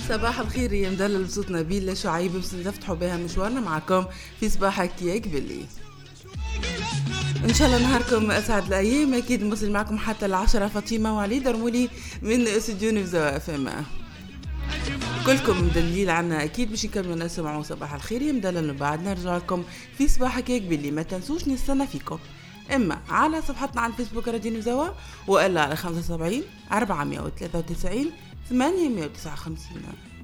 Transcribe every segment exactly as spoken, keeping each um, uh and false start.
صباح الخير يا مدلل بصوت نبيل شعيب، بس نفتحوا بها مشوارنا معكم في صباحك يا قبلي. ان شاء الله نهاركم اسعد الايام، اكيد نوصل معكم حتى العشرة. فاطمه وعلي درمولي من استديو نفزا اف ام، كلكم مدليل عنا اكيد باش نكملوا نسمعوا صباح الخير يا مدلل، بعد نرجع لكم في صباحك يا قبلي. ما تنسوش نستنى فيكم اما على صفحتنا على الفيسبوك راديو نفزا، والا على خمسة وسبعين أربعمية وثلاثة وتسعين ثمانمية وتسعة وخمسين.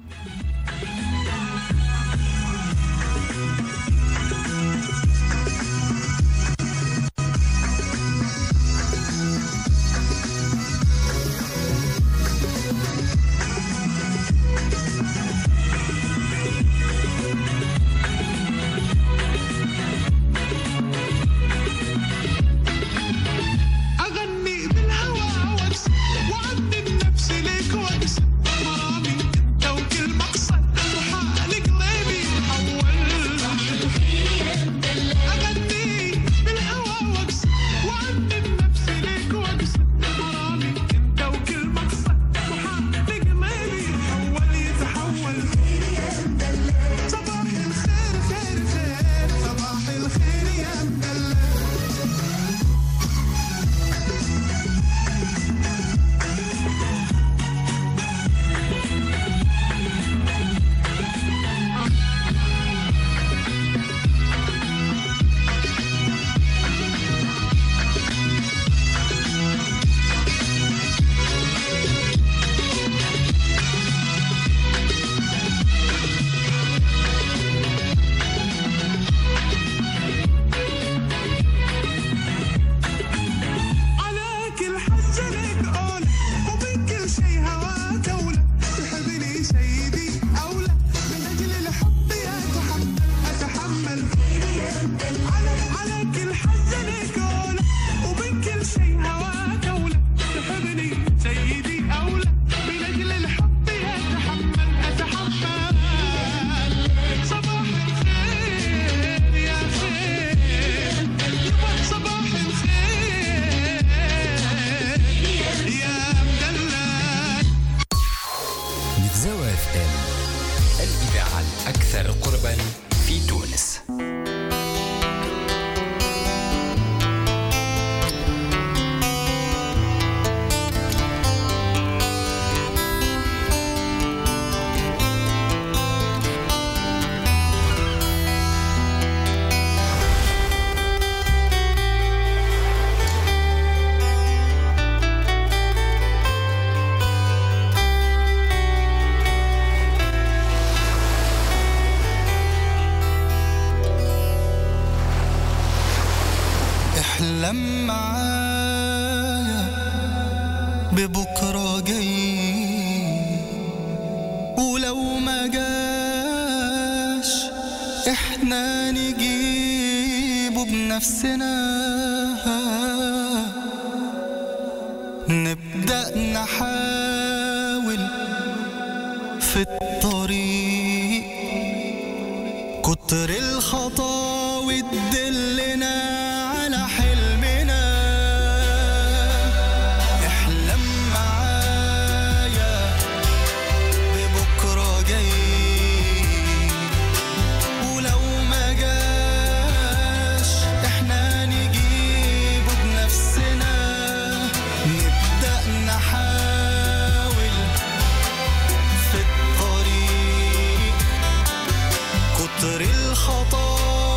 ببكرة جاي، ولو ما جاش احنا نجيبه بنفسنا، نبدأ نحاول في الطريق، كتر الخطاوي تدلنا على حلمنا. احلم معايا ببكرة جاي، ولو ما جاش احنا نجيبه بنفسنا، نبدأ نحاول في الطريق، كتر الخطاوي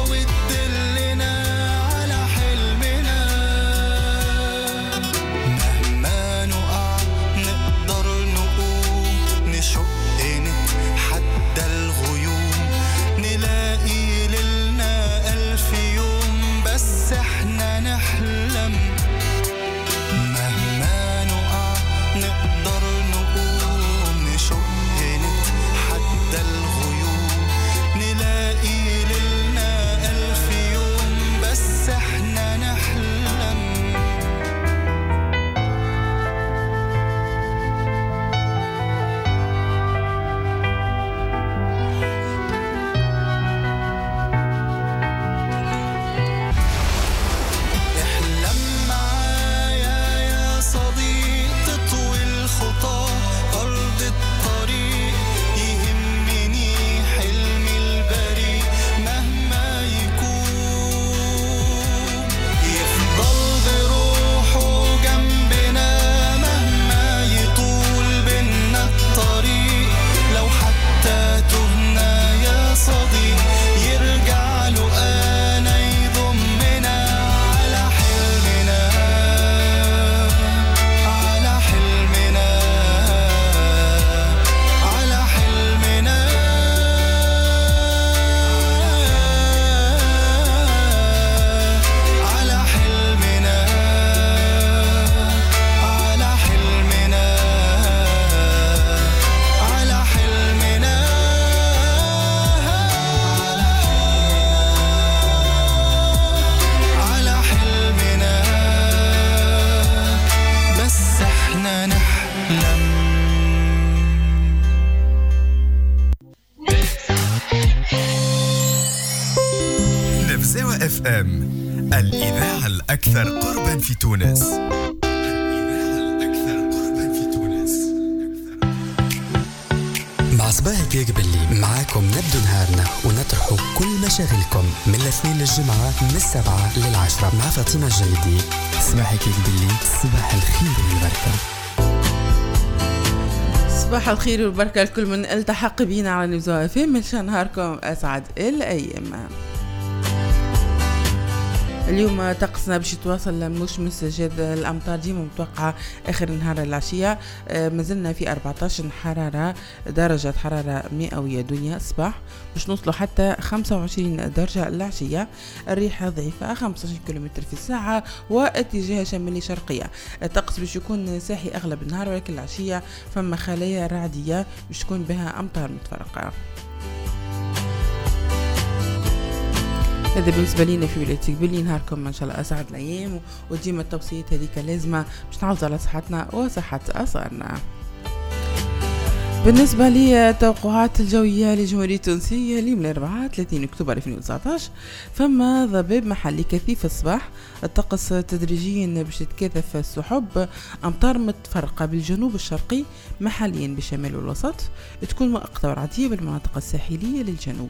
اف ام، الإذاعة الأكثر قربا في تونس. مع صباحك يا قبلي معاكم نبدو نهارنا ونطرحوا كل مشاغلكم من الاثنين للجمعة من السبعة للعشرة مع فاطمة الجيدي. صباحك يا قبلي، صباح الخير والبركة. صباح الخير والبركة لكل من التحق بينا على نبزو اف ام. مشان نهاركم أسعد الأيام. اليوم طقسنا باش يتواصل مش مستجد، الامطار ديما متوقعه اخر نهار العشيه. مازلنا في أربعتاش حراره درجه حراره مئويه دنيا الصباح، باش نوصلوا حتى خمسة وعشرين درجه العشيه. الريح ضعيفه خمسة وعشرين كيلومتر في الساعه واتجاه شمالي شرقيه. الطقس باش يكون ساحي اغلب النهار، ولكن العشيه فما خلايا رعديه باش تكون بها امطار متفرقه. هذا بالنسبة لينا في ولاية قبلي. نهاركم إن شاء الله أسعد الأيام، وديما التوصيات هذيك لازمة باش نحافظ على صحتنا وصحة أصغرنا. بالنسبة للتوقعات الجوية للجمهورية التونسية اليوم الأربعاء ثلاثين أكتوبر ألفين وتسعطاش، فما ضباب محلي كثيف الصباح. الطقس تدريجيا باش تتكاثف السحب، أمطار متفرقة بالجنوب الشرقي محليا بالشمال والوسط، تكون مؤقتة ورعدية بالمناطق الساحلية للجنوب.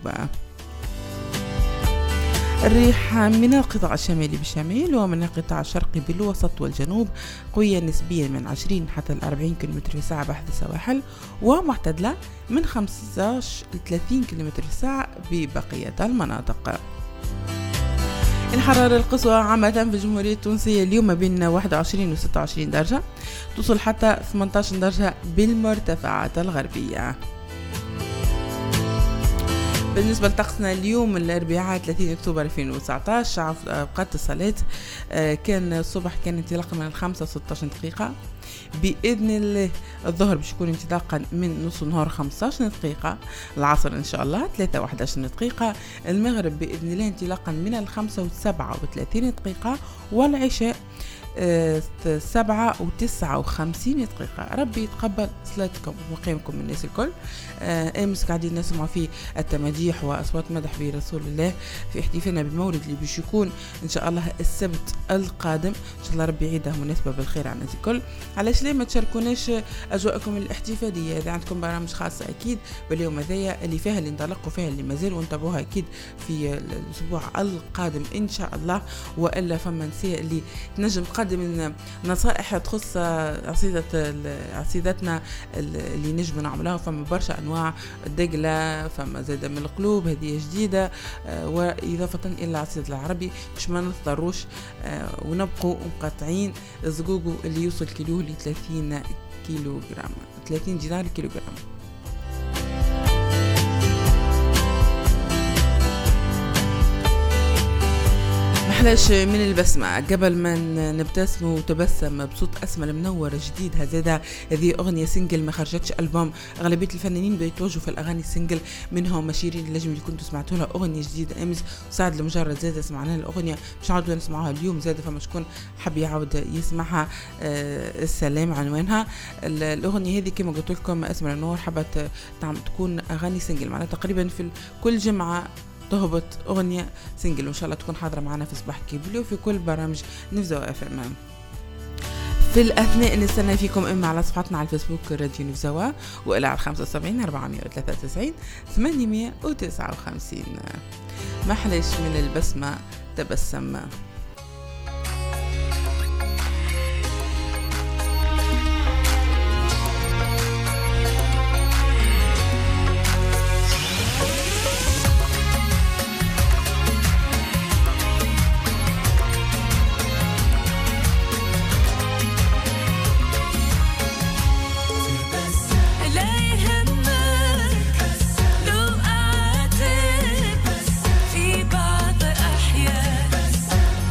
الريح من القطاع الشمالي بالشمال ومن القطاع الشرقي بالوسط والجنوب قوية نسبيا من عشرين حتى الأربعين كيلومتر في الساعة بحد السواحل، ومعتدلة من خمسة عشر إلى ثلاثين كيلومتر في الساعة ببقية المناطق. الحرارة القصوى عامة في الجمهورية التونسية اليوم بين واحد وعشرين و ستة وعشرين درجة، توصل حتى ثمانية عشر درجة بالمرتفعات الغربية. بالنسبة لطقسنا اليوم الأربعاء ثلاثين أكتوبر ألفين وتسعطاش، أوقات الصلاة كان الصبح كان انطلاقا من الخامسة وستة عشر دقيقة، بإذن الله الظهر باش يكون انطلاقا من نص النهار خمسة عشر دقيقة، العصر إن شاء الله ثلاثة وواحد عشر دقيقة، المغرب بإذن الله انطلاقا من الخمسة وسبعة وثلاثين دقيقة، والعشاء سبعة وتسعة وخمسين دقيقة. ربي يتقبل صلاتكم وقيامكم من الناس الكل. امس قاعدين نسمع في التماديح واصوات مدح برسول الله في احتفالنا بالمولد اللي باش يكون ان شاء الله السبت القادم. ان شاء الله ربي يعيدها مناسبة بالخير على الناس الكل. علاش ليه ما تشاركوناش اجواءكم الاحتفالية؟ اذا عندكم برامج خاصة اكيد باليوم هذايا اللي فيها اللي انطلق وفيها اللي مازال، ونتابعوها اكيد في الاسبوع القادم ان شاء الله. والا فما نساء اللي تنجم قادم من نصائح تخص عصيدة عصيدتنا اللي نجم نعملها. فما برشا انواع الدقلة، فما زادة من القلوب هذه جديدة، واضافة الى عصيدة العربي باش ما نضطروش ونبقوا مقاطعين الزقوقو اللي يوصل كيلو ل ثلاثين كيلو جرام، ثلاثين دينار كيلو جرام. محلاش من البسمة قبل ما نبتسم وتبسم بصوت أسمى المنور جديد. هذا هذه أغنية سنجل ما خرجتش ألبوم. أغلبية الفنانين بيتوجهوا في الأغاني السنجل، منهم مشيرين اللي اللي كنتوا سمعتوا لها أغنية جديدة أمس، وسعد لمجرد زادة سمعنا الأغنية مش عاودوا نسمعوها اليوم زادة، فما شكون حب يعاود يسمعها. آه السلام عنوانها الأغنية هذه كما قلت لكم أسمى المنور حبت تكون أغاني سنجل، معنا تقريبا في كل جمعة تهبط أغنية سنجل، وإن شاء الله تكون حاضرة معنا في صباح كيبلي وفي كل برامج نفزو اف ام. في الأثناء نستنى فيكم إما على صفحتنا على الفيسبوك راديو نفزوا، وإلى على خمسة وسبعين أربعمية وثلاثة وتسعين ثمانمية وتسعة وخمسين. محلش من البسمة تبسم. في بعض أحيان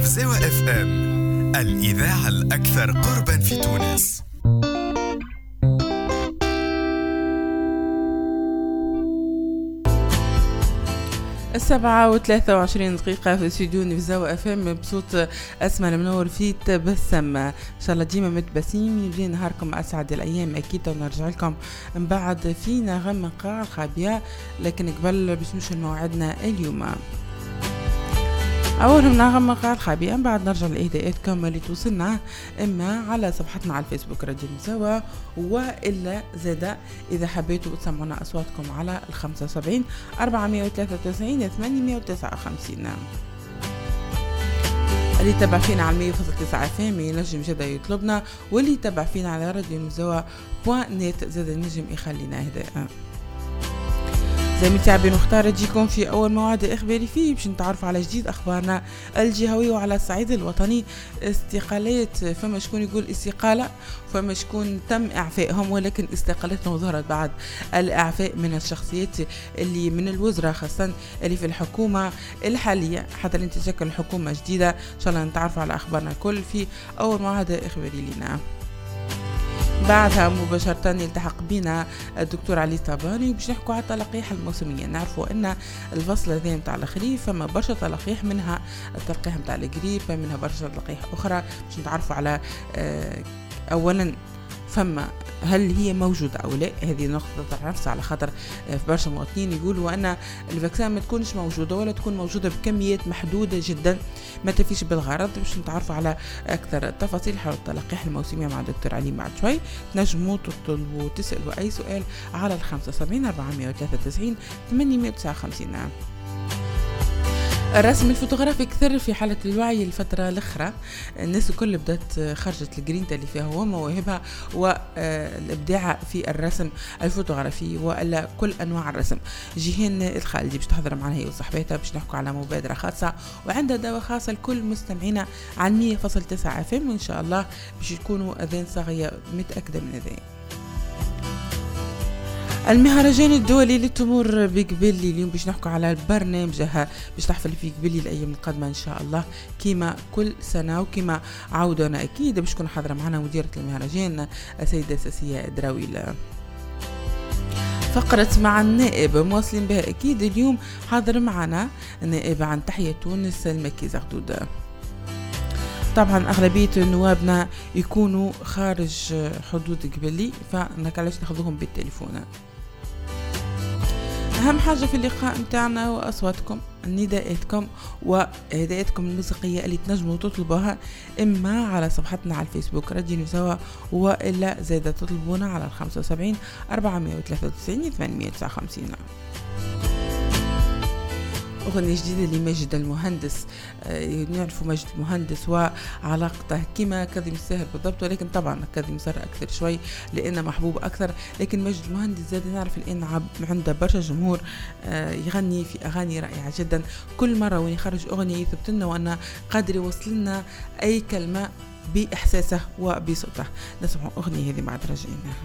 فزاوة اف ام، الإذاعة الأكثر قربا في تونس. السبعة وثلاثة وعشرين دقيقة في استوديو نفزاوة اف ام بصوت اسماء المنور في تبسم. ان شاء الله ديما متبسمين، يبدي نهاركم اسعد الايام اكيد، ونرجع لكم من بعد في نغم قاع الخابية. لكن قبل باش نمشي لموعدنا اليوم، أول من نغم قاع الخابية، من بعد نرجع لإهداءاتكم اللي توصلنا إما على صفحتنا على الفيسبوك راديو نفزاوة، وإلا زادا إذا حبيتوا تسمعونا أصواتكم على الخمسة وسبعين أربعمية وثلاثة وتسعين ثمانمية وتسعة وخمسين. اللي يتابع فينا على مية فاصلة تسعة فام ينجم جدا يطلبنا، واللي يتابع فينا على راديو نفزاوة بوان نت زادا نجم يخلينا إهداء. زي ما تعبين مختار تجيكم في أول موعد إخباري فيه باش نتعرف على جديد أخبارنا الجهوية وعلى الصعيد الوطني. استقالات، فما شكون يقول استقالة، فما شكون تم إعفائهم، ولكن استقالتهم ظهرت بعد الإعفاء من الشخصيات اللي من الوزراء خاصة اللي في الحكومة الحالية حتى لين تشكل حكومة جديدة. إن شاء الله نتعرف على أخبارنا الكل في أول موعد إخباري لنا. بعدها مباشرة يلتحق بنا الدكتور علي طباني باش نحكوا على التلقيح الموسمية. نعرفوا ان الفصل هذا نتاع الخريف فما برشا تلقيح، منها التلقيح نتاع الجريب، منها برشا تلقيح اخرى باش نتعرفوا على اولا فما هل هي موجودة أو لا. هذه نقطة نفسها على خاطر في برشا مواطنين يقولوا أن الفاكسان ما تكونش موجودة ولا تكون موجودة بكميات محدودة جدا ما تفيش بالغرض. باش نتعرفوا على أكثر التفاصيل حول التلقيح الموسمية مع الدكتور علي بعد شوي. تنجموا تطلبوا وتسألوا أي سؤال على الخمسة وسبعين أربعمية وثلاثة وتسعين ثمانمية وتسعة وخمسين. الرسم الفوتوغرافي كثر في حالة الوعي الفترة الأخرى، الناس الكل بدأت خرجت الجرينتا اللي فيها هو مواهبها والإبداع في الرسم الفوتوغرافي وإلا كل أنواع الرسم. جيهان الخالدي باش تحضر معنا هي وصحباتها باش نحكوا على مبادرة خاصة وعندها دعوة خاصة لكل مستمعينا على مية فاصلة تسعة فم، وإن شاء الله باش يكونوا أذان صاغية متأكدة من ذلك. المهرجان الدولي للتمور بقبلي اليوم باش نحكوا على برنامجها باش تحفل في قبلي الايام القادمه ان شاء الله كيما كل سنه وكيما عودنا اكيد باش تكون حاضره معنا مديره المهرجان السيده ساسيه دراويل. فقرة مع النائب مواصلين بها اكيد اليوم حاضر معنا النائب عن تحية تونس المكي زغدود. طبعا أغلبية نوابنا يكونوا خارج حدود قبلي فنكلاش ناخذوهم بالتليفون. أهم حاجة في اللقاء متاعنا هو أصواتكم، نداءاتكم وهداياتكم الموسيقية اللي تنجموا تطلبوها إما على صفحتنا على الفيسبوك راديو نفزاوة وإلا زادة تطلبونا على الخمسة وسبعين أربعمية وثلاثة وتسعين ثمانمية وتسعة وخمسين. أغنية جديدة لماجد المهندس. آه نعرفوا ماجد المهندس وعلاقته كما كاظم الساهر بالضبط، ولكن طبعا كاظم الساهر أكثر شوي لأنه محبوب أكثر، لكن ماجد المهندس زاد نعرف الآن عنده برشا جمهور. آه يغني في أغاني رائعة جدا، كل مرة وين يخرج أغنية يثبت لنا وأنه قادر يوصل لنا أي كلمة بإحساسه وبصوته. نسمع أغنية هذه بعد رجعنا.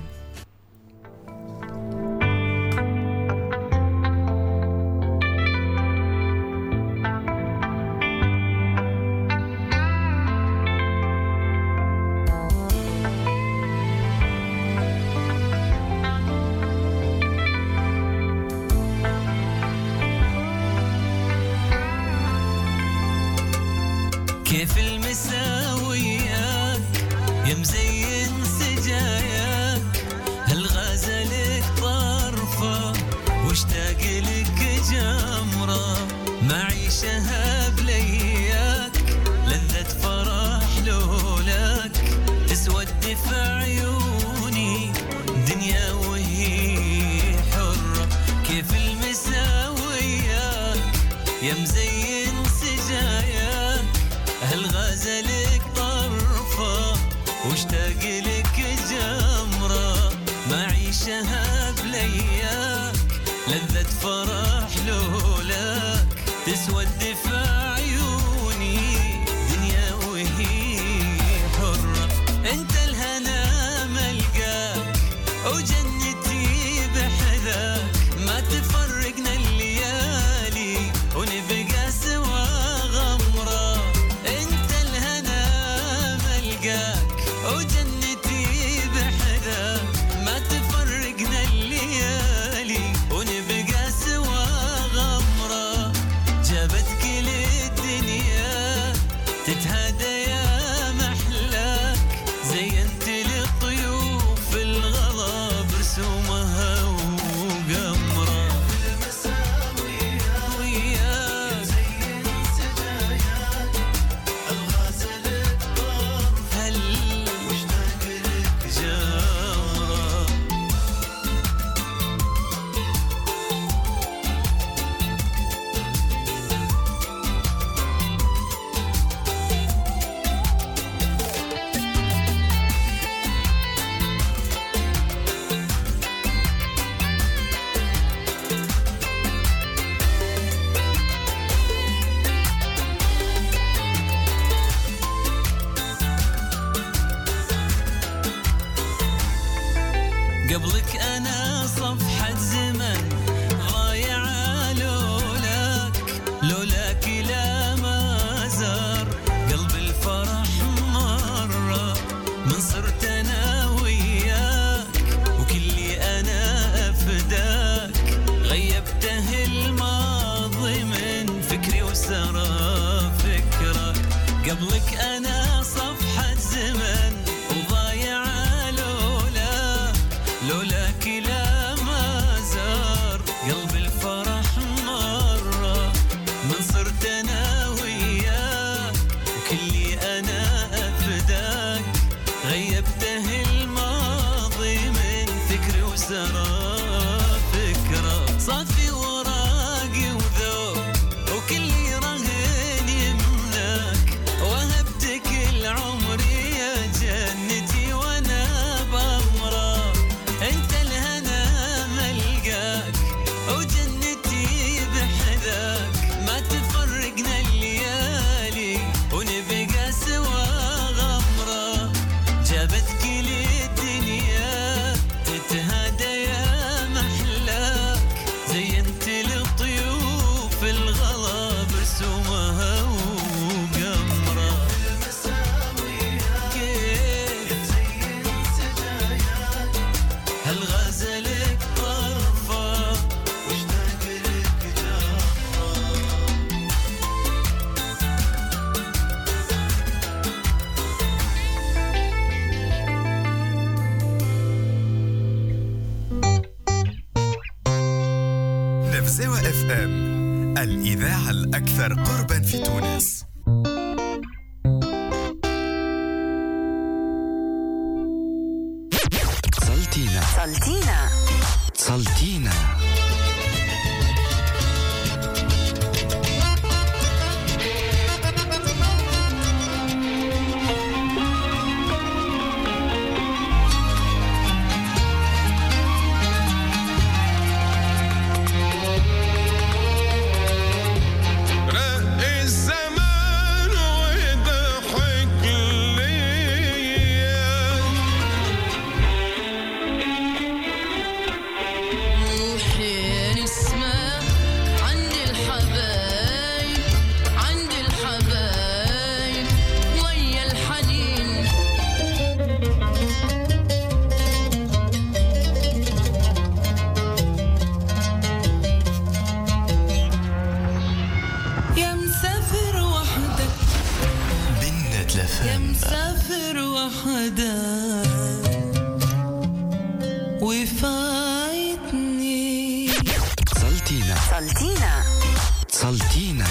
كيف المساويات يا مزين سجاياك، هالغزلك طرفة واشتاق لك جمرة، معيشها بلياك لذة فرح لولاك، تسود في عيوني دنيا وهي حرة. كيف المساويات يا مزين سجاياك، هالغزلك طرفة واشتاق لك جمرة، معيشها بلياك لذة فرح لولاك، تسود في عيوني دنيا وهي حرة. انت الهنا ملقاك وجنتي بحذاك، ما تفرقنا الليالي ونبقى سوا غمرة. انت تتهادى يا محلاك زينت للطيوف الغلا برسومها وقمرة المساء وياك زين سجاياك الغازل الطرف هل مشتاق لك جمرة قبلك أنا صفحة زمن ضايعة لولاك لولاك لا ما زار قلب الفرح مرة من صرت أنا وياك وكلي أنا أفداك غيبته الماضي من فكري وسرى فكرك قبلك أنا صفحة زمن وضايعة لولاك لولاك لا ما زار قلب الفرح مرة من صرت أنا وياك وكلي أنا أفداك غيبته الماضي من فكري وسرى فكرة صافي وراقي وذوق وكلي رهن يمناك وهبتك العمر يا جنتي وانا بأمرك انت الهنا ملقاك وجنتي بحذاك ما تفرقنا الليالي ونبقى سوا غمرة جابتك للدنيا تتهادى يا محلاك زينت للطيوف الغلا برسومها وقمرة المساء وياك كيف زين سجاياك هالغزلك طرفة واشتاق لك جمرة نفزوة اف ام، الإذاعة الأكثر قربا في تونس. سلطينا سلطينا سلطينا رق الزمان وضحك ليا روحي نسمع عند الحبايب عند الحبايب ويا الحنين يا مسافر وحدك بنت يا لفام مسافر وحدك وفايتني سلطينا سلطينا سلطينا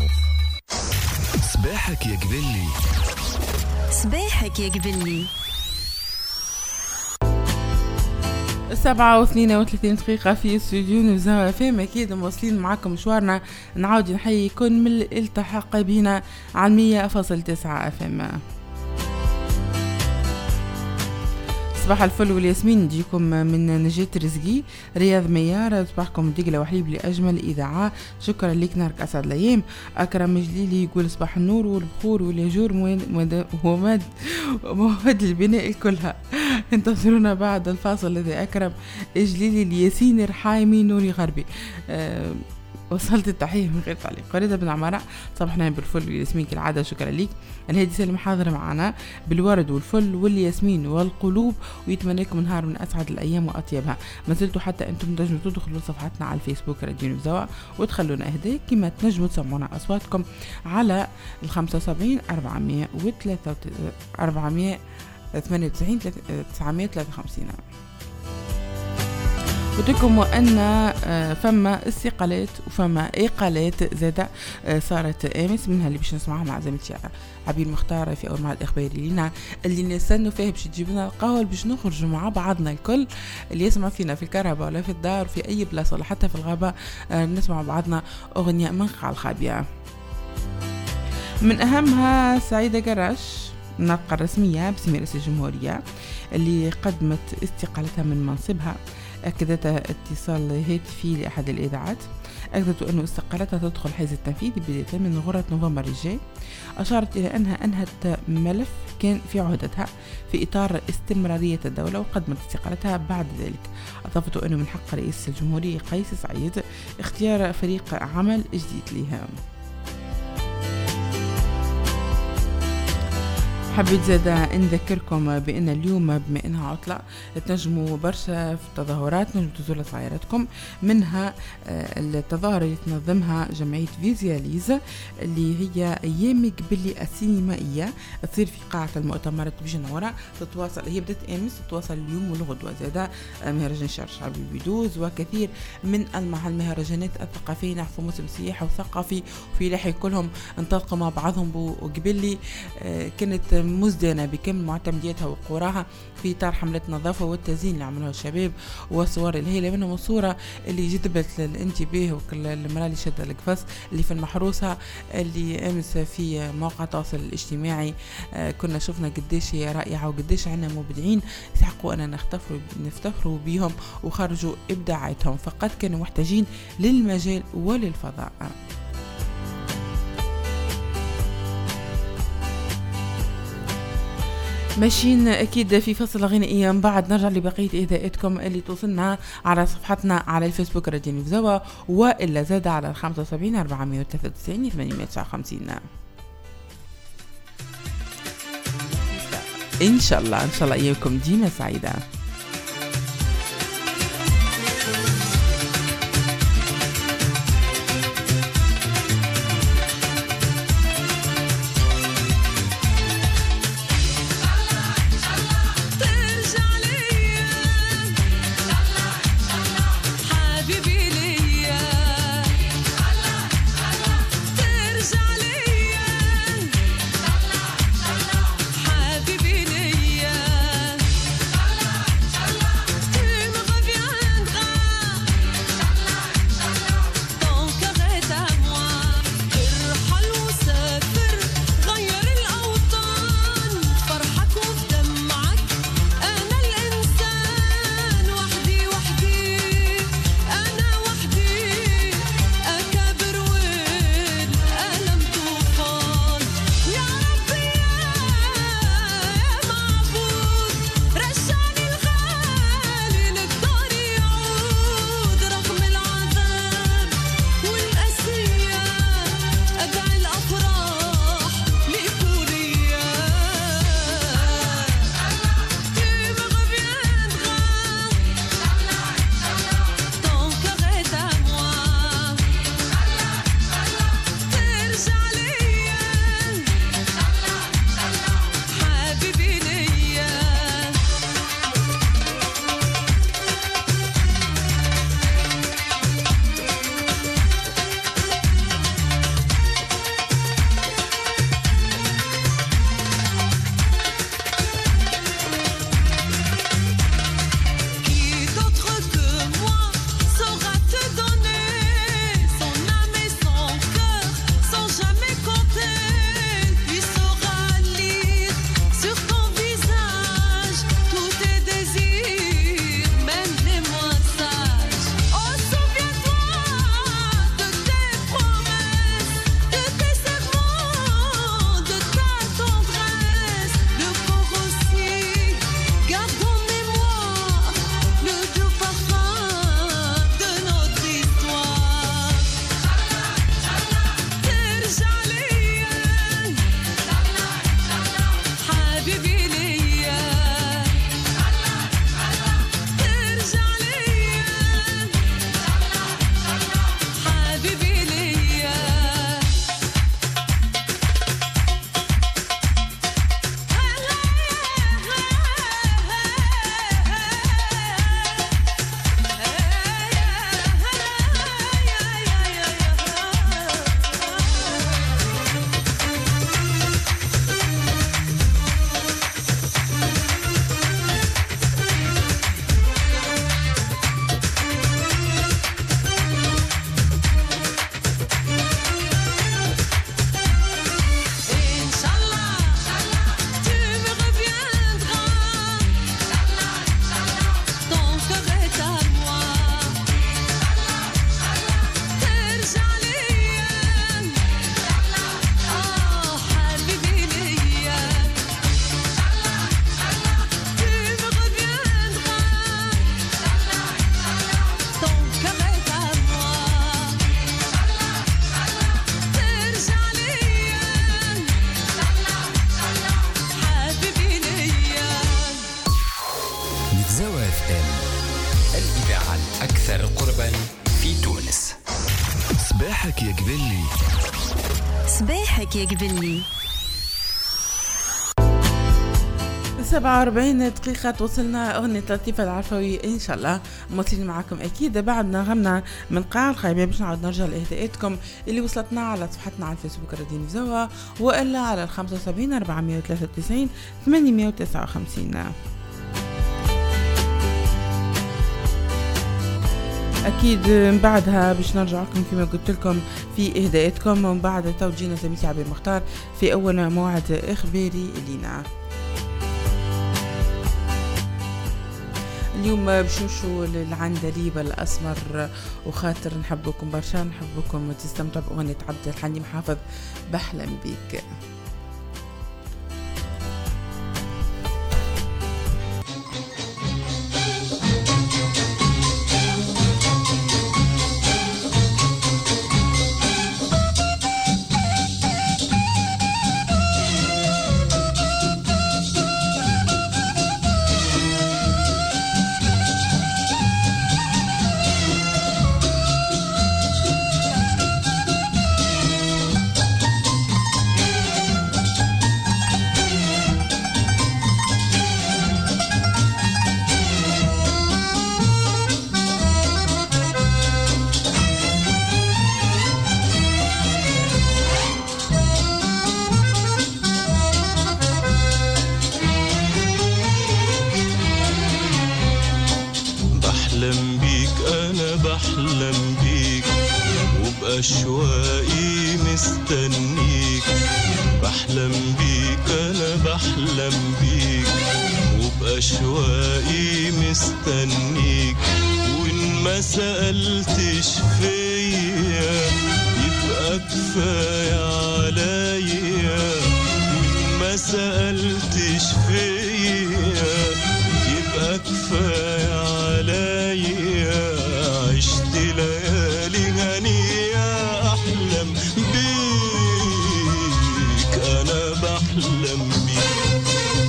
صباحك يا قبلي صباحك يا قبلي السبعة واثنين وثلاثين دقيقة في استوديو نفزوة فيم. أكيد مواصلين معكم مشوارنا، نعاود نحييكم من الالتحاق بنا عن مية فاصل تسعة اف ام. صباح الفل والياسمين نجيكم من نجاة رزقي رياض ميار. صباحكم دقلة وحليب لأجمل إذاعة، شكرا لك نارك أسعد الأيام. أكرم جليلي يقول صباح النور والبخور واليجور ومواد مواد البناء كلها. انتظرونا بعد الفاصل الذي أكرم جليلي الياسين رحايمي نوري غربي. أه وصلت التحية من غير تعليق. فريدة بن عمارة صبحنا بالفل والياسمين كالعادة، شكرا ليك. الهادي سالم حاضر معنا بالورد والفل والياسمين والقلوب، ويتمنى لكم نهار من أسعد الأيام وأطيبها. ما زلتوا حتى أنتم تنجموا تدخلوا صفحتنا على الفيسبوك راديو نبزوا وتخلونا إهداء، كما تنجموا تسمعونا أصواتكم على الخمسة وسبعين أربعمية وثلاثة أربعمية ثمانية وتسعين تسعمية وثلاثة وخمسين. قلتلكم أن فما استقالات وفما إقالات زادة صارت أمس، منها اللي باش نسمعها مع زميلتي عبير مختار في أول معرض إخباري لنا اللي نستنوا فيه باش تجيب لنا القهوة باش نخرج مع بعضنا الكل اللي يسمع فينا في الكهرباء ولا في الدار في أي بلاصة ولا حتى في الغابة، نسمع بعضنا أغنية من قاع الخابية. من أهمها سعيدة جراش، الناطقة الرسمية باسم رئيس الجمهورية اللي قدمت استقالتها من منصبها. أكدت اتصال هاتفي لأحد الإذاعات، أكدت أن استقالتها تدخل حيز التنفيذ بداية من غرة نوفمبر الجاي. أشارت إلى أنها أنهت ملف كان في عهدتها في إطار استمرارية الدولة وقدمت استقالتها بعد ذلك. أضافت أنه من حق رئيس الجمهورية قيس سعيد اختيار فريق عمل جديد لها. حبيت زادا نذكركم بأن اليوم بما أنها عطلة تنجموا برشا في التظاهرات، نجموا تزوروا صغيراتكم، منها التظاهرة اللي تنظمها جمعية فيزياليز اللي هي أيام قبلي السينمائية تصير في قاعة المؤتمرات بجنورة. تتواصل هي بدأت أمس تتواصل اليوم والغدوة. زادا مهرجان شهر شعبي بيدوز وكثير من المهرجانات الثقافية نحو موسم سياحي وثقافي وفي لاحي كلهم انطلقوا مع بعضهم. وقبلي كانت مزدنة بكامل معتمدياتها وقراها في إطار حملة النظافة والتزيين اللي عملوها الشباب، والصور اللي هي منهم الصورة اللي جذبت الانتباه وكل المرأة اللي شد القفص اللي في المحروسة اللي أمس في موقع التواصل الاجتماعي. آه كنا شفنا قديش هي رائعة وقديش عنا مبدعين يستحقوا أن نفتخروا نفتخروا بيهم وخرجوا إبداعاتهم، فقط كانوا محتاجين للمجال وللفضاء. ماشيين أكيد في فصل غنائي، من بعد نرجع لبقية إهداءاتكم اللي توصلنا على صفحتنا على الفيسبوك راديو نبزوا وإلا زاد على الخمسة وسبعين أربعمية وثلاثة وتسعين ثمانمية وتسعة وخمسين. إن شاء الله إن شاء الله أيامكم ديما سعيدة. حبيبي ليا صباحك يا قبلي. سبعة وأربعين دقيقة توصلنا أغنية لطيفة العفوي إن شاء الله موصلين معكم أكيد بعد نغمنا من قاع الخيمة باش نعود نرجع لإهداءاتكم اللي وصلتنا على صفحتنا على الفيسبوك راديو نزوة وإلا على الخمسة وسبعين أربعمية وثلاثة وتسعين ثمانمية وتسعة وخمسين. أكيد من بعدها باش نرجع لكم كما قلت لكم في إهداءاتكم ومن بعد توجينا زميلتي عبير مختار في أول موعد إخباري لينا. اليوم باش نمشوا للعندليب الأسمر وخاطر نحبكم برشا نحبكم تستمتعوا بأغنية عبد الحليم حافظ بحلم بيك. أشواقي مستنيك بحلم بيك أنا بحلم بيك وبأشواقي مستنيك وإن ما سألتش فيا يبقى كفاية عليا وإن ما سألتش فيا يبقى كفاية عليا عشت ليالي هنية أحلم بيك أنا بحلم بيك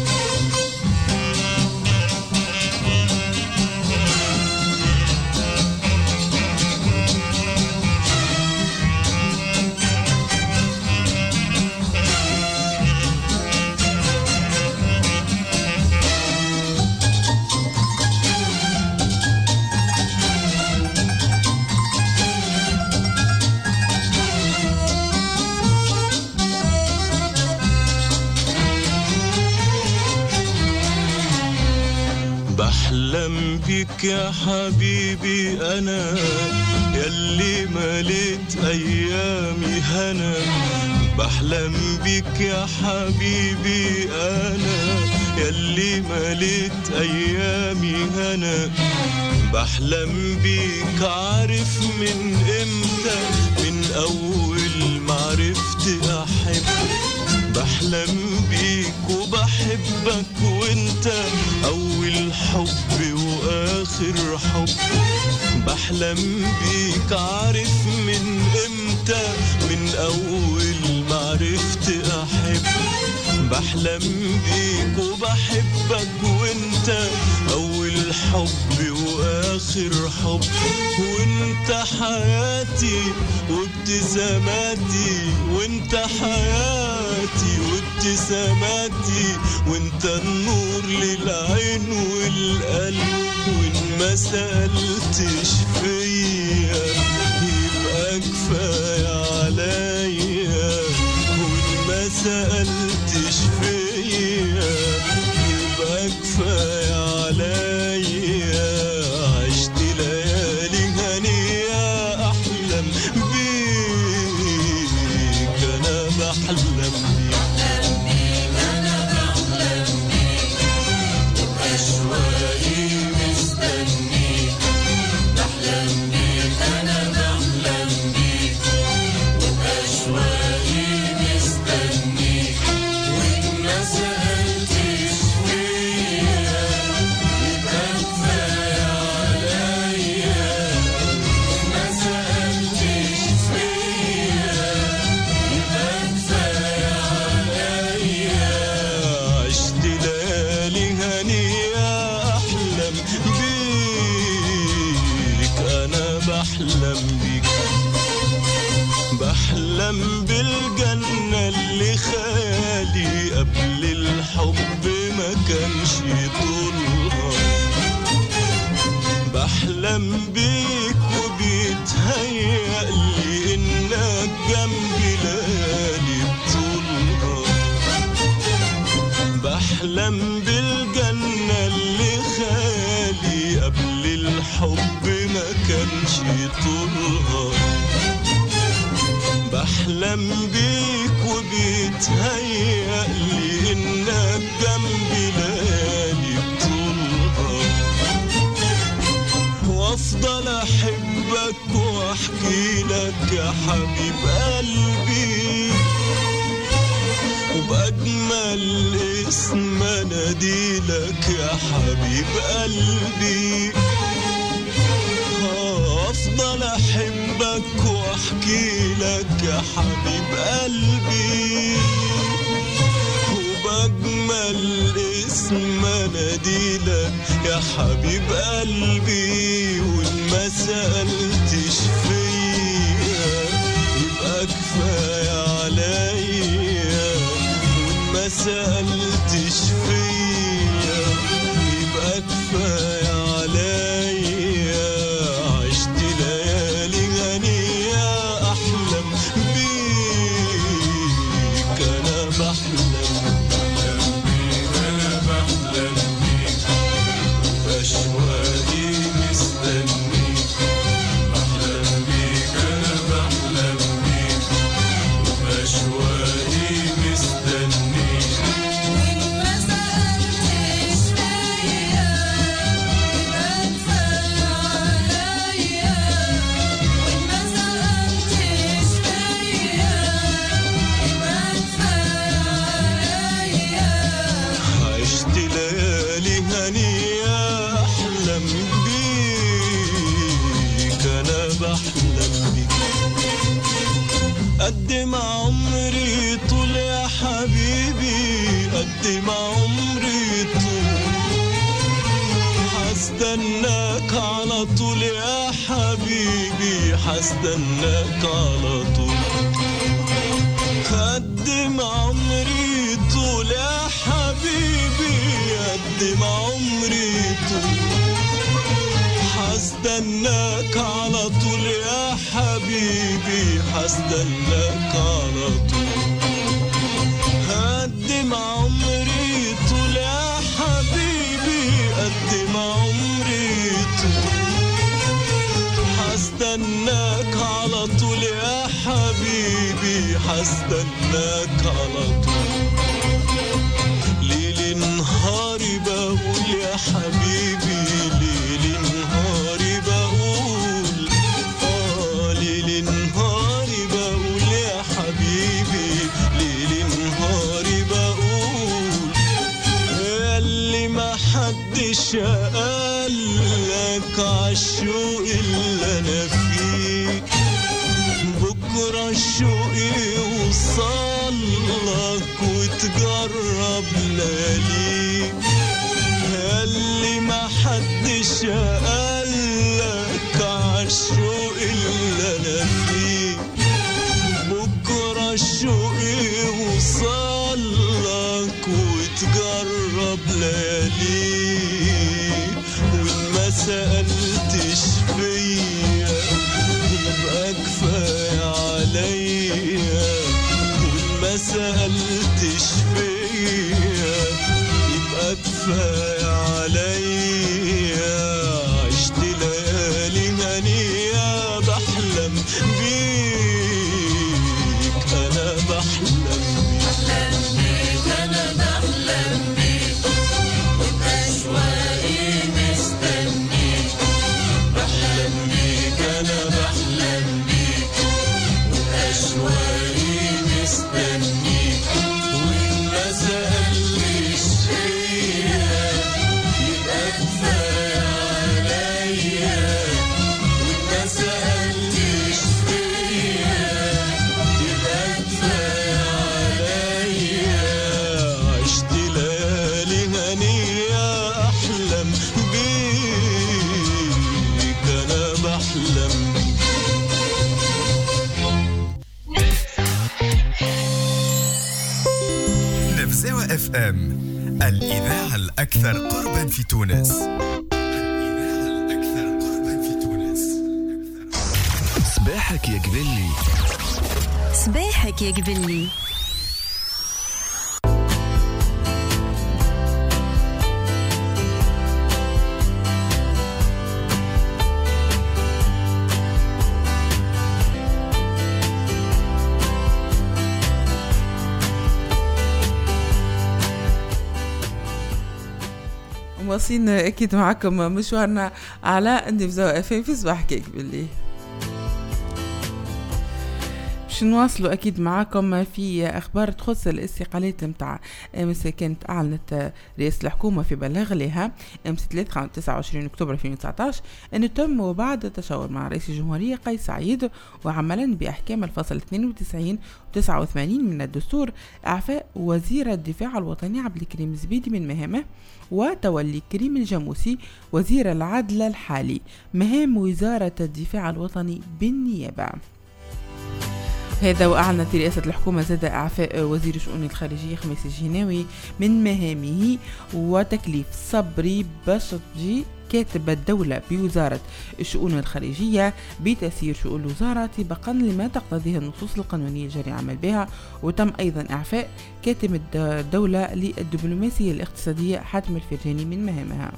بحلم بيك يا حبيبي أنا يلي مليت أيامي هنا بحلم بيك يا حبيبي أنا يلي مليت أيامي هنا بحلم بيك عارف من إمتى من أول معرفت أحب بحلم بيك وبحبك وانت أول حب وآخر حب بحلم بيك عارف من امتى من أول معرفت أحب بحلم بيك وبحبك وانت أول حب وآخر حب وانت حياتي وابتساماتي وانت حياتي وابتساماتي وانت النور للعين والقلب وان ما سألتش فيا يبقى كفاية عليا وان ما سألتش فيا يبقى كفاية عليا عشت ليالي هنية أحلم بيك أنا بحلم بيك أشواقي مستنيك بحلم بيك أنا بحلم بيك وبأشواقي مستنيك وإن ما سألتش فيا يبقى كفاية عليا وإن ما سألتش فيا يبقى كفاية عليا عشت ليالي هنية أحلم بيك أنا بحلم بيك بحلم بالجنة اللي خيالي قبل الحب ما كانش طولها. بحلم بيك وبيتهيألي إنك جنبي ليالي بطولها. بحلم بالجنة اللي خيالي قبل الحب ما كانش طولها. بحلم بيك وبيتهيألي إنك جنبي ليالي بطولها. وافضل احبك واحكي لك يا حبيب قلبي، وبأجمل اسم اناديلك يا حبيب قلبي. افضل احبك واحكي لك يا حبيب قلبي، وبأجمل اسم اناديلك يا حبيب قلبي. وإن ما سألتش فيا يبقى كفاية عليا. وإن ما سألتش فيا يبقى كفاية عليا. عشت ليالي غنية أحلم بيك، أنا بحلم بيك، أنا بحلم بيك. أشواقي مستنيك، بحلم بيك، أنا بحلم بيك. أشواقي مستنيك. وإن ما سألتش فيا يبقى كفاية عليا. وإن ما سألتش فيا يبقى كفاية عليا. عشت ليالي هنية أحلم بيك، أنا بحلم بيك. قد ما عمري طول يا حبيبي، قد ما عمري طول حستناك على طول يا حبيبي، حستناك على طول. قد ما عمري طول يا حبيبي، قد ما عمري طول حستناك على طول يا حبيبي، حستناك على طول. قد ما عمري طول يا حبيبي، قد ما عمري طول حستناك على طول يا حبيبي، حستناك على طول. ليل نهاري بقول يا حبيبي، ليل نهاري بقول، آه ليل نهاري بقول يا حبيبي، ليل نهاري بقول. اللي ما حدش قالك عالشوق اللي أنا فيه، بكرة الشوق يوصلك وتجرب لياليك. اللي ما حدش قالك عالشوق اللي أنا فيه، بكرة الشوق يوصلك وتجرب لياليك. وإن ما سألتش فيا يبقى كفاية عليا. وإن ما سألتش فيا يبقى كفاية عليا. عشت ليالي هنية بحلم بيك، أنا بحلم بيك، أنا بحلم بيك. وبأشواقي مستنيك، بحلم بيك، أنا بحلم بيك. وبأشواقي مستنيك. وإن ما سألتش فيا يبقى كفاية مفزوة اف ام، الإذاعة الأكثر قربا في تونس. الإذاعة الأكثر قربا في تونس. صباحك يا قبلي. صباحك يا قبلي. واصلين اكيد معكم مشوارنا على اندفزاو اف ام في صباح كيك باللي باش نواصلوا اكيد معاكم في اخبار تخص الاستقالات نتاع امس. كانت اعلنت رئاسه الحكومه في بلاغ لها امس ثلاثة وتسعة وعشرين اكتوبر ألفين وتسعطاش ان تم وبعد التشاور مع رئيس الجمهوريه قيس سعيد وعملا باحكام الفصل اثنين وتسعين وتسعة وثمانين من الدستور اعفاء وزير الدفاع الوطني عبد الكريم الزبيدي من مهامه وتولي كريم الجاموسي وزير العدل الحالي مهام وزاره الدفاع الوطني بالنيابه. هذا وأعلنت رئاسة الحكومة زاد إعفاء وزير الشؤون الخارجية خميس الجناوي من مهامه وتكليف صبري بشطجي كاتب الدولة بوزارة الشؤون الخارجية بتسيير شؤون الوزارة طبقا لما تقتضيه النصوص القانونية الجاري عمل بها. وتم أيضا إعفاء كاتب الدولة للدبلوماسية الاقتصادية حاتم الفرجاني من مهامها.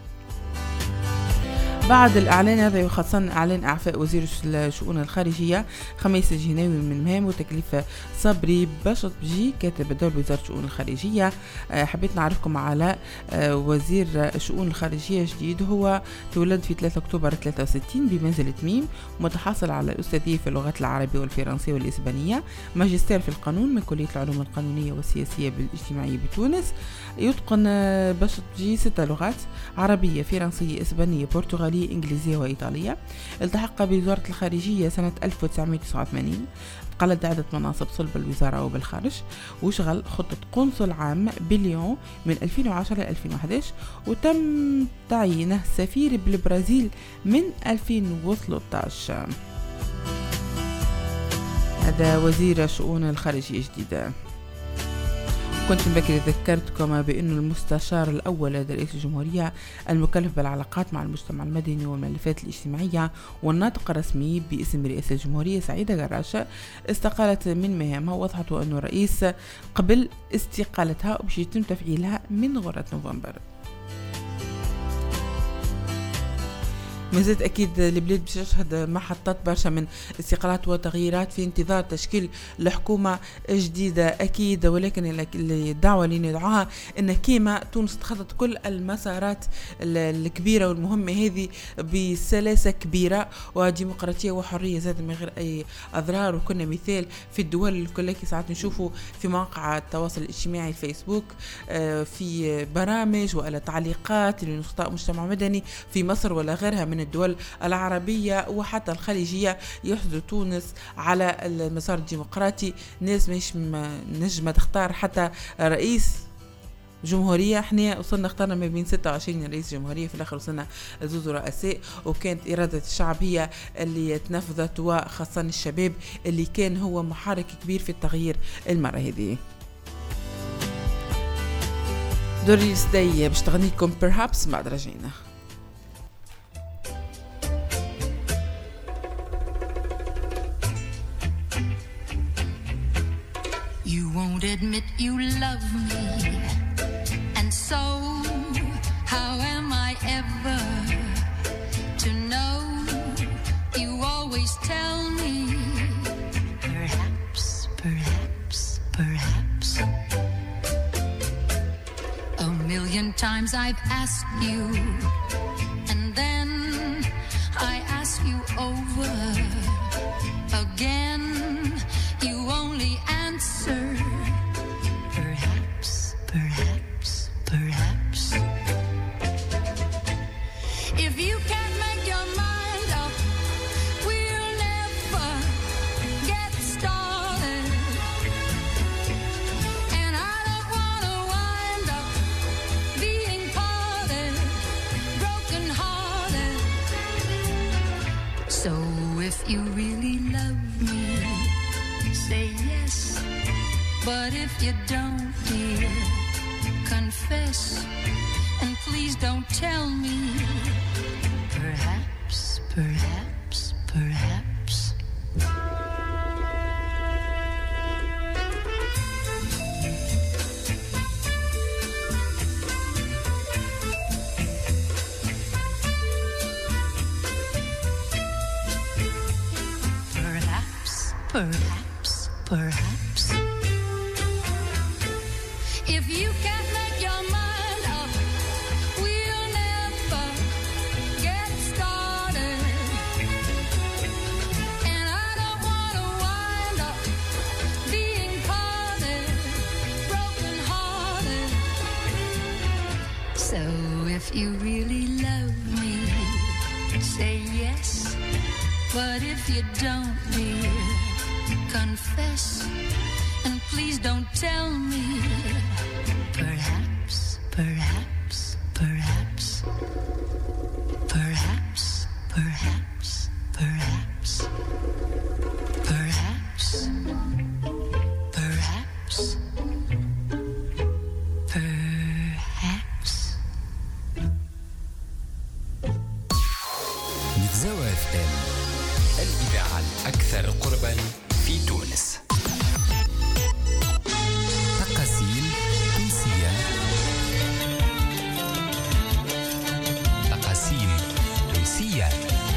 بعد الإعلان هذا يخصن إعلان إعفاء وزير الشؤون الخارجية خميس الجناوي من مهام وتكليف صبري بشطجي كاتب الدولة بوزارة الشؤون الخارجية. حبيت نعرفكم على وزير الشؤون الخارجية جديد، هو تولد في ثلاثة أكتوبر ثلاثة وستين بمنزل تميم، متحصل على الأستاذية في اللغات العربية والفرنسية والإسبانية، ماجستير في القانون من كلية العلوم القانونية والسياسية بالاجتماعية بتونس. يتقن بشطجي ست لغات عربية فرنسية إسبانية برتغالية إنجليزية وإيطالية. التحق بوزارة الخارجية سنة ألف وتسعمائة وتسعة وثمانين، قلد عدة مناصب صلب الوزارة وبالخارج، وشغل خطة قنصل عام بليون من ألفين وعشرة ل ألفين وأحد عشر، وتم تعيينه سفير بالبرازيل من ألفين وثلاثة عشر. هذا وزير الشؤون الخارجية جديدة. كنت بكري ذكرتكم بأن المستشار الأول لدى رئيس الجمهورية المكلف بالعلاقات مع المجتمع المدني والملفات الاجتماعية والناطق الرسمي باسم رئاسة الجمهورية سعيدة جراش استقالت من مهامها، ووضحت أن الرئيس قبل استقالتها وبش يتم تفعيلها من غرة نوفمبر. مازالت أكيد البلاد باش تشهد محطات برشا من استقالات وتغييرات في انتظار تشكيل الحكومة جديدة أكيد، ولكن الدعوة اللي ندعوها أن كيما تونس تخطط كل المسارات الكبيرة والمهمة هذه بسلاسة كبيرة وديمقراطية وحرية زاد من غير أي أضرار. وكنا مثال في الدول الكل ساعات نشوفوا في مواقع التواصل الاجتماعي الفيسبوك في برامج ولا تعليقات لنخطاء مجتمع مدني في مصر ولا غيرها من الدول العربية وحتى الخليجية يحدث تونس على المسار الديمقراطي. ناس مش نجمة تختار حتى رئيس جمهورية، احنا وصلنا اختارنا ما بين ستة وعشرين رئيس جمهورية، في الاخر وصلنا زوز رؤساء، وكانت إرادة الشعب هي اللي تنفذت، وخاصة الشباب اللي كان هو محرك كبير في التغيير المرة هذه. دوريس داي باش تغنيكم perhaps بعد رجعنا. You won't admit you love me, and so how am I ever to know? You always tell me perhaps, perhaps, perhaps. A million times I've asked you, and then I ask you over again. You only answer perhaps, perhaps, perhaps. If you can't make your mind up, we'll never get started. And I don't wanna wind up being parted, broken hearted. So if you really love me, But if you don't, dear, confess, and please don't tell me. Perhaps, perhaps, perhaps. Perhaps, perhaps. If you can't make your mind up, we'll never get started. And I don't want to wind up being parted, broken hearted. So if you really love me, say yes. But if you don't, dear, confess, and please don't tell me. Perhaps, perhaps, perhaps. Perhaps, perhaps, perhaps. Perhaps, perhaps, perhaps. نتزاوى اف ام، الإذاعة الأكثر قرباً في تونس. تقاسيم تونسية. تقاسيم تونسية.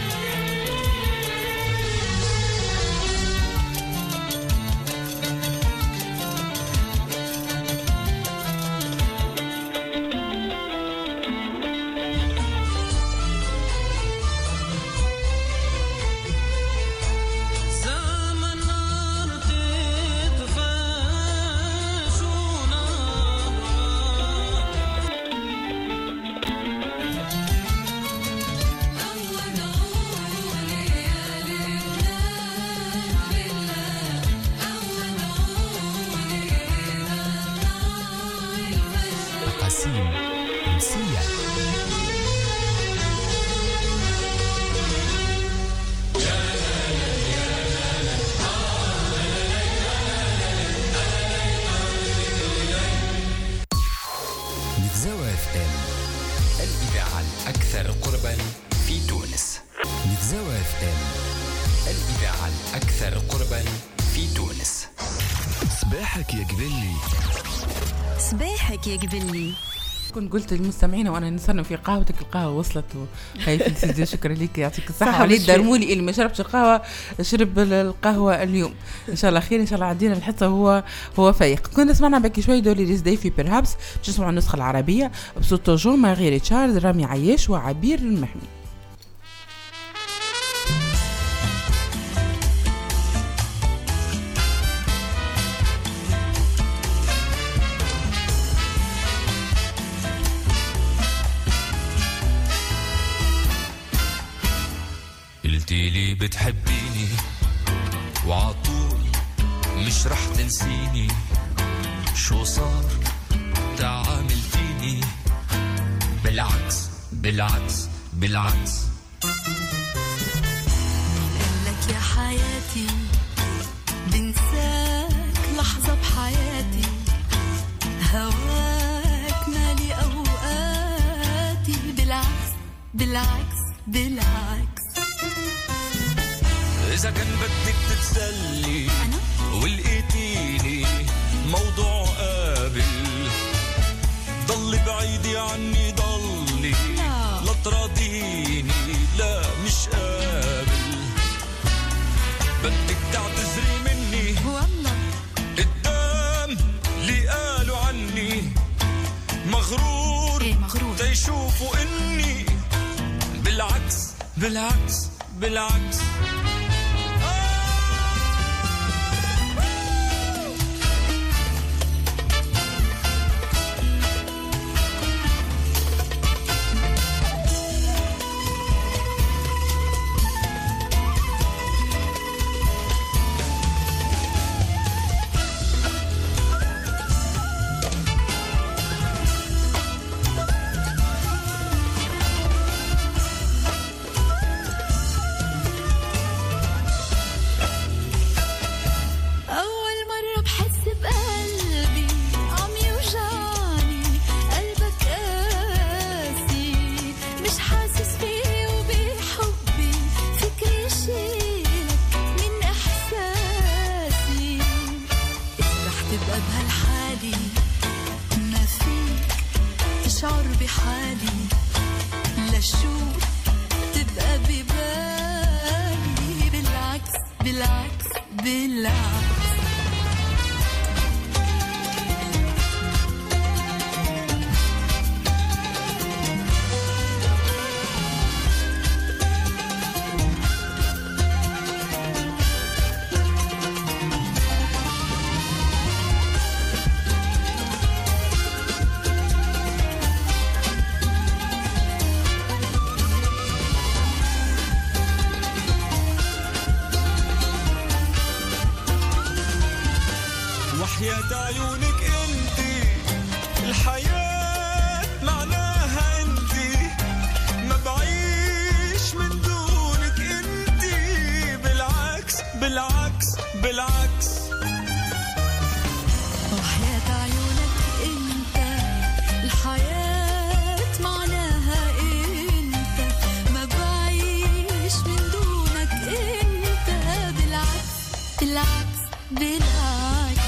كنت قلت للمستمعين وانا نصنف في قهوتك القهوه وصلت وهي سيدي شكرا لك يعطيك الصحه. وليد درمولي اللي ما شربش القهوه شرب القهوه اليوم ان شاء الله خير. ان شاء الله عدينا بالحصه وهو هو فايق. كنا سمعنا بكي شوي دولي ريز داي في بيرهابس باش نسمعوا النسخه العربيه بصوت جون ما غير تشارلز رامي عياش وعبير المحمي. قلتيلي بتحبيني وعطول مش رح تنسيني، شو صار تعاملتيني بالعكس بالعكس بالعكس. قالك يا حياتي بنساك لحظة بحياتي، هواك مالي أوقاتي بالعكس بالعكس بالعكس. إذا كان بدك تتسلي ولقيتيني موضوع قابل، ضلي بعيدي عني ضلي لا تراضيني لا مش قابل. بدك تعتذري مني والله قدام اللي قالوا عني مغرور، إيه مغرور تيشوفوا إني بالعكس بالعكس بالعكس. بحالي لشو تبقى ببالي بالعكس بالعكس بالعكس وحياة عيونك انتي الحياة معناها انتي ما بعيش من دونك انتي بالعكس بالعكس بالعكس وحياة عيونك انت الحياة معناها انت ما بعيش من دونك انت بالعكس بالعكس بالعكس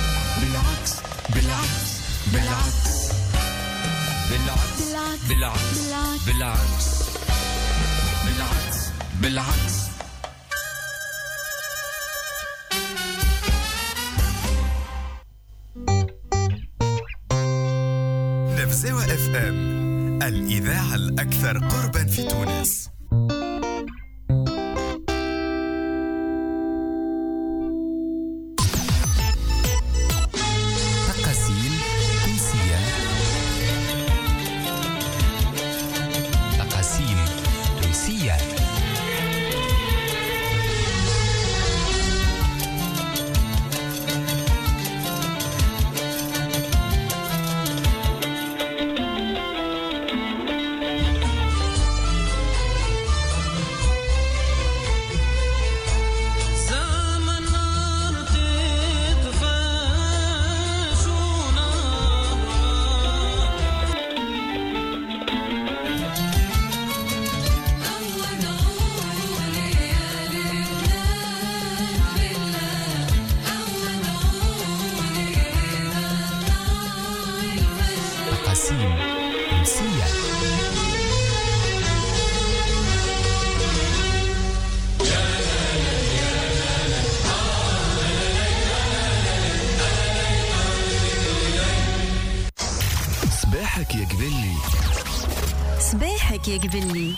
بالعكس بالعكس بالعكس بالعكس بالعكس بالعكس بالعكس نفزوة اف ام، الإذاعة الأكثر قربا في تونس. صباحك يا قبلي، صباحك يا قبلي.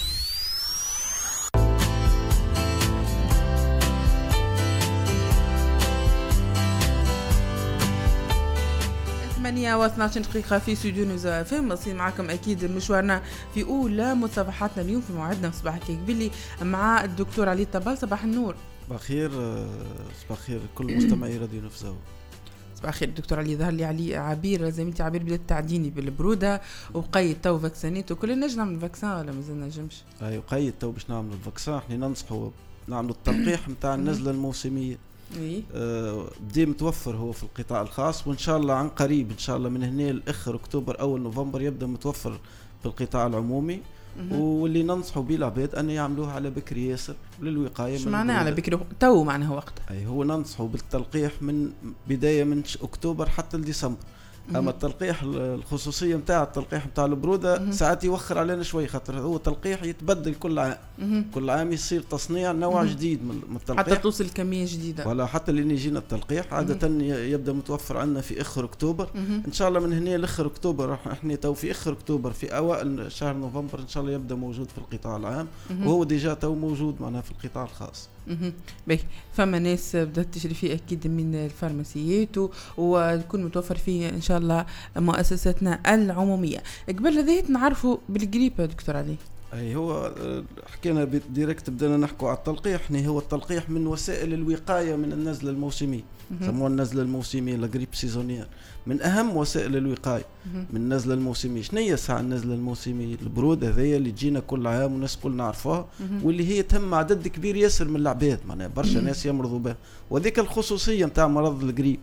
ثمانية واثناشر دقيقة في استوديو نزوة اف ام. مصير معكم أكيد مشوارنا في أولى مصباحاتنا اليوم في موعدنا صباحك يا قبلي مع الدكتور علي الطبال. صباح النور. صباح الخير. صباح الخير كل مستمعي راديو نفزاو. صباح الخير دكتور علي. ظهر لي علي عبير زميلتي عبير بدات تعديني بالبروده وقيد تو فاكسينيت وكل نجم نعمل الفاكسان ولا مازال نجمش؟ اي وقيد تو باش نعمل الفاكسان. احنا ننصحوا نعملوا التلقيح نتاع النزله الموسميه. اي آه بدي متوفر هو في القطاع الخاص، وان شاء الله عن قريب ان شاء الله من هنا لاخر اكتوبر اول نوفمبر يبدا متوفر في القطاع العمومي. واللي ننصحوا به العباد ان يعملوها على بكري ياسر للوقايه. شو معناه على بكري؟ تو معناه وقتها. اي هو ننصحوا بالتلقيح من بدايه من اكتوبر حتى لديسمبر. اما التلقيح الخصوصيه نتاع التلقيح نتاع البروده ساعات يوخر علينا شوي، خاطر هو تلقيح يتبدل كل عام. كل عام يصير تصنيع نوع جديد من التلقيح حتى توصل كميه جديده. ولا حتى اللي يجينا التلقيح عاده يبدا متوفر عندنا في اخر اكتوبر. ان شاء الله من هنا لاخر اكتوبر احنا تو في اخر اكتوبر في اوائل شهر نوفمبر ان شاء الله يبدا موجود في القطاع العام. وهو ديجا تو موجود معنا في القطاع الخاص. باهي فما ناس بدات تشري فيه اكيد من الفارماسيات ويكون متوفر فيه ان شاء الله مؤسساتنا العموميه. قبل هذا نعرفوا بالجريب دكتور علي. اي هو حكينا ديريكت بدنا نحكوا على التلقيح. هو التلقيح من وسائل الوقايه من النزله الموسميه، سموها النزله الموسميه لا سيزونير، من اهم وسائل الوقايه من النزله الموسميه. شنو هي ساعه النزله الموسميه؟ البرود هذيا اللي تجينا كل عام والناس كل نعرفوها، واللي هي تهم عدد كبير ياسر من العباد، معناها برشا ناس يمرضوا بها، وذيك الخصوصيه نتاع مرض الجريب.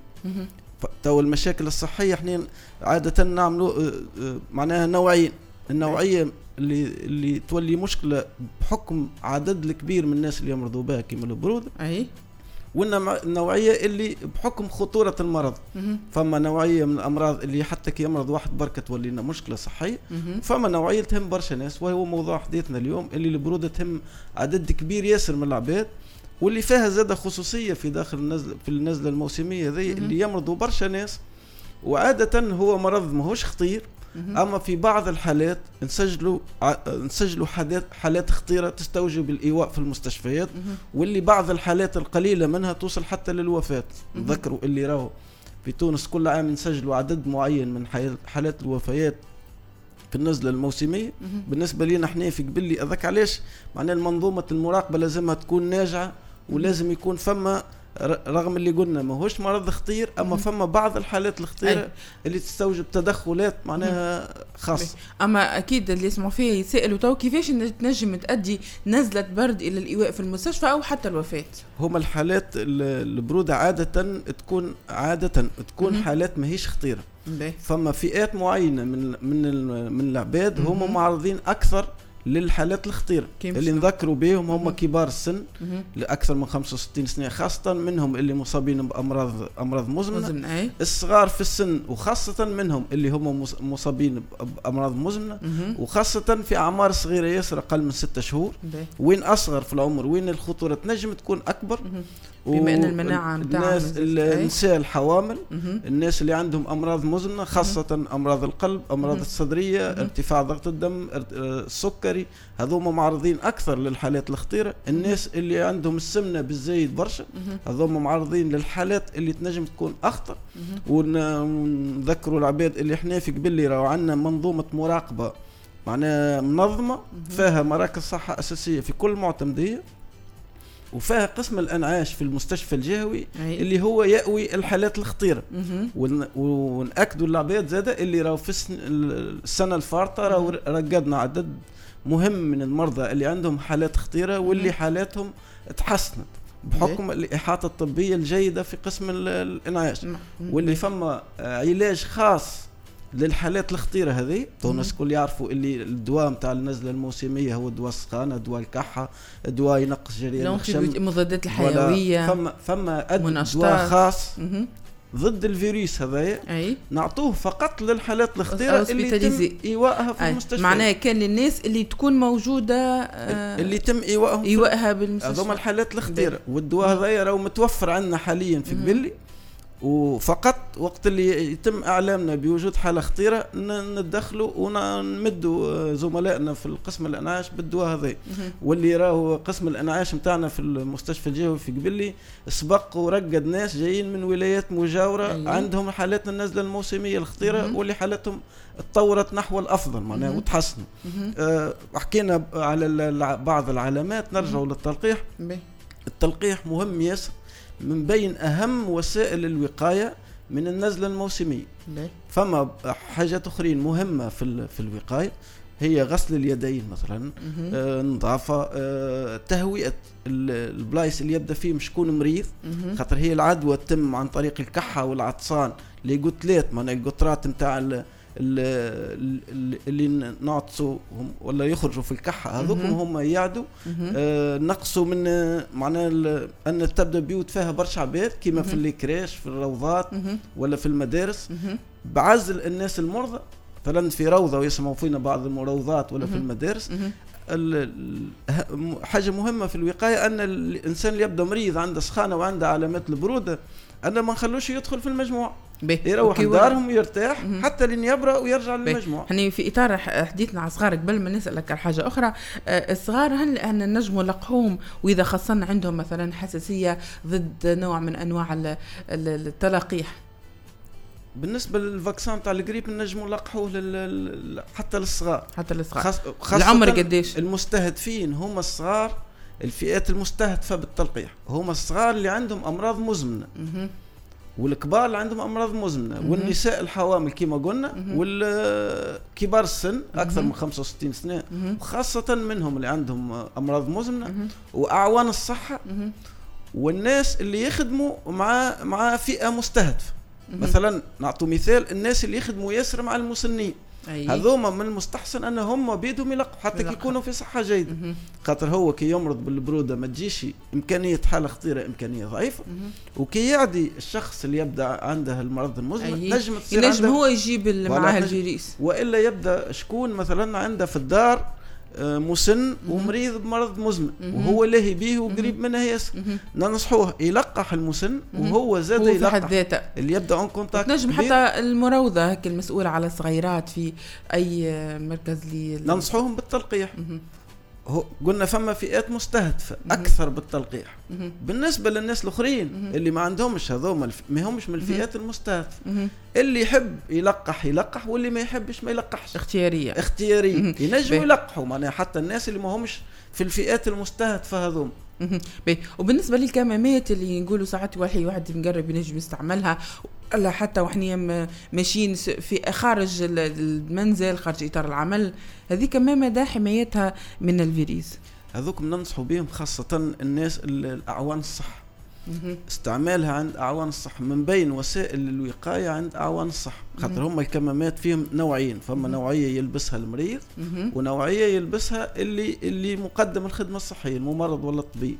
تو المشاكل الصحيه احنا عاده نعملوا معناها نوعين. النوعيه اللي اللي تولي مشكله بحكم عدد الكبير من الناس اللي يمرضوا بها كيما البرود، اي والنوعيه اللي بحكم خطوره المرض. فما نوعيه من الامراض اللي حتى كي يمرض واحد بركه تولي لنا مشكله صحيه. فما نوعيه تهم برشا ناس، وهو موضوع حديثنا اليوم اللي البروده تهم عدد كبير ياسر من العباد، واللي فيها زاده خصوصيه في داخل النزله في النزله الموسميه ذي اللي يمرضوا برشا ناس. وعاده هو مرض ماهوش خطير، اما في بعض الحالات نسجلوا ع... نسجلوا حالات حالات خطيره تستوجب الايواء في المستشفيات، واللي بعض الحالات القليله منها توصل حتى للوفاه. تذكروا اللي راهو في تونس كل عام نسجلوا عدد معين من حالات الوفيات في النزله الموسميه. بالنسبه لنا احنا في قبلي هذاك علاش معناها المنظومه المراقبه لازمها تكون ناجعه، ولازم يكون فما رغم اللي قلنا ماهوش مرض خطير، اما فما بعض الحالات الخطيره أي. اللي تستوجب تدخلات معناها خاصه. اما اكيد اللي يسمعوا فيه يسالوا تو كيفاش تنجم تؤدي نزله برد الى الايواء في المستشفى او حتى الوفاه. هما الحالات البروده عاده تكون عاده تكون مم. حالات ماهيش خطيره. بي. فما فئات معينه من من من العباد هما معرضين اكثر للحالات الخطيرة اللي نذكروا بهم هم كبار السن لأكثر من خمسة وستين سنة، خاصة منهم اللي مصابين بأمراض أمراض مزمنة. الصغار في السن وخاصة منهم اللي هم مصابين بأمراض مزمنة، وخاصة في أعمار صغيرة ياسر أقل من ستة شهور. وين أصغر في العمر وين الخطورة تنجم تكون أكبر. بما أن المناعة الناس النساء الحوامل، الناس اللي عندهم أمراض مزمنة خاصة أمراض القلب، أمراض الصدرية، ارتفاع ضغط الدم، السكري، هذوما معرضين أكثر للحالات الخطيرة. الناس اللي عندهم السمنة بالزايد برشا هذوما معرضين للحالات اللي تنجم تكون أخطر. ونذكروا العباد اللي احنا في قبل راهو عندنا منظومة مراقبة معناها منظمة فيها مراكز صحة أساسية في كل معتمدية، وفيها قسم الانعاش في المستشفى الجهوي أي. اللي هو يأوي الحالات الخطيره. ون... ونأكدوا العباد زاده اللي راهو في السنه الفارطه راهو رقدنا عدد مهم من المرضى اللي عندهم حالات خطيره واللي حالاتهم تحسنت بحكم الإحاطة الطبية الجيدة في قسم الانعاش، واللي فما علاج خاص للحالات الخطيرة هذه. الناس كل يعرفوا اللي الدواء متاع النزلة الموسمية هو دواء السخانة، دواء الكحة، دواء ينقص جريان الشم، المضادات الحيوية، فما فما دواء خاص ضد الفيروس هذايا نعطوه فقط للحالات الخطيرة اللي يتم إيواءها في المستشفى. معناها كان للناس اللي تكون موجودة آه اللي يتم إيواءهم إيواءها بالمستشفى، هذوما الحالات الخطيرة. والدواء هذايا راهو متوفر عندنا حاليا في قبلي، وفقط وقت اللي يتم اعلامنا بوجود حاله خطيره ندخلوا ونمدوا زملائنا في القسم الانعاش بالدواء هذا. واللي راهو قسم الانعاش نتاعنا في المستشفى الجهوي في قبلي سبق ورقد ناس جايين من ولايات مجاوره أيه. عندهم حالات النزله الموسميه الخطيره مه. واللي حالتهم تطورت نحو الافضل معناها وتحسنوا. أه حكينا على بعض العلامات، نرجعوا للتلقيح. بي. التلقيح مهم ياسر، من بين أهم وسائل الوقاية من النزلة الموسمية. فما حاجات أخرين مهمة في في الوقاية هي غسل اليدين مثلا، آه نظافة، آه تهوية البلايص اللي يبدأ فيه شكون مريض، خاطر هي العدوى تتم عن طريق الكحة والعطسان اللي قتلات من القطرات نتاع اللي نعطسوا ولا يخرجوا في الكحة هذوكم هم يعدوا آه نقصوا من معناه أن تبدأ بيوت فيها برشا عباد كما في الكريش في الروضات ولا في المدارس، بعزل الناس المرضى مثلا في روضة ويسمعوا فينا بعض المروضات ولا في المدارس. حاجة مهمة في الوقاية أن الإنسان اللي يبدأ مريض عنده سخانة وعنده علامات البرودة أن ما نخلوش يدخل في المجموعة، يروح لدارهم يرتاح حتى لين يبرأ ويرجع للمجموعة. يعني في إطار حديثنا على صغار قبل ما نسألك على حاجة أخرى، الصغار هل أن نجم لقحوهم وإذا خاصة عندهم مثلا حساسية ضد نوع من أنواع التلقيح؟ بالنسبة للفاكسان تاع الجريب نجموا نلقحوه لل... حتى للصغار، حتى للصغار خاص... العمر قديش؟ المستهدفين هم الصغار، الفئات المستهدفة بالتلقيح هم الصغار اللي عندهم أمراض مزمنة والكبار اللي عندهم أمراض مزمنة والنساء الحوامل كما قلنا والكبار السن أكثر من خمسة وستين سنة، وخاصة منهم اللي عندهم أمراض مزمنة وأعوان الصحة والناس اللي يخدموا مع مع فئة مستهدفة. مثلا نعطوا مثال الناس اللي يخدموا ياسر مع المسنين هذوما من المستحسن ان هم بيدهم يلقحوا حتى كي يكونوا في صحه جيده. خاطر هو كي يمرض بالبروده ما تجيش امكانيه حاله خطيره، امكانيه ضعيفه. وكي يعدي الشخص اللي يبدا عنده المرض المزمن نجم تصير ينجم هو يجيب معاه الفيروس، والا يبدا شكون مثلا عنده في الدار مسن ومريض بمرض مزمن وهو لاهي به وقريب منه ياسر، ننصحوه يلقح المسن وهو زاد يلقح اللي يبدا اون كونتاكت. نجم حتى المروضه هيك المسؤوله على الصغيرات في اي مركز لي ننصحوهم بالتلقيح. قلنا فما فئات مستهدفه اكثر بالتلقيح. بالنسبه للناس الاخرين اللي ما عندهمش هذوما ما همش من الفئات المستهدفه، اللي يحب يلقح يلقح واللي ما يحبش ما يلقحش، اختياريه اختياريه ينجموا يلقحوا معناها حتى الناس اللي ما همش في الفئات المستهدفه هذوما. وبالنسبه للكمامات اللي نقولوا ساعات واحد واحد مقرب ينجم يستعملها، الا حتى وحنا ماشيين في خارج المنزل خارج اطار العمل، هذه كمامه دا حمايتها من الفيروس. هذوك ننصحوا بهم خاصه الناس الاعوان الصحه، استعمالها عند اعوان الصحه من بين وسائل الوقايه عند اعوان الصحه. خاطر هم الكمامات فيهم نوعين، فما نوعيه يلبسها المريض ونوعيه يلبسها اللي اللي مقدم الخدمه الصحيه الممرض ولا الطبيب.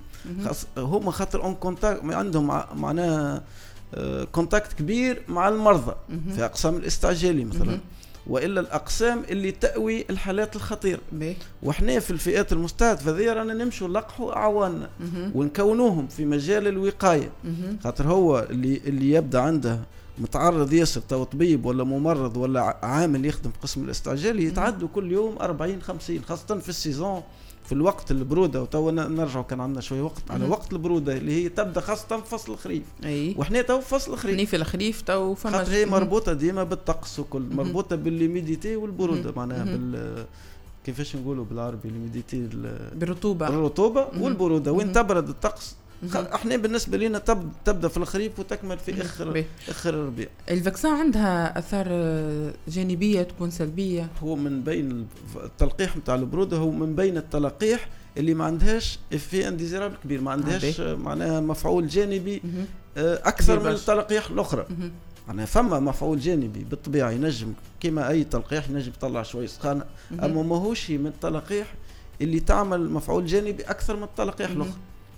هم خاطر اون كونتاكت عندهم معناها كونتاكت كبير مع المرضى في اقسام الاستعجالي مثلا، والا الاقسام اللي تأوي الحالات الخطيره. وحنا في الفئات المستهدفه ذي رانا نمشوا نلقحوا اعواننا ونكونوهم في مجال الوقايه. خاطر هو اللي اللي يبدا عنده متعرض ياسر تو طبيب ولا ممرض ولا عامل يخدم في قسم الاستعجالي يتعدوا كل يوم أربعين خمسين، خاصه في السيزون في الوقت البروده. وتو نرجعوا كان عندنا شويه وقت على وقت البروده اللي هي تبدا خاصه في فصل الخريف. أي. وحنا تو في فصل الخريف، حنا في الخريف تو فما خاطر هي مربوطه ديما بالطقس وكل مربوطه بالليميديتي والبروده معناها بال كيفاش نقولوا بالعربي ليميديتي بالرطوبه الرطوبه والبروده. وين تبرد الطقس احنا بالنسبه لنا تب... تبدا في الخريف وتكمل في اخر بي. اخر الربيع. الفاكسان عندها اثار جانبيه تكون سلبيه؟ هو من بين التلقيح نتاع البروده هو من بين التلقيح اللي ما عندهاش في انديزيرابل كبير، ما عندهاش معناها مفعول جانبي اكثر من التلقيح الاخرى. معناها فما مفعول جانبي بالطبيعه ينجم كما اي تلقيح ينجم يطلع شويه سخانه، اما ماهوش من التلقيح اللي تعمل مفعول جانبي اكثر من التلقيح الاخرى،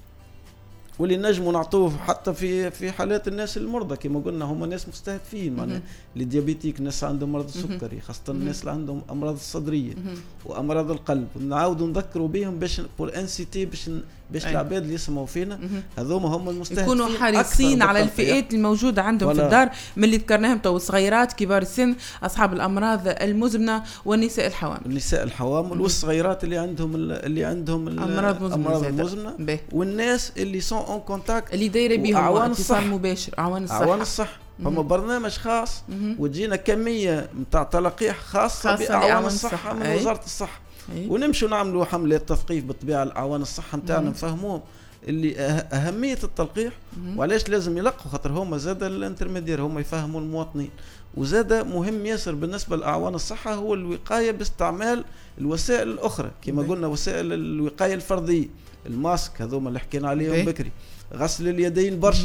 واللي نجموا نعطوه حتى في في حالات الناس المرضى كما قلنا هم ناس مستهدفين، معناها الديابيتيك، ناس عندهم مرض السكري، خاصه الناس اللي عندهم امراض الصدريه وامراض القلب. نعاودوا نذكروا بهم باش بور انسيتي باش باش العباد اللي يسمعوا فينا هذوما هم المستهدفين، يكونوا حريصين على الفئات الموجوده عندهم في الدار من اللي ذكرناهم تو، الصغيرات، كبار السن، اصحاب الامراض المزمنه، والنساء الحوامل. النساء الحوامل والصغيرات اللي عندهم اللي عندهم الامراض المزمنه، والناس اللي سون اون كونتاكت اللي دايره بهم اتصال مباشر. اعوان الصحه اعوان الصحه هم برنامج خاص وتجينا كميه نتاع تلقيح خاصه باعوان الصحه من وزاره الصحه. أي. ونمشوا نعملوا حملات تثقيف بالطبيعه الاعوان الصحه نتاعنا، نفهموهم اللي اهميه التلقيح وعلاش لازم يلقحوا، خاطر هما زاد الانترميدير هم يفهموا المواطنين. وزاد مهم ياسر بالنسبه لاعوان الصحه هو الوقايه باستعمال الوسائل الاخرى كما قلنا، وسائل الوقايه الفرديه، الماسك هذوما اللي حكينا عليهم بكري، غسل اليدين برشا،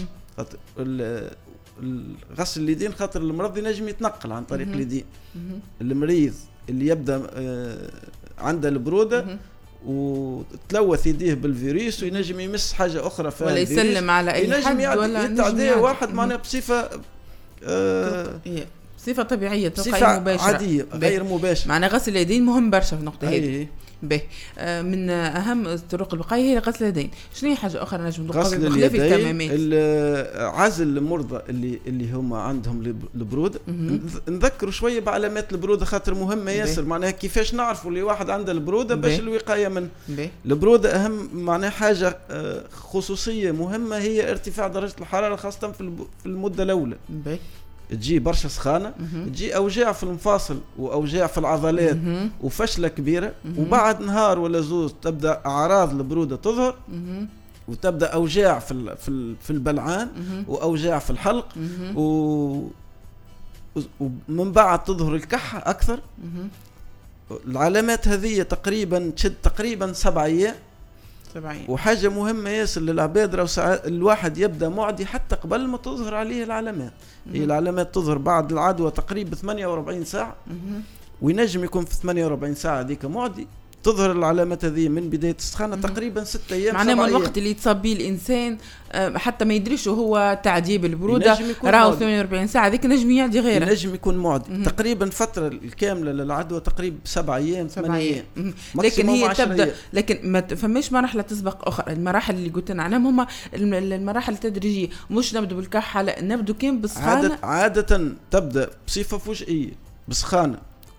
غسل اليدين خاطر المرض ينجم يتنقل عن طريق اليدين. المريض اللي يبدا عنده البروده وتلوث يديه بالفيروس وينجم يمس حاجه اخرى فيها ولا يسلم على اي حد ولا يتعدى واحد معناه بصفه آه بصفه طبيعيه بصفه مباشره عاديه غير مباشره. معناه غسل اليدين مهم برشا في النقطه هذه. به من اهم طرق الوقايه هي غسل اليدين. شنو هي حاجه اخرى نجم نقولها بخلاف الكمامات؟ عزل المرضى اللي اللي هم عندهم البروده، نذكروا شويه بعلامات البروده خاطر مهمه ياسر. معناها كيفاش نعرفوا اللي واحد عنده البروده باش الوقايه من البروده. اهم معناها حاجه خصوصيه مهمه هي ارتفاع درجه الحراره خاصه في المده الاولى. تجي برشا سخانه، تجي اوجاع في المفاصل واوجاع في العضلات وفشله كبيره، وبعد نهار ولا زوز تبدا اعراض البروده تظهر، وتبدا اوجاع في في البلعان واوجاع في الحلق، ومن بعد تظهر الكحه اكثر. العلامات هذه تقريبا تشد تقريبا سبع ايام. وحاجة مهمة ياسر للعباد، لو الواحد يبدأ معدي حتى قبل ما تظهر عليه العلامات. هي العلامات تظهر بعد العدوى تقريبا ثمانية وأربعين ساعة، وينجم يكون في ثمانية وأربعين ساعة هذيك معدي. تظهر العلامات هذه من بداية السخانة تقريبا ستة أيام. معناه من الوقت اللي يتصاب به الإنسان حتى ما يدريش هو تعذيب البرودة راهو ثمانية وأربعين ساعة ذيك نجم يعدي غيره. نجم يكون معدي مم. تقريبا فترة الكاملة للعدوى تقريبا سبع أيام ثمانية أيام. لكن هي تبدأ لكن ما فماش مراحل تسبق أخرى. المراحل اللي قلت لنا عليهم هما المراحل التدريجية. مش نبدو بالكحة لا نبدو كم بالسخانة. عادة, عادة تبدأ بصفة فجائية بسخانة و...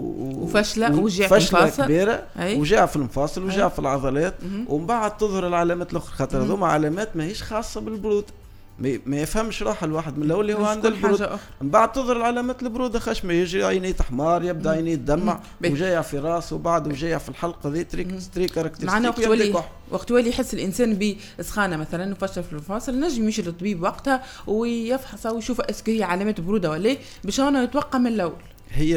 وفشلة ووجع في المفاصل كبيرة وجع في المفاصل وجع في العضلات ومن بعد تظهر العلامات الأخرى. خاطر هذوما علامات ما هيش خاصة بالبرود ما يفهمش راح الواحد من الأول هو عنده البرود. من بعد تظهر العلامات البرودة خشمة يجي عينيه حمار يبدأ عينيه يدمع وجايع في راسه وبعد وجايع في الحلقة ذي تريك ستريك كاركترستيك. معنا وقت ولي وقت ولي يحس الإنسان بسخانة مثلا وفشل في المفاصل نجم يمشي للطبيب وقتها ويفحصها ويشوف اسكو هي علامات برودة ولا باش هو يتوقع من الأول. هي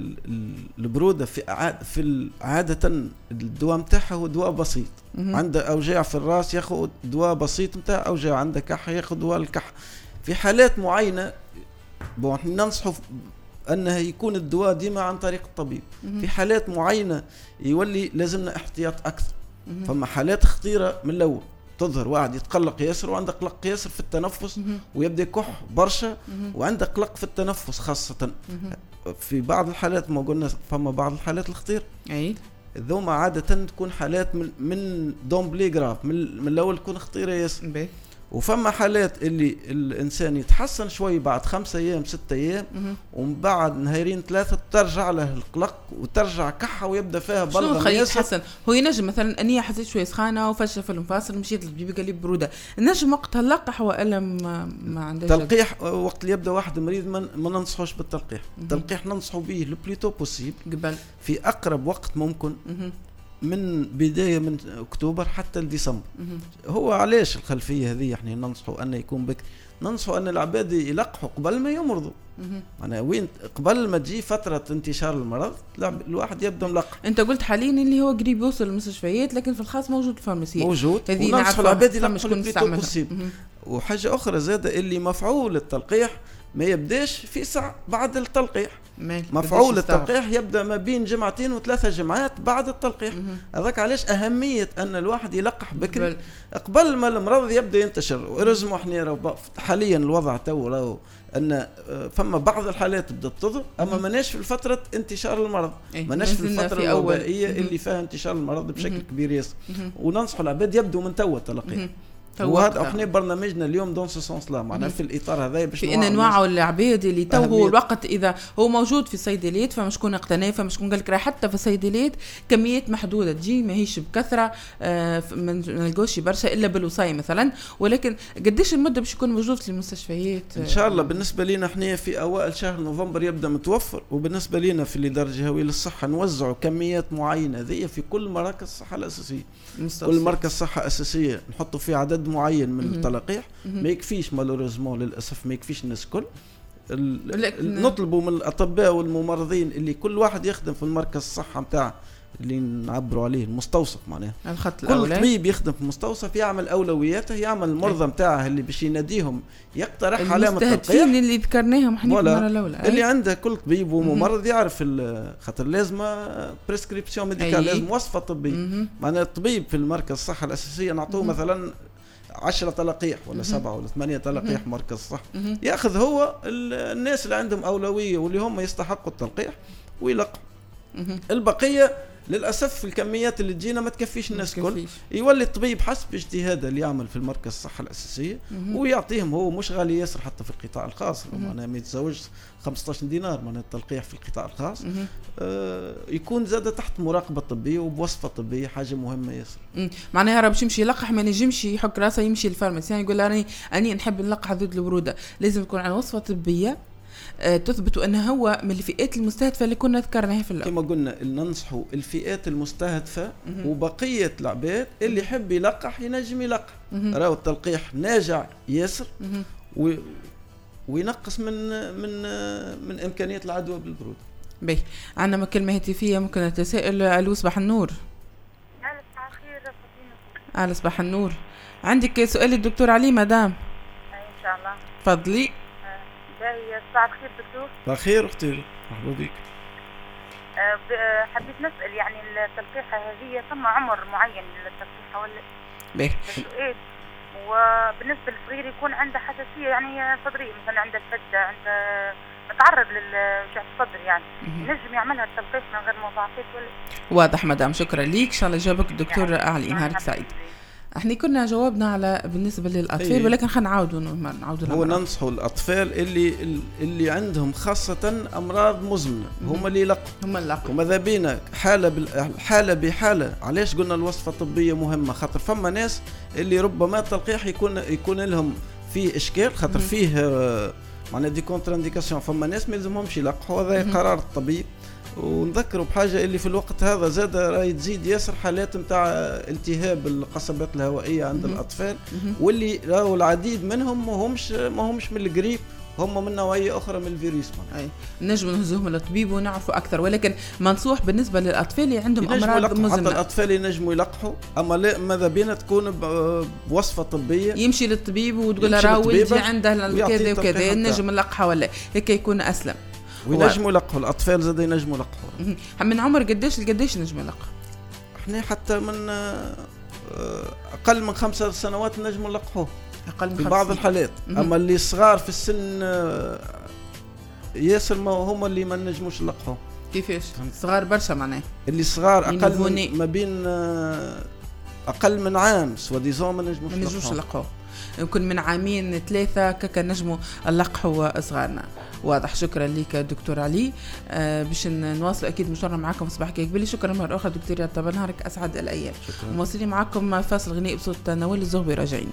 البرودة في في عادة الدواء متاعها هو دواء بسيط. عنده أوجاع في الرأس ياخذ دواء بسيط متاع أوجاع. عنده كحة ياخذ دواء الكحة. في حالات معينة بون ننصحوا أنها يكون الدواء ديما عن طريق الطبيب. في حالات معينة يولي لازمنا احتياط أكثر. فما حالات خطيرة من الأول تظهر واحد يتقلق ياسر وعنده قلق ياسر في التنفس ويبدأ يكح برشا وعنده قلق في التنفس خاصة. في بعض الحالات ما قلنا فما بعض الحالات الخطيرة أي ذوما عادة تكون حالات من من دومبلي جراف من, من الأول تكون خطيرة ياسر. وفما حالات اللي الإنسان يتحسن شوي بعد خمسة أيام ستة أيام ومن بعد نهارين ثلاثة ترجع له القلق وترجع كحة ويبدأ فيها بلغم ياسر. يتحسن هو ينجم مثلا أني حسيت شوي سخانة وفشل في المفاصل مشيت للطبيب قال لي برودة نجم وقتها اللقح ولا ما, ما عندهاش تلقيح. وقت اللي يبدأ واحد مريض ما, ما ننصحوش بالتلقيح. التلقيح ننصحوا به لبليتو بوسيبل قبل في أقرب وقت ممكن من بداية من أكتوبر حتى لديسمبر. هو علاش الخلفية هذه احنا ننصحوا أن يكون بك ننصحوا أن العباد يلقحوا قبل ما يمرضوا. أنا وين قبل ما تجي فترة انتشار المرض الواحد يبدأ ملقح. أنت قلت حاليا اللي هو قريب يوصل المستشفيات لكن في الخاص موجود الفارماسية موجود وننصحوا العباد يلقحوا البليتو بوسيبل. وحاجة أخرى زادة اللي مفعول التلقيح ما يبداش في ساعة بعد التلقيح. مفعول التلقيح يبدأ ما بين جمعتين وثلاثة جمعات بعد التلقيح. هذاك علاش أهمية أن الواحد يلقح بكري قبل ما المرض يبدأ ينتشر. ورزموا احنا حاليا الوضع تو أن فما بعض الحالات بدأت تظهر أما مناش في فترة انتشار المرض. مناش في الفترة الوبائية اللي فيها انتشار المرض بشكل كبير ياسر. وننصح العباد يبدأوا من توا التلقيح. وهذا احنا برنامجنا اليوم دون سو سونس لا معناها في الاطار هذا باش في ان نوعوا العباد اللي تو هو الوقت اذا هو موجود في الصيدليات فما شكون اقتناه فما شكون قال لك راه حتى في الصيدليات كميات محدوده تجي ماهيش بكثره آه ما نلقوش برشا الا بالوصايه مثلا. ولكن قديش المده باش يكون موجود في المستشفيات؟ ان شاء الله بالنسبه لنا احنا في اوائل شهر نوفمبر يبدا متوفر. وبالنسبه لنا في الاداره الجهويه للصحه نوزعوا كميات معينه ذي في كل مراكز الصحه الاساسيه. كل مركز صحه اساسيه نحطوا فيه عدد معين من التلقيح. ما يكفيش مالوريزمون للاسف ما يكفيش الناس الكل. نطلبوا من الاطباء والممرضين اللي كل واحد يخدم في المركز الصحه نتاعه اللي نعبروا عليه المستوصف معناها كل طبيب يخدم في المستوصف يعمل اولوياته يعمل المرضى نتاعه اللي باش يناديهم يقترح علامه التلقيح اللي ذكرناهم احنا المره الاولى اللي عنده كل طبيب وممرض يعرف خاطر لازم بريسكريبسيون ميديكال لازم وصفه طبيه. معناها الطبيب في المركز الصحه الاساسيه نعطوه مثلا عشرة تلقيح ولا سبعة ولا ثمانية تلقيح مركز صح ياخذ هو الناس اللي عندهم أولوية واللي هم يستحقوا التلقيح ويلقح. البقية للأسف في الكميات اللي تجينا ما تكفيش الناس كل. يولي الطبيب حسب اجتهاده اللي يعمل في المركز الصحة الأساسية ويعطيهم هو مش غالي ياسر حتى في القطاع الخاص. معناها ما يتزوجش خمسة عشر دينار معناها التلقيح في القطاع الخاص. آه يكون زاد تحت مراقبة طبية وبوصفة طبية حاجة مهمة ياسر. معناها راه باش يمشي يلقح ما ينجمش يحك راسه يمشي للفارماسي يعني يقول أنا أني نحب نلقح ذود البرودة لازم تكون على وصفة طبية تثبت أنه هو من الفئات المستهدفة اللي كنا ذكرناها في الأول. كما قلنا ننصحوا الفئات المستهدفة وبقية العباد اللي يحب يلقح ينجم يلقح. راهو التلقيح ناجع ياسر و... وينقص من من من إمكانية العدوى بالبرودة. باهي عندنا كلمة هاتفية ممكن نتساءل. ألو صباح النور. أهلا صباح الخير فاطمة. أهلا صباح النور. عندك سؤال الدكتور علي مدام؟ إن شاء الله. تفضلي. باهي صباح الخير دكتور. بخير أختي مرحبا بك. آه، حبيت نسأل يعني التلقيحة هذه ثم عمر معين للتلقيحة ولا باهي. السؤال؟ وبالنسبة للصغير يكون عنده حساسية يعني صدرية مثلا عنده الفجة عنده متعرض للوجع الصدر يعني نجم يعملها التلقيح من غير مضاعفات ولا؟ واضح مدام، شكرا ليك، ان شاء الله جابك الدكتور علي. نهارك سعيد. احنا كنا جاوبنا على بالنسبه للاطفال إيه. ولكن خلينا نعاودوا نعاودوا هو ننصحوا الاطفال اللي اللي عندهم خاصه امراض مزمنه هم اللي يلقوا هم اللي يلقوا وماذا بينا حاله بالحاله بحاله. علاش قلنا الوصفه الطبيه مهمه؟ خاطر فما ناس اللي ربما التلقيح يكون يكون لهم فيه اشكال خاطر فيه معناها دي كونتر انديكاسيون. فما ناس ما يلزمهمش يلقحوا، هذا قرار الطبيب. ونذكروا بحاجه اللي في الوقت هذا زاد راهي تزيد ياسر حالات نتاع التهاب القصبات الهوائيه عند الاطفال، واللي راهو العديد منهم ما همش ما همش من الجريب، هم من نوعيه اخرى من الفيروس. اي نجم نهزوهم للطبيب ونعرفوا اكثر، ولكن منصوح بالنسبه للاطفال اللي عندهم امراض مزمنه. حتى الاطفال ينجموا يلقحوا، اما لا ماذا بينا تكون بوصفه طبيه يمشي للطبيب وتقول له راه ولدي عنده كذا وكذا نجم نلقحه ولا هيك يكون اسلم. وينجموا يلقحوا الاطفال زاد ينجموا يلقحوا. من عمر قديش لقديش نجم يلقحوا؟ احنا حتى من اقل من خمسة سنوات نجموا نلقحوه اقل من في بعض الحالات. م- اما اللي صغار في السن ياسر ما هم اللي ما نجموش نلقحوه. كيفاش صغار برشا معناه؟ اللي صغار اقل من ما بين اقل من عام سوا ديزون ما نجموش ما نجموش نلقحوه. يمكن من عامين ثلاثة كك نجموا نلقحوا صغارنا. واضح. شكرا لك دكتور علي. آه باش نواصل اكيد مشوارنا معكم صباح كي قبلي. شكرا مره اخرى دكتور يعطى نهارك اسعد الايام. مواصلين معكم فاصل غنائي بصوت نوال الزغبي. راجعين.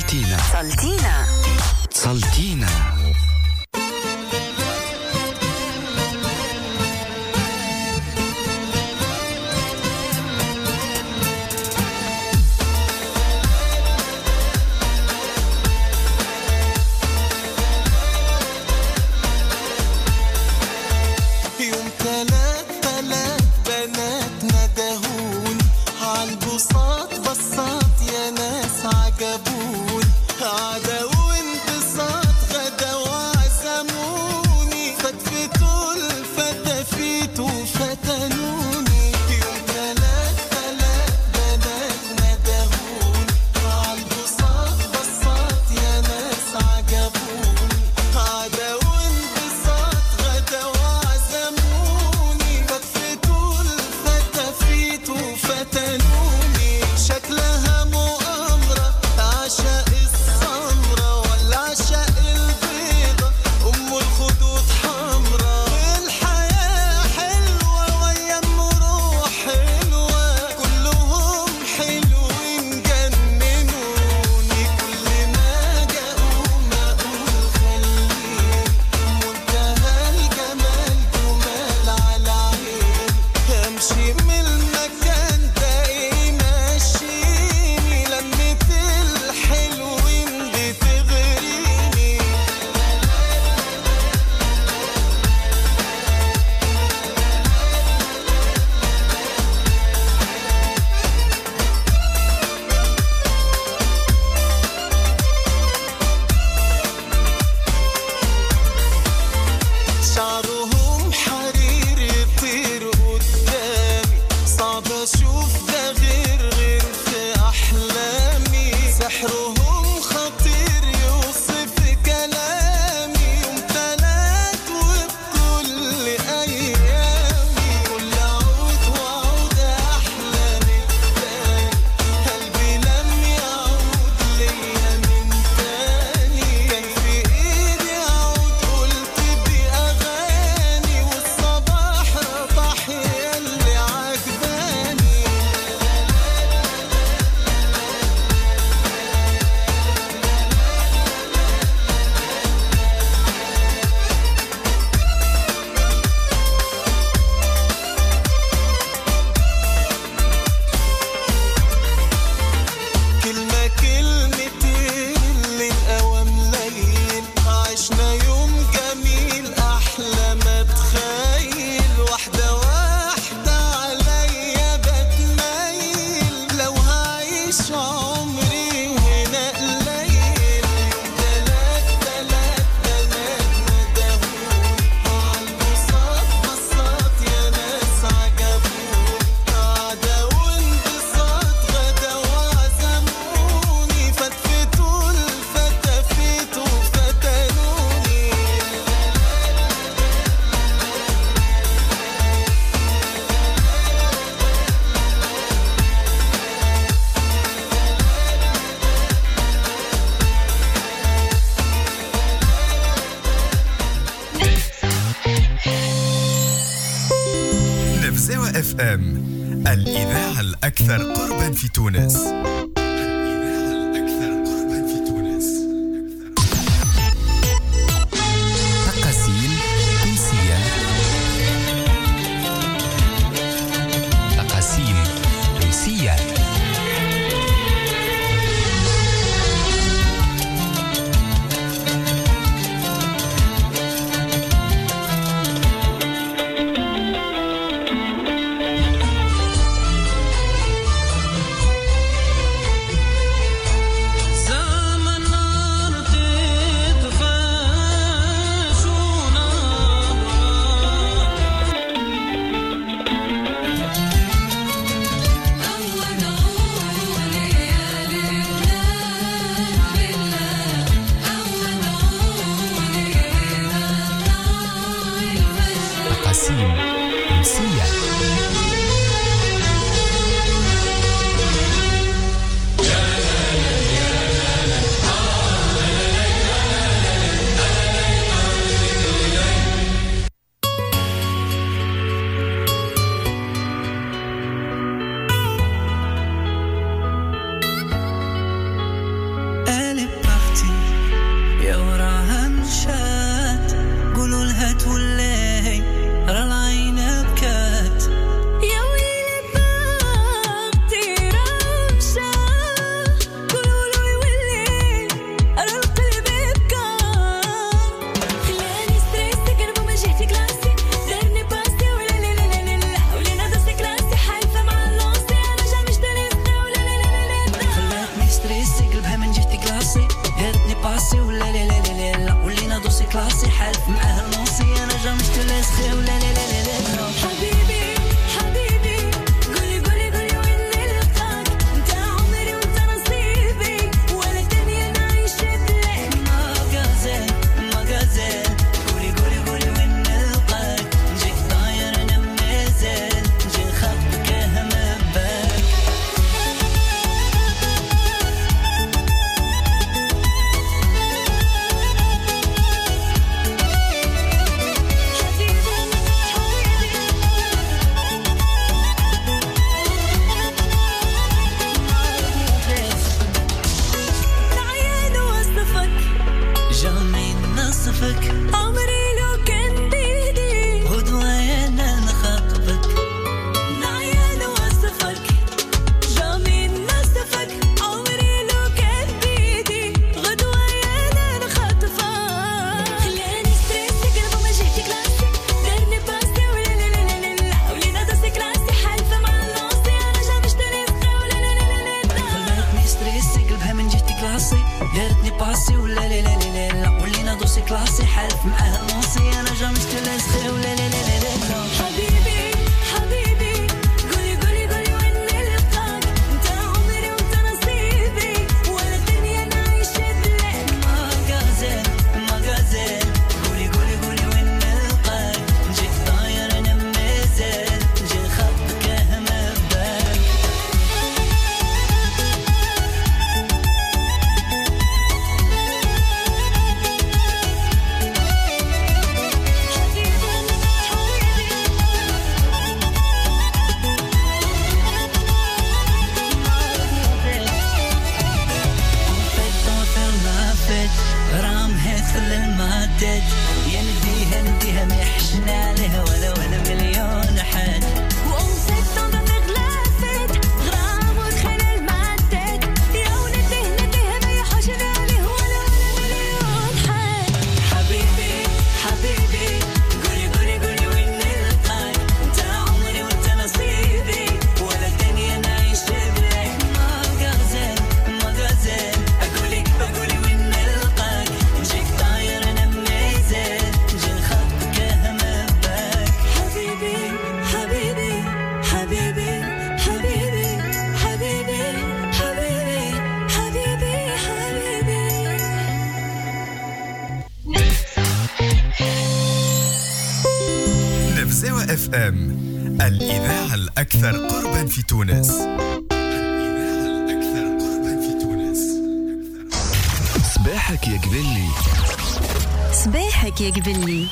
سلطينا سلطينا سلطينا. يوم تلات تلات بنات ندهون عالبساط بساط يا ناس عجبون عدا وانبساط غدا وعزموني فتفتوا الفتافيت وفتنوني يوم تلات تلات بنات ندهون عالبساط بساط يا ناس عجبون عدا وانبساط غدا وعزموني فتفتوا الفتافيت وفتنوني شكلها مؤامرة عشاء السمرة ولا عشاء البيضة أم الخدود حمرة الحياة حلوة ويا الروح حلوة كلهم حلوين جننوني كل ما جاءوا ما أقول خليهم منتهى الجمال جمال على عين أمشي من المكان ده يمشيني لمة الحلوين بتغريني شعرهم حرير يطير قدامي صعب اشوف ده غير غير في احلامي سحرهم خطير يوصف كلامي يوم تلات وبكل ايامي كل عود وعود احلى من التاني قلبي لم يعود ليا من تاني كان في ايدي عود قلت باغاني والصباح رباح ياللي عجباني كلمة كلمتين اللي القوام ليل عشنا يوم جميل أحلى ما تخيل واحدة واحدة عليا بتميل لو هعيش عمري هنا قليل تلات تلات بنات ندهون عالبساط بساط يا ناس عجبون قعدة وانبساط غدا وعزموني فتفتوا الفتافيت وفتنوني نبزاوة اف ام، الإذاعة الأكثر قربا في تونس. الإذاعة الأكثر قربا في تونس. تقاسيم تونسية. تقاسيم تونسية. شات قولوا لها تولاي راه العين بكات يا ويلي بختي راه مشى قولوا له يولي راه القلب بكى خلاني ستريسي قلبه ما جهتي كلاسي دارني باسي ولا لا لا لا لا ولينا دوسي كلاسي حالفة مع اللونسي انا جا مش دليسي ولا لا لا لا لا خلاتني ستريسي قلبها من جهتي كلاسي هرتني باسي ولا لا لا لا لا ولينا دوسي كلاسي حالف معاه اللونسي انا جا مش دليسي ولا لا لا لا لا حبيبي حبيبي قولي قولي قولي وين نلقاك انت عمري وانت نصيبي ولا الدنيا نعيش بلاك مغازل مغازل قولي قولي قولي وين نلقاك نجيك طاير انا مازال نجي نخبك اهم بباك العيان وصفك جامي نصفك عمري لو كان بيدي غدوة انا نخاطبك العيان وصفك جامي نصفك عمري لو كان بيدي غدوة انا نخطفك خلاني ستريسي قلبه ما جهتي كلاسي دارني باسي ولا لا لا لا لا ولينا دوسي كلاسي حالفة مع اللونسي انا جا مش دليسي ولا لا لا لا لا خلاتني ستريسي قلبها من جهتي كلاسي دارتني باسي ولا لا لا لا لا ولينا دوسي كلاسي حالف معاه اللونسي انا جا مش دليسي ولا لا لا لا لا حبيبي حبيبي قولي قولي قولي وين نلقاك انت عمري وانت نصيبي ولا الدنيا نعيش بلاك مغازل مغازل قولي قولي قولي وين نلقاك نجيك طاير انا مازال نجي نخبك اهم بباك رام هيثل المعدد ينديها نديها ما يحشنا عليها ولا ولا مليون حد وأمسك طنطا غلافت غرام وتخيل المعدد يا ونديه نديه ما يحوشنا عليه ولا ولا مليون حد حبيبي حبيبي قولي قولي قولي وين نلقاك انت عمري وانت نصيبي ولا الدنيا نعيش بلاك مغازل مغازل اقولي اقولي وين نلقاك نجيك طاير انا مازال نجي نخبك اهم بباك حبيبي حبيبي حبيبي حبيبي حبيبي حبيبي حبيبي حبيبي نفزاوة اف ام الإذاعة الأكثر قربا في تونس. الإذاعة الأكثر قربا في تونس. صباحك يا قبلي. صباحك يا قبلي.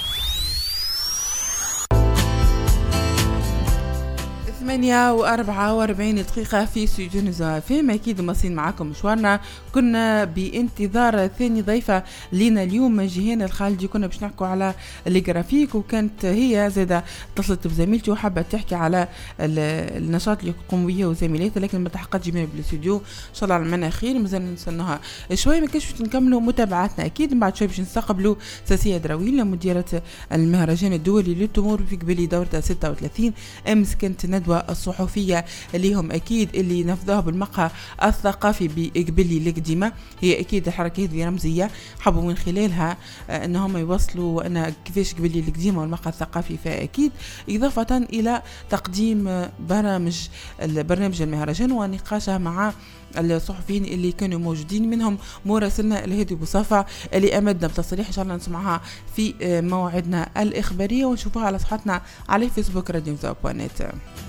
ثمانية وأربعة وأربعين دقيقة في استوديو نزهة فيم. أكيد مصين معاكم مشوارنا، كنا بانتظار ثاني ضيفة لينا اليوم جيهان الخالدي. كنا باش نحكوا على الجرافيك، وكانت هي زادة اتصلت بزميلتي وحابة تحكي على النشاط اللي يقوم به وزميلاتها، لكن ما تحققتش جميع بالاستوديو. إن شاء الله على المنى خير، مازال نستناها شوي. ما كاش باش نكملوا متابعتنا أكيد بعد شوي باش نستقبلوا ساسية دراويل مديرة المهرجان الدولي للتمور في قبلي دورة ستة وثلاثين. أمس كانت ندوة الصحفية اللي هم أكيد اللي نفذوها بالمقهى الثقافي بقبلي القديمة. هي أكيد الحركة هذه رمزية، حبوا من خلالها أنهم يوصلوا أن كيفاش قبلي القديمة والمقهى الثقافي فأكيد، إضافة إلى تقديم برامج البرنامج المهرجان ونقاشها مع الصحفيين اللي كانوا موجودين، منهم مراسلنا الهادي بوصافة اللي أمدنا بتصريح إن شاء الله نسمعها في موعدنا الإخبارية ونشوفها على صفحتنا على فيسبوك راديو نزهة بوانت.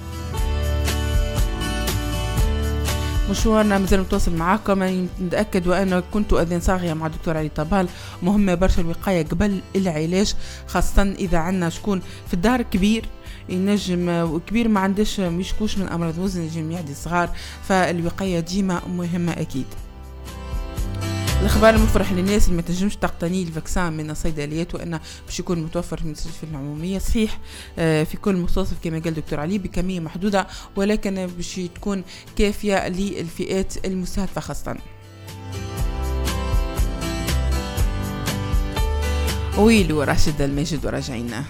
مشوارنا مازال متواصل معاكم. نتأكد وأنا كنت أذن صاغية مع الدكتور علي طبال. مهمة برشا الوقاية قبل العلاج، خاصة إذا عنا شكون في الدار كبير ينجم كبير ما عندش مشكوش من أمراض وزن ينجم يعدي صغار، فالوقاية ديما مهمة أكيد. الخبر المفرح للناس اللي ما تنجمش تقتني الفاكسان من الصيدليات وانه باش يكون متوفر في المستشفيات العموميه. صحيح في كل مستوصف كما قال دكتور علي بكميه محدوده، ولكن باش تكون كافيه للفئات المستهدفه خاصه. ويلو راشد الماجد وراجعينا.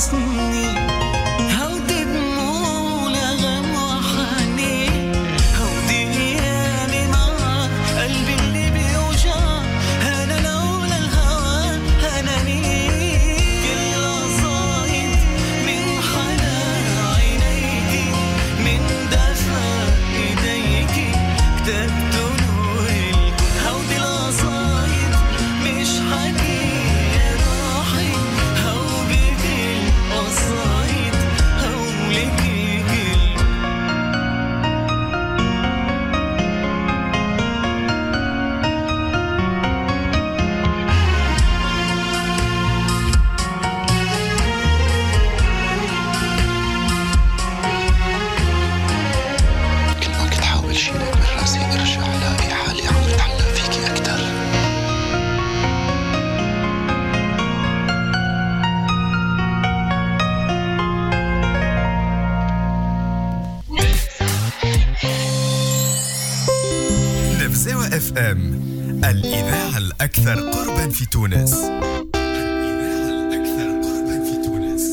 حسني هودي دموع لغم وحنين هودي ايامي مع قلبي اللي بيوجع انا لولا الهوى هناني كل قصايد من حنان عينيكي من دفى ايديكي كتبت نور الكون هودي القصايد مش حكي يا روحي هو بكل قصايد هقولكي كل كل ما كنت حاول شيلك من راسي ارجع لاقي حالي عم بتعلق فيكي أكتر. نبزاوة اف ام، الإذاعة الأكثر قربا في تونس. الإذاعة الأكثر قربا في تونس.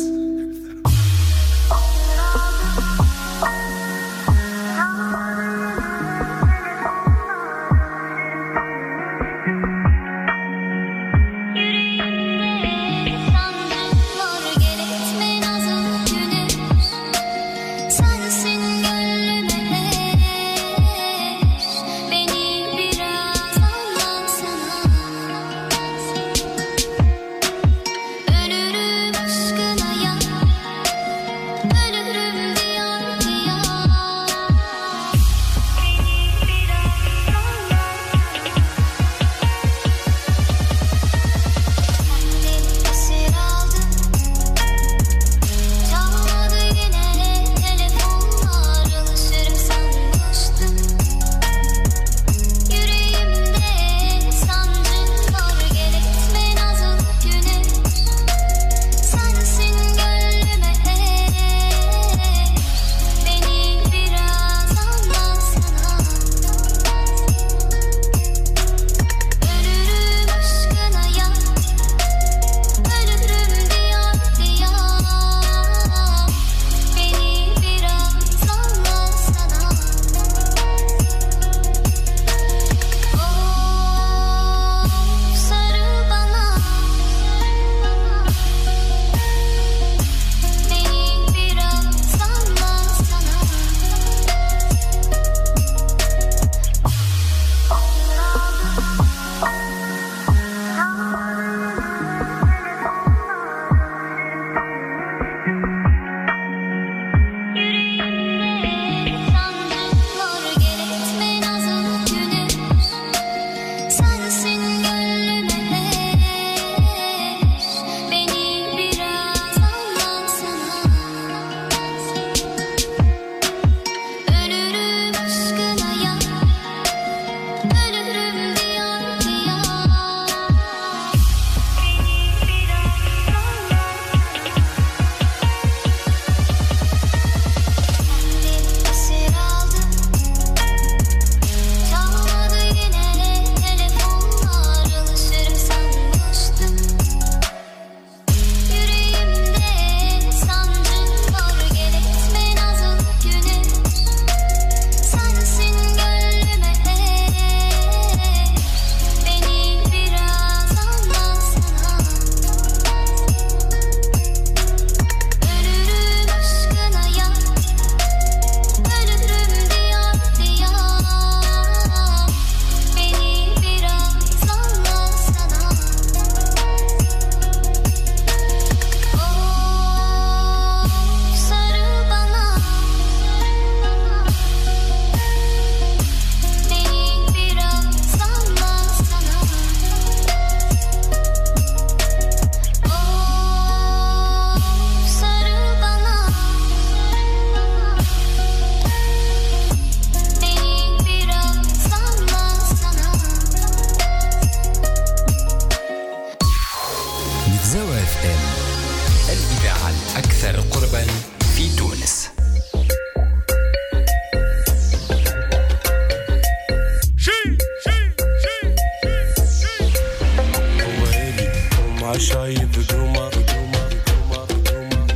عشايب قمر قمر قمر قمر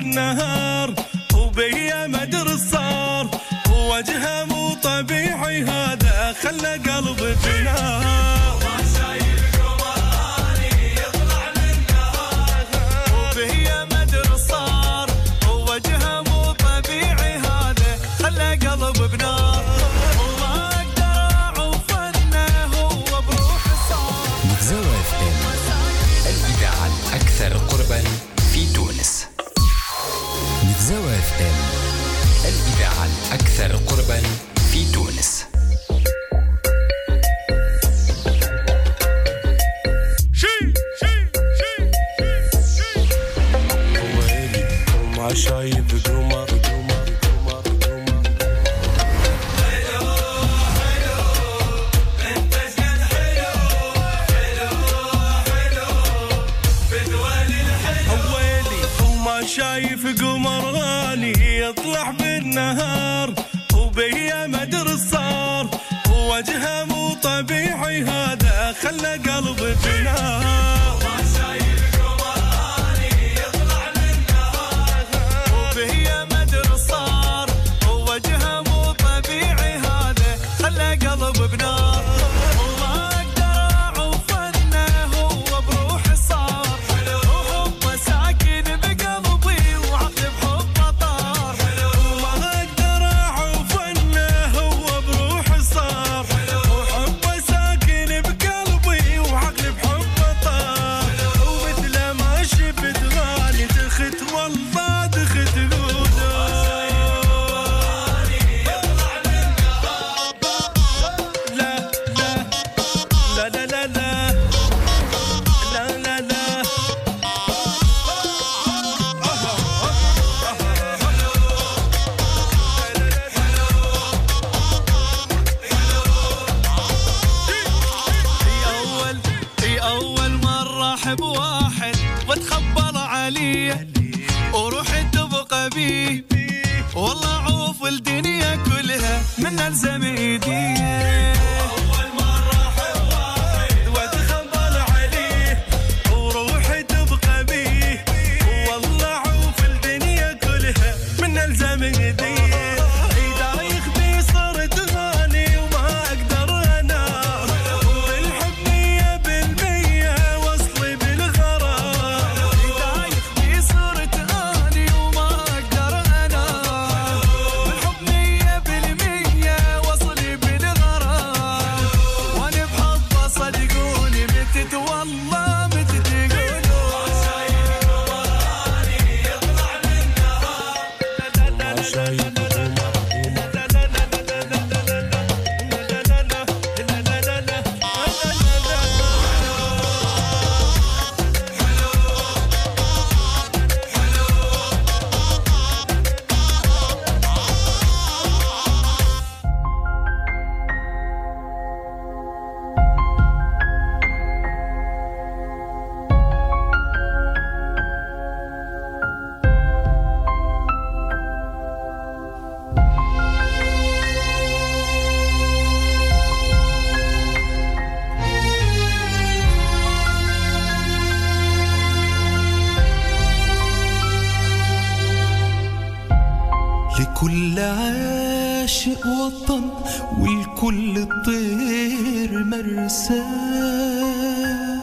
بالنهار وبيا مدر صار ووجهه مو طبيعي هذا خلى قلبي بنار ما شايف قمراني يطلع بالنهار وبيا مدر صار ووجهه مو طبيعي هذا خلى قلبي بنار وما اقدر اعوف انه هو بروحي صار. متزوج اف ام الاذاعه الاكثر قربا في تونس. متزوج اف ام الاذاعه الاكثر قربا في تونس. شايف قمر قمر قمر قمر حلو حلو انت شقد حلو حلو حلو بدوالي الحلو ويلي وما شايف قمر غالي يطلع بالنهار وبيا مدر صار ووجهه مو طبيعي هذا خلى قلبي بنار ما شايف قمر غالي يطلع هي مدر صار ووجهه مو طبيعي هذا خلى قلب بنار وما اقدر اعوف انه هو بروحي صار وحبه ساكن بقلبي وعقلي بحبه طار وما اقدر اعوف انه هو بروحي صار وحبه ساكن بقلبي وعقلي بحبه طار ومثل ما شفت غالي دخت والله دخت بواحد واتخبل عليه ورحت تبقى بيه والله عوف الدنيا كلها من الزم ايديه اول مره احب واحد واتخبل عليه ورحت تبقى بيه والله عوف الدنيا كلها من الزم ايديه دايخ بي صرت غالي وما اقدر انام والحب مية بالمية وصلي بالغرام دايخ بي صرت غالي وما اقدر انام والحب مية بالمية وصلي بالغرام وانا بحبه صدقوني متت والله متت تقولوا شايف قمراني يطلع بالنهار شايف لكل عاشق وطن والكل طير مرساه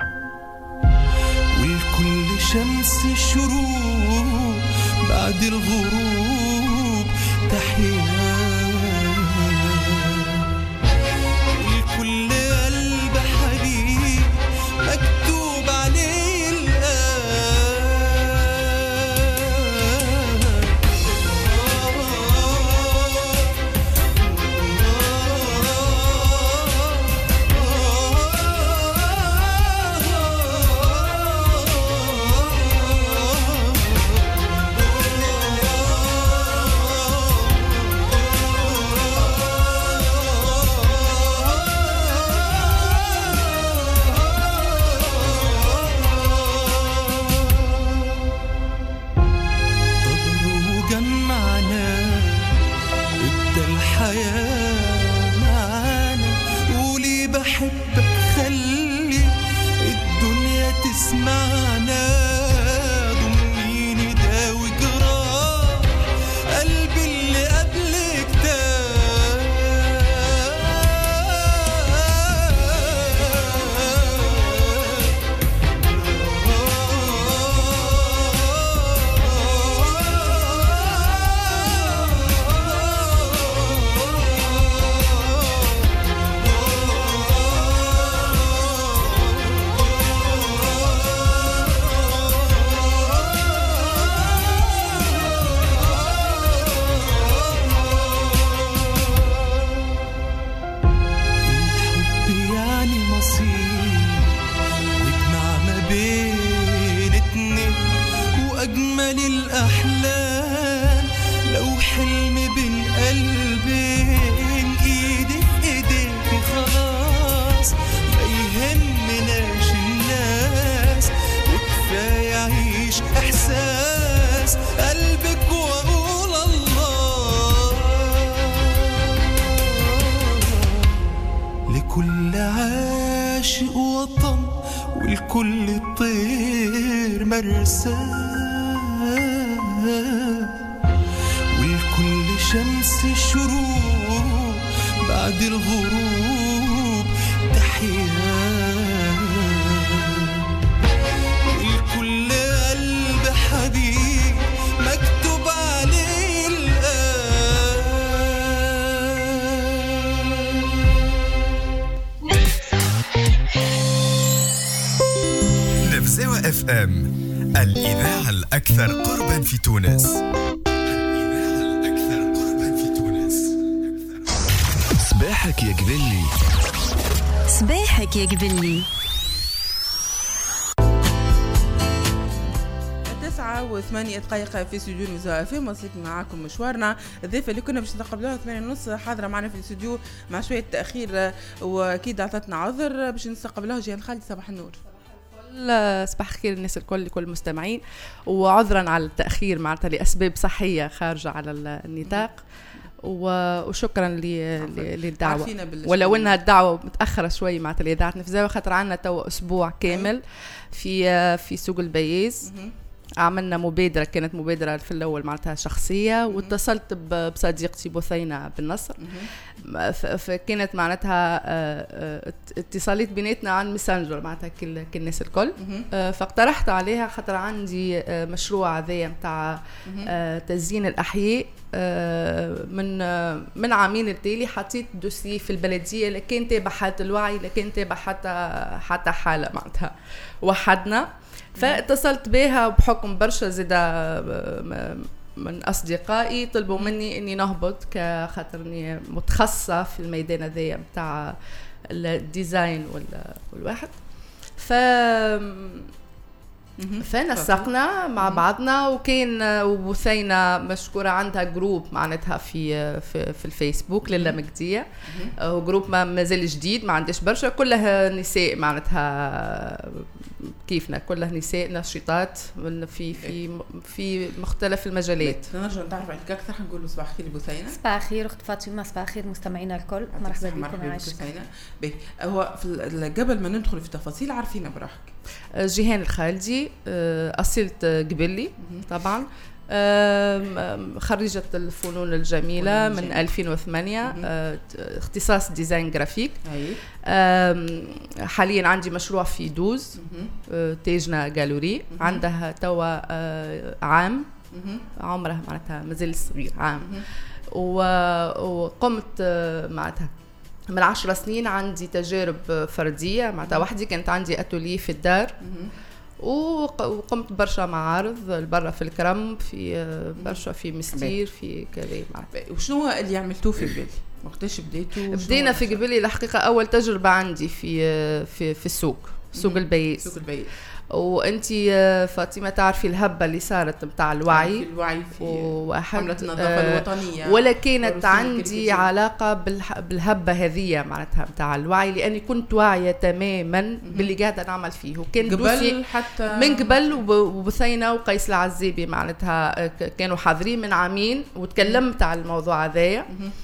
والكل شمس الشروق بعد الغروب تحياه والكل قلب حبيب مكتوب عليه تسمعنا ضميني داوي الأحلام لو حلم بين قلبين إيدي في إيديكي خلاص ما يهمناش الناس وكفاية عيش إحساس قلبك وأقول الله لكل عاشق وطن والكل طير مرساه والكل شمس الشروق بعد الغروب تحياه والكل قلب حبيب مكتوب عليه الآن نفزاوة اف ام الإذاعة الأكثر قربا في تونس. الإذاعة الأكثر قربا في تونس. صباحك يا قبلي صباحك يا قبلي تسعة وثمانية دقائق في استوديو نزاهة في مصر معاكم مشوارنا. الضيفة اللي كنا باش نستقبلوها ثمانية ونص حاضرة معنا في الاستوديو مع شوية تأخير وأكيد عطتنا عذر باش نستقبلوها. جيهان خالد صباح النور. صباح الخير الناس الكل لكل المستمعين وعذرا على التأخير معناتها لأسباب صحية خارجة على النطاق وشكرا للدعوة ولو انها الدعوة متأخرة شوي معناتها لإذاعة نفزاوة خاطر عنا تو أسبوع كامل في في سوق البياز. عملنا مبادرة كانت مبادرة في الأول معناتها شخصية واتصلت بصديقتي بثينة بالنصر فكانت معناتها اتصالات بيناتنا عن ميسنجر معناتها كل الناس الكل فاقترحت عليها خاطر عندي مشروع ذي متاع تزيين الأحياء من من عامين التالي حطيت دوسي في البلدية لكن تابع حالة الوعي لكن تابع حتى حتى حالة معناتها وحدنا فاتصلت بها بحكم برشا زيدا من أصدقائي طلبوا مني إني نهبط كخاطرني متخصصة في الميدان هذايا بتاع الديزاين والواحد ف فنسقنا مع بعضنا وكان وبثينة مشكورة عندها جروب معناتها في في, في الفيسبوك للا مجدية وجروب ما زال جديد ما عندش برشا كلها نساء معناتها كيفنا كلها نساء نشيطات في في في مختلف المجالات. نرجع نتعرف عليك أكثر نقول صباح الخير بثينة. صباح الخير أخت فاطمة صباح الخير مستمعينا الكل مرحبا بكم عايشك. هو في قبل ما ندخل في التفاصيل عارفينا براحك. جيهان الخالدي أصيلة قبلي طبعا خريجة الفنون الجميلة من ألفين وثمانية اختصاص ديزاين جرافيك. حاليا عندي مشروع في دوز تاجنا جالوري عندها توا عام عمرها معناتها مازال صغير عام وقمت معناتها من عشر سنين عندي تجارب فردية معناتها وحدي كانت عندي أتولي في الدار وقمت برشا معارض برا في الكرم في برشا في مستير في كذا معناتها. وشنو اللي عملتوه في قبلي؟ وقتاش بديتوا؟ بدينا في قبلي الحقيقة أول تجربة عندي في في في السوق سوق البياز. سوق البياز. وانتي فاطمه تعرفي الهبه اللي صارت نتاع الوعي في الوعي في حمله النظافه آه الوطنيه ولا كانت عندي علاقه بالهبه هذه معناتها نتاع الوعي لاني كنت واعيه تماما باللي قاعده نعمل فيه وكان قبل حتى من قبل وبثينة وقيس العزيبي معناتها كانوا حاضرين من عامين وتكلمت على الموضوع هذايا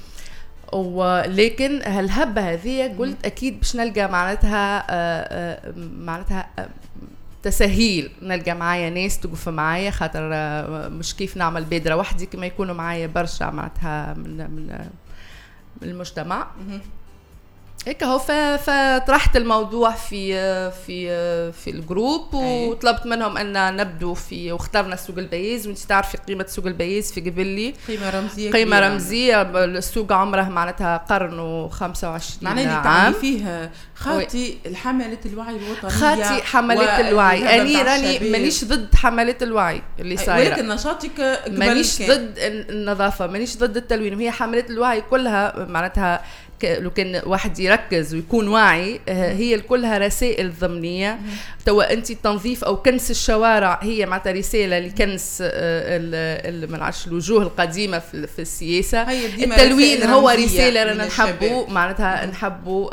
ولكن هالهبه هذه قلت اكيد باش نلقى معناتها معناتها تسهيل نلقى معايا ناس توقف معايا خاطر مش كيف نعمل بادرة وحدي كما يكونوا معايا برشا معناتها من من من المجتمع هيك هو فطرحت الموضوع في في في الجروب وطلبت منهم ان نبدو في واخترنا سوق البياز وانت تعرفي قيمه سوق البياز في قبلي قيمه رمزيه قيمه رمزيه السوق عمره معناتها قرن وخمسة وعشرين عام معناها اللي فيها خاطي حمله الوعي الوطنيه خاطي حملات الوعي اني راني مانيش ضد حملات الوعي اللي صايره ولكن نشاطك مانيش ضد النظافه مانيش ضد التلوين وهي حملات الوعي كلها معناتها لو كان واحد يركز ويكون واعي. هي كلها رسائل ضمنية. توا انت تنظيف او كنس الشوارع هي معناتها رسالة لكنس ما نعرفش الوجوه القديمة في, في السياسة. التلوين هو رسالة رانا نحبوا معناتها نحبوا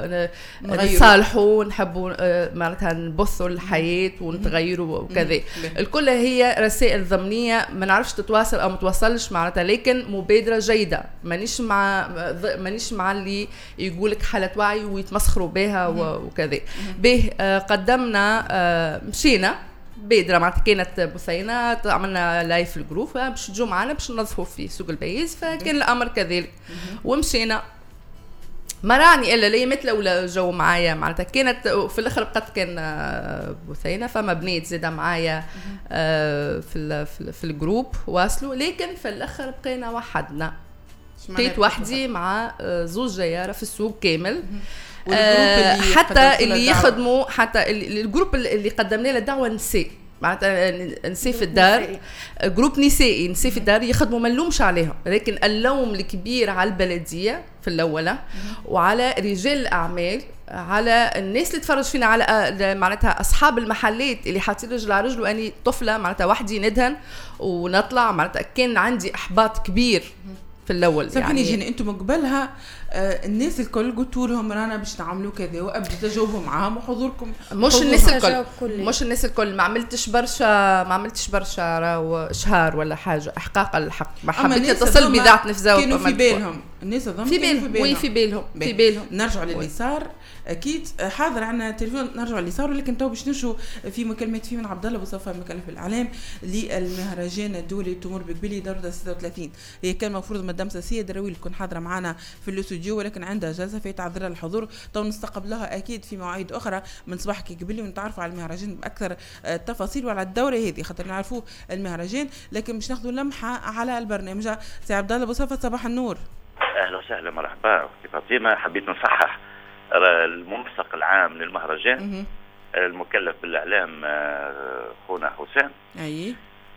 نصالحوا نحبوا معناتها نبثوا الحياة ونتغيروا وكذا. الكل هي رسائل ضمنية ما نعرفش تتواصل او متواصلش معناتها، لكن مبادرة جيدة. مانيش مع مانيش مع اللي يقولك حالة وعي ويتمسخروا بها وكذا. به قدمنا مشينا بيدرا معناتها كانت بثينة، عملنا لايف في الجروب باش تجوا معنا باش ننظفوا في سوق البيز، فكان الامر كذلك ومشينا. ما راني الا لي مثل ولا جو معايا معناتها كانت في الاخر بقت كان بثينة، فما بنات زاده معايا في في الجروب واصلوا، لكن في الاخر بقينا وحدنا. بقيت وحدي مع زوج جياره في السوق كامل. آه حتى اللي يخدموا حتى الجروب اللي قدمنا له دعوه نساء معناتها نساء في الدار، جروب نسائي نساء في الدار يخدموا ما نلومش عليهم، لكن اللوم الكبير على البلديه في الاولى وعلى رجال الاعمال، على الناس اللي تفرج فينا، على معناتها اصحاب المحلات اللي حاطين رجل على رجل، واني طفله معناتها وحدي ندهن ونطلع معناتها كان عندي احباط كبير في الاول. يعني يجيني انتم من قبلها آه الناس الكل قلتوا لهم رانا باش نعملوا كذا وابدوا تجاوبوا معاهم وحضوركم مش حضور الناس الكل مش الناس الكل ما عملتش برشا ما عملتش برشا راهو اشهار ولا حاجه احقاق الحق، ما حبيت اتصل بذات نفسه كانوا في بالهم الناس هذوما في بالهم وي في بالهم في بالهم. نرجعوا للي صار اكيد حاضر عندنا تليفون نرجعوا للي صار، لكن تو باش نمشوا في مكالمه في من عبد الله بوصفه مكلف الاعلام للمهرجان الدولي تمر بقبلي دورة ستة وثلاثين. هي كان المفروض مدام ساسيه دراويل تكون حاضره معنا في الاستوديو، ولكن عندها جلسه فيتعذر الحضور، تو نستقبلها اكيد في مواعيد اخرى من صباحك قبلي ونتعرفوا على المهرجان باكثر التفاصيل وعلى الدوره هذه خاطر نعرفوا المهرجان، لكن باش ناخذوا لمحه على البرنامج. سي عبد الله بوصفه صباح النور. اهلا وسهلا مرحبا اختي فاطمه. حبيت نصحح المنسق العام للمهرجان المكلف بالاعلام خونا حسام. اي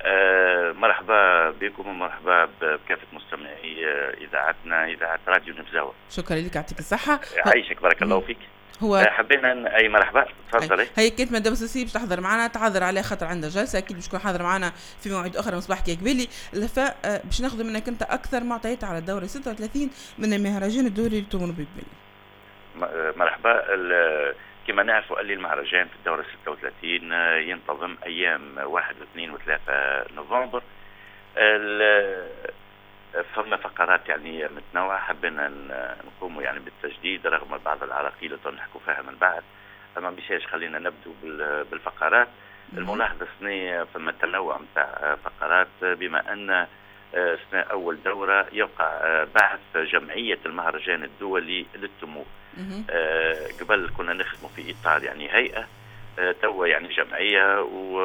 أه مرحبا بكم ومرحبا بكافه مستمعي اذاعتنا اذاعه راديو نفزاوه. شكرا لك يعطيك الصحه. عايشك بارك الله فيك. هو حبينا اي مرحبا تفضلي. هي كانت مدام ساسي باش تحضر معنا، تعذر عليها خاطر عندها جلسه، اكيد باش تكون حاضره معنا في مواعيد اخرى من صباحك يا قبيلي. باش ناخذ منك انت اكثر معطيات على الدوره ستة وثلاثين من المهرجان الدولي لتمر بقبلي. مرحبا. كما نعرف قال لي المهرجان في الدورة ستة وثلاثين ينتظم أيام واحد واثنين وثلاثة نوفمبر. فما فقرات يعني متنوعة حبينا نقوموا يعني بالتجديد رغم بعض العراقيل اللي نحكوا فيها من بعد، أما مشاش خلينا نبدو بالفقرات. الملاحظة السنة فما تنوع متاع فقرات، بما أن سنة أول دورة يوقع بعث جمعية المهرجان الدولي للتمور. آه قبل كنا نخدموا في إطار يعني هيئة، آه توا يعني جمعية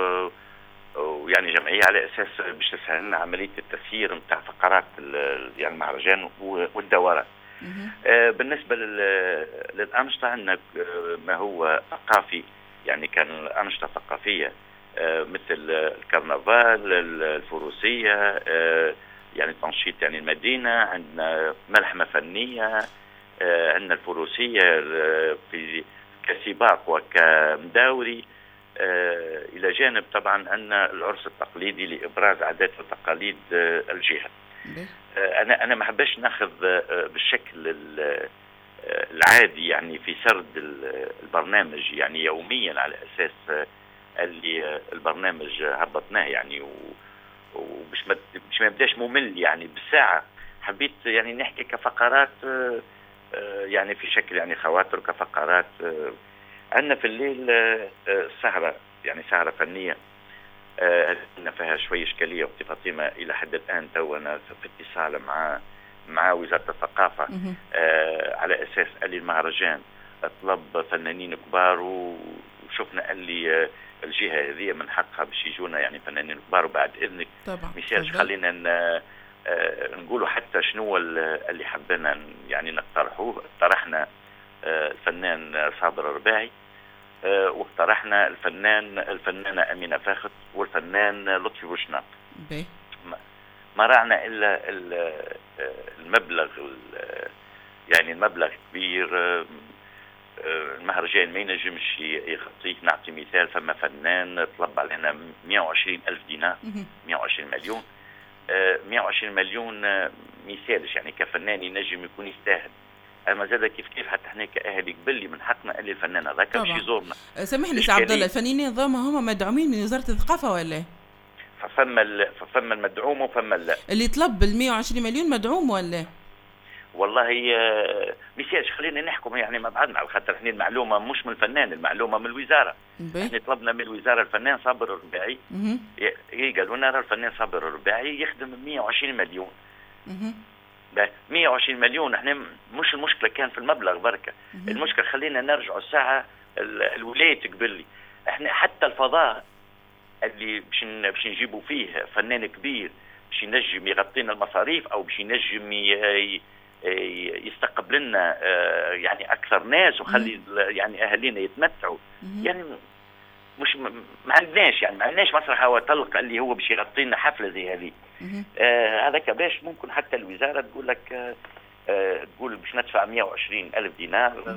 ويعني جمعية على أساس باش تسهل لنا عملية التسيير متاع فقرات يعني المهرجان والدورات. آه بالنسبة للأنشطة عندنا ما هو ثقافي، يعني كان الأنشطة ثقافية آه مثل الكرنفال، الفروسية، آه يعني تنشيط يعني المدينة، عندنا ملحمة فنية، آه عندنا الفروسية آه في كسباق وكمداوري، آه إلى جانب طبعا عندنا العرس التقليدي لإبراز عادات وتقاليد آه الجهة. آه أنا أنا ما حبش ناخذ آه بالشكل العادي يعني في سرد البرنامج يعني يوميا على أساس آه اللي البرنامج هبطناه يعني ومش مش ما يبداش ممل يعني بالساعة. حبيت يعني نحكي كفقرات يعني في شكل يعني خواطر كفقرات. عندنا في الليل سهرة يعني سهرة فنية عندنا فيها شوية إشكالية وقت فاطمة إلى حد الآن تو أنا في اتصال مع مع وزارة الثقافة على أساس اللي المهرجان طلب فنانين كبار وشفنا اللي الجهة هذه من حقها باش يجونا يعني فنانين كبار، وبعد إذنك ميسالش خلينا نقولوا حتى شنو اللي حبينا يعني نقترحوه. اقترحنا الفنان صابر الرباعي، واقترحنا الفنان الفنانة أمينة فاخت والفنان لطفي بوشناق. ما رعنا إلا المبلغ يعني المبلغ كبير. آه، آه، المهرجان ما ينجمش يغطيه. نعطي مثال، فما فنان طلب علينا مئة وعشرين ألف دينار، مئة وعشرين مليون. آه، مئة وعشرين مليون آه، مثالش يعني كفنان ينجم يكون يستاهل. اما زاد كيف كيف حتى احنا كاهل قبلي من حقنا اللي الفنان هذاك باش يزورنا. سامحني سي عبد الله، الفنانين هذوما هما مدعومين من وزاره الثقافه ولا؟ ففما فما المدعوم وفما لا. اللي طلب ال مئة وعشرين مليون مدعوم ولا؟ والله ميساج خلينا نحكم يعني مع بعضنا، على خاطر احنا المعلومه مش من الفنان، المعلومه من الوزاره. احنا طلبنا من الوزاره الفنان صابر الرباعي، قالوا لنا الفنان صابر الرباعي يخدم مئة وعشرين مليون. مئة وعشرين مليون احنا مش المشكله كان في المبلغ بركه، المشكله خلينا نرجعوا الساعه الولايه تقبلي. احنا حتى الفضاء اللي باش باش نجيبوا فيه فنان كبير باش ينجم يغطينا المصاريف او باش ينجم يستقبل لنا يعني اكثر ناس وخلي يعني اهالينا يتمتعوا. يعني مش ما عندناش يعني ما عندناش مسرح هو طلق اللي هو باش يغطي لنا حفله زي هذه. آه هذاك باش ممكن حتى الوزاره تقول لك آه تقول باش ندفع مئة وعشرين ألف دينار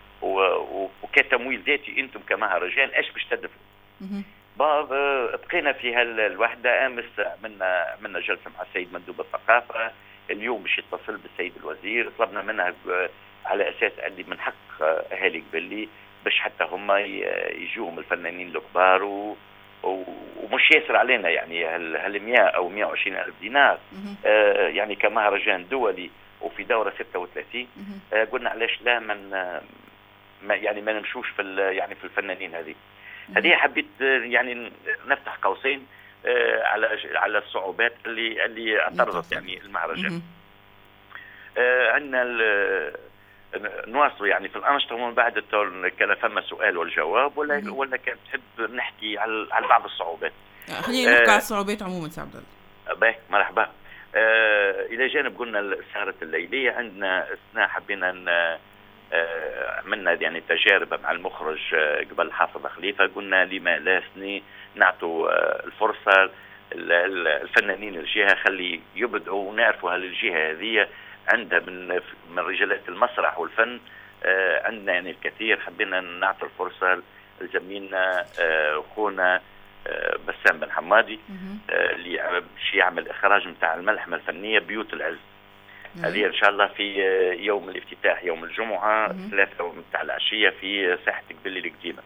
وكتمويل ذاتي انتم كمهرجان ايش باش تدفعوا. باب بقينا في هالوحده. امس عملنا عملنا جلسه مع السيد مندوب الثقافه، اليوم باش يتصل بالسيد الوزير، طلبنا منها على اساس اللي من حق اهالي قبلي باش حتى هم يجوهم الفنانين الكبار و... ومش ياسر علينا يعني هال مئة او مئة وعشرين ألف دينار آه يعني كمهرجان دولي وفي دوره ستة وثلاثين. آه قلنا علاش لا من ما يعني ما نمشوش في يعني في الفنانين هذه. هذه حبيت يعني نفتح قوسين آه على على الصعوبات اللي اللي اعترضت يعني المهرجان. آه عندنا نواصل يعني في الانشطه ومن بعد كان فما سؤال والجواب ولا مم. ولا كان تحب نحكي على على بعض الصعوبات؟ خلينا نحكي آه على الصعوبات عموما سي عبد الله. باهي مرحبا. آه الى جانب قلنا السهره الليليه عندنا اثناء حبينا آه عملنا يعني تجارب مع المخرج آه قبل حافظ خليفه، قلنا لما لا سني نعطوا آه الفرصه الفنانين الجهه خلي يبدأوا ونعرفوا هل الجهه هذه عندها من من رجالات المسرح والفن. آه عندنا يعني الكثير، حبينا نعطي الفرصه لزميلنا آه اخونا آه بسام بن حمادي آه اللي باش يعمل اخراج نتاع الملحمه الفنيه بيوت العز. هذه ان شاء الله في آه يوم الافتتاح يوم الجمعه ثلاثة نتاع العشيه في ساحه قبلي القديمه.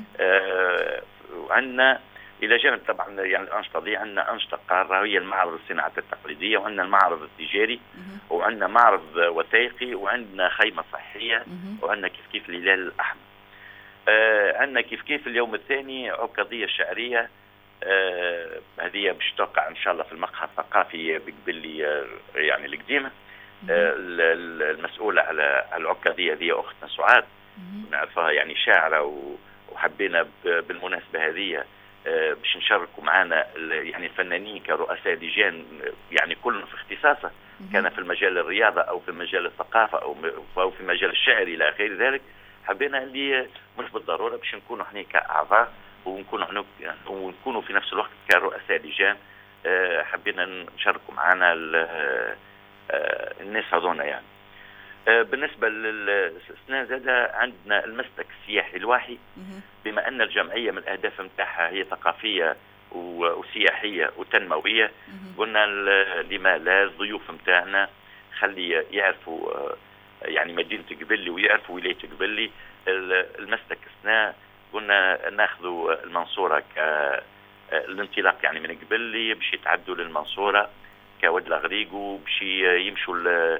آه وعندنا الى جانب طبعا يعني الانشطه دي عندنا انشطه قاره هي المعرض الصناعات التقليديه، وعندنا المعرض التجاري، وعندنا معرض وثائقي، وعندنا خيمه صحيه، وعندنا كيف كيف الهلال الاحمر. آه عندنا كيف كيف اليوم الثاني عكاظيه شعريه. آه هذه باش توقع ان شاء الله في المقهى الثقافي بقبلي آه يعني القديمه. آه المسؤوله على العكاظيه هذه اختنا سعاد، نعرفها يعني شاعره، وحبينا بالمناسبه هذه آه باش نشاركوا معنا يعني الفنانين كرؤساء لجان يعني كلهم في اختصاصه، كان في المجال الرياضه او في مجال الثقافه او او في مجال الشعر الى غير ذلك. حبينا اللي مش بالضروره باش نكونوا احنا كاعضاء ونكونوا ونكونوا في نفس الوقت كرؤساء لجان. آه حبينا نشاركوا معنا آه الناس هذونا يعني. آه بالنسبه للاستثناء زاد عندنا المسلك السياحي الواحي، بما ان الجمعيه من الاهداف نتاعها هي ثقافيه وسياحيه وتنمويه. قلنا لما لا الضيوف نتاعنا خلي يعرفوا يعني مدينه قبلي ويعرفوا ولايه قبلي. المسلك استثناء قلنا ناخذوا المنصوره كالانطلاق يعني من قبلي باش يتعدوا للمنصوره كواد الغريق، وباش يمشوا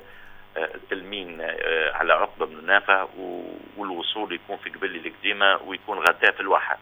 التلمين على عقبه من النافع، والوصول يكون في قبلي القديمه ويكون غدا في الواحه.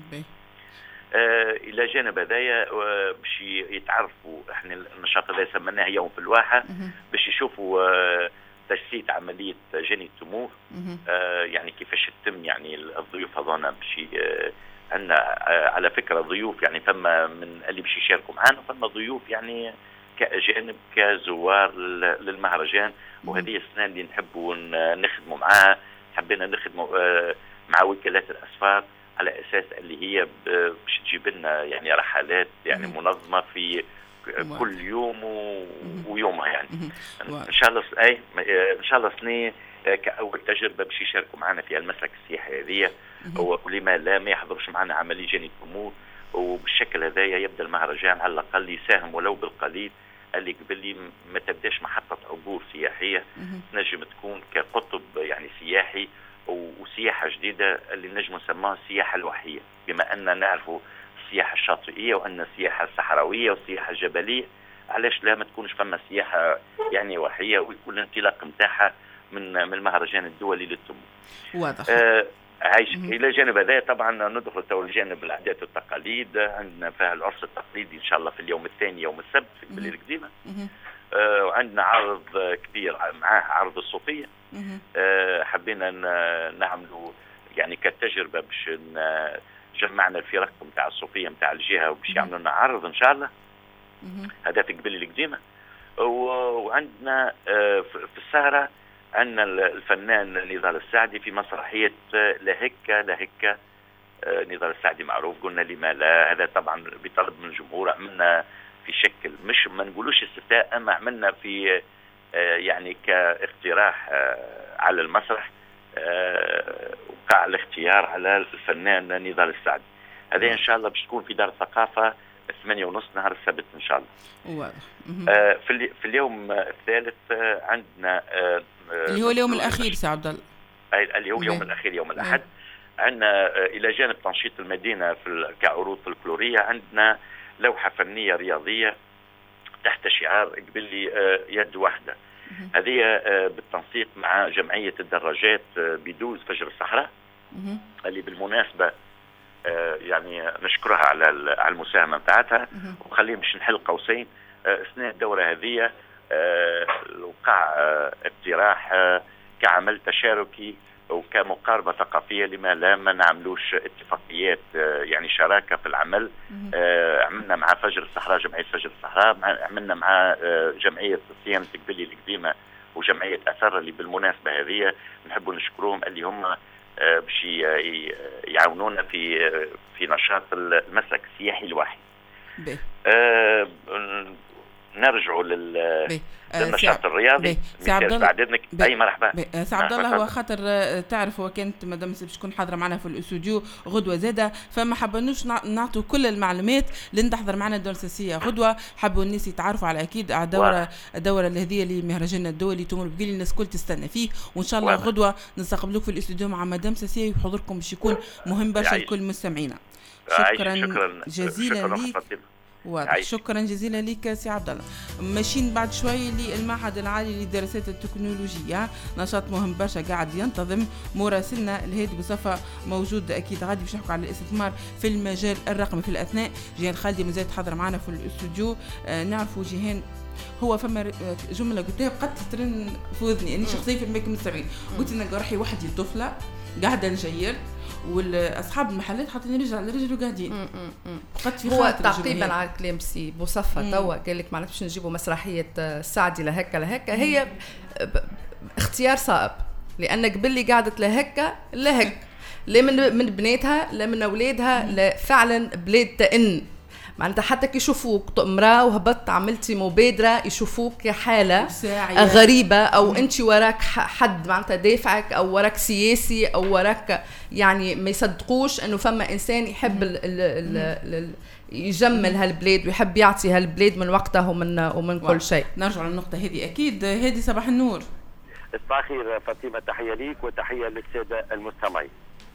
آه الى جانب هذايا آه باش يتعرفوا احنا النشاط هذا سميناه يوم في الواحه باش يشوفوا آه تجسيد عمليه جني التمور. آه يعني كيفاش تتم يعني الضيوف هذونا باش آه عندنا آه على فكره ضيوف يعني فما من اللي باش يشاركوا معنا، فما ضيوف يعني كاجانب كزوار للمهرجان. وهذه السنه اللي نحبوا نخدموا معاها، حبينا نخدموا آه مع وكالات الاسفار على اساس اللي هي باش تجيب لنا يعني رحلات يعني منظمه في كل يوم و... ويومها يعني. ان شاء الله اي ان شاء الله سنه كأول تجربة باش يشاركوا معنا في المسلك السياحي هذه، ولما لا ما يحضرش معنا عملية جاني الأمور، وبالشكل هذايا يبدا المهرجان على الأقل يساهم ولو بالقليل. اللي قبل لي ما تبداش محطة عبور سياحية، نجم تكون كقطب يعني سياحي وسياحة جديدة اللي نجم نسموها السياحة الوحية، بما أننا نعرفوا السياحة الشاطئية وأن السياحة الصحراوية والسياحة الجبلية، علاش لا ما تكونش فما سياحة يعني وحية ويكون الانطلاق نتاعها من من المهرجان الدولي للتمور. واضح. آه عايشك. الى جانب هذا طبعا ندخل تو الجانب العادات والتقاليد. عندنا فيها العرس التقليدي ان شاء الله في اليوم الثاني يوم السبت في البلاد القديمه. آه وعندنا عرض كبير معاه عرض الصوفيه. آه حبينا نعملوا يعني كتجربه باش جمعنا الفرق نتاع الصوفيه نتاع الجهه وباش يعملوا لنا عرض ان شاء الله. هذا في قبل القديمه. وعندنا آه في السهره عندنا الفنان نضال السعدي في مسرحية لهكة لهكة. نضال السعدي معروف، قلنا لما لا، هذا طبعا بطلب من الجمهور. عملنا في شكل مش ما نقولوش استفتاء، اما عملنا في يعني كاقتراح على المسرح، وقع الاختيار على الفنان نضال السعدي. هذا ان شاء الله باش تكون في دار الثقافة ثمانية ونص نهار السبت ان شاء الله. واضح. آه في في اليوم الثالث آه عندنا آه اللي هو اليوم الاخير سي عبد الله. اللي هو اليوم الاخير يوم الاحد. عندنا آه الى جانب تنشيط المدينه في كعروض فلكلوريه، عندنا لوحه فنيه رياضيه تحت شعار قبل لي آه يد واحده. هذه آه بالتنسيق مع جمعيه الدراجات آه بدوز فجر الصحراء، اللي بالمناسبه آه يعني نشكرها على على المساهمه بتاعتها. وخلينا باش نحل قوسين آه اثناء الدوره هذه آه وقع آه اقتراح آه كعمل تشاركي وكمقاربه ثقافيه، لما لا ما نعملوش اتفاقيات آه يعني شراكه في العمل. آه عملنا مع فجر الصحراء، جمعيه فجر الصحراء، عملنا مع آه جمعيه صيانه قبلي القديمه وجمعيه اثر، اللي بالمناسبه هذه نحبوا نشكروهم اللي هم آه باش يعاونونا في آه في نشاط المسلك السياحي الواحد. آه نرجعوا لل للنشاط الرياضي. سي عبد الله اي مرحبا. سي عبد الله، هو خاطر تعرف هو كانت مدام باش تكون حاضره معنا في الاستوديو غدوه زاده، فما حبناش نعطوا كل المعلومات لين تحضر معنا الدوره الاساسيه غدوه. حبوا الناس يتعرفوا على اكيد على الدوره الدوره اللي اللي مهرجان الدولي تمر بقيل الناس كل تستنى فيه، وان شاء الله غدوه نستقبلوك في الاستوديو مع مدام ساسيه، وحضوركم باش يكون مهم برشا لكل مستمعينا. شكرا, شكرا جزيلا لك. واضح. شكرا جزيلا لك سي عبد الله. ماشيين بعد شوي للمعهد العالي للدراسات التكنولوجيه، نشاط مهم برشا قاعد ينتظم. مراسلنا الهادي بصفه موجود اكيد غادي باش نحكوا على الاستثمار في المجال الرقمي في الاثناء. جيهان خالدي مازالت حاضره معنا في الاستوديو. آه نعرفوا جيهان هو فما جمله قلتها بقت ترن في وذني اني شخصيا في الماكن المستمعين، قلت انا روحي وحدي طفله قاعده نجير والاصحاب المحلات حاطين رجل على رجل وقاعدين. بقت في هو تعقيبا على كلام سي بوصفه توا قال لك معناتها باش نجيبوا مسرحيه السعدي لهكا لهكا. هي اختيار صعب لان قبل لي قعدت لهكا لهك، لا من من بناتها لا من اولادها، لا فعلا بلاد تئن معناتها حتى كي يشوفوك امراه وهبطت عملتي مبادره يشوفوك حاله غريبه، او انت وراك حد معناتها دافعك، او وراك سياسي، او وراك يعني ما يصدقوش انه فما انسان يحب ال ال ال ال يجمل هالبلاد ويحب يعطي هالبلاد من وقته ومن ومن كل شيء. نرجع للنقطه هذه اكيد. هادي صباح النور. صباح الخير فاطمه، تحيه ليك وتحيه للساده المستمعين.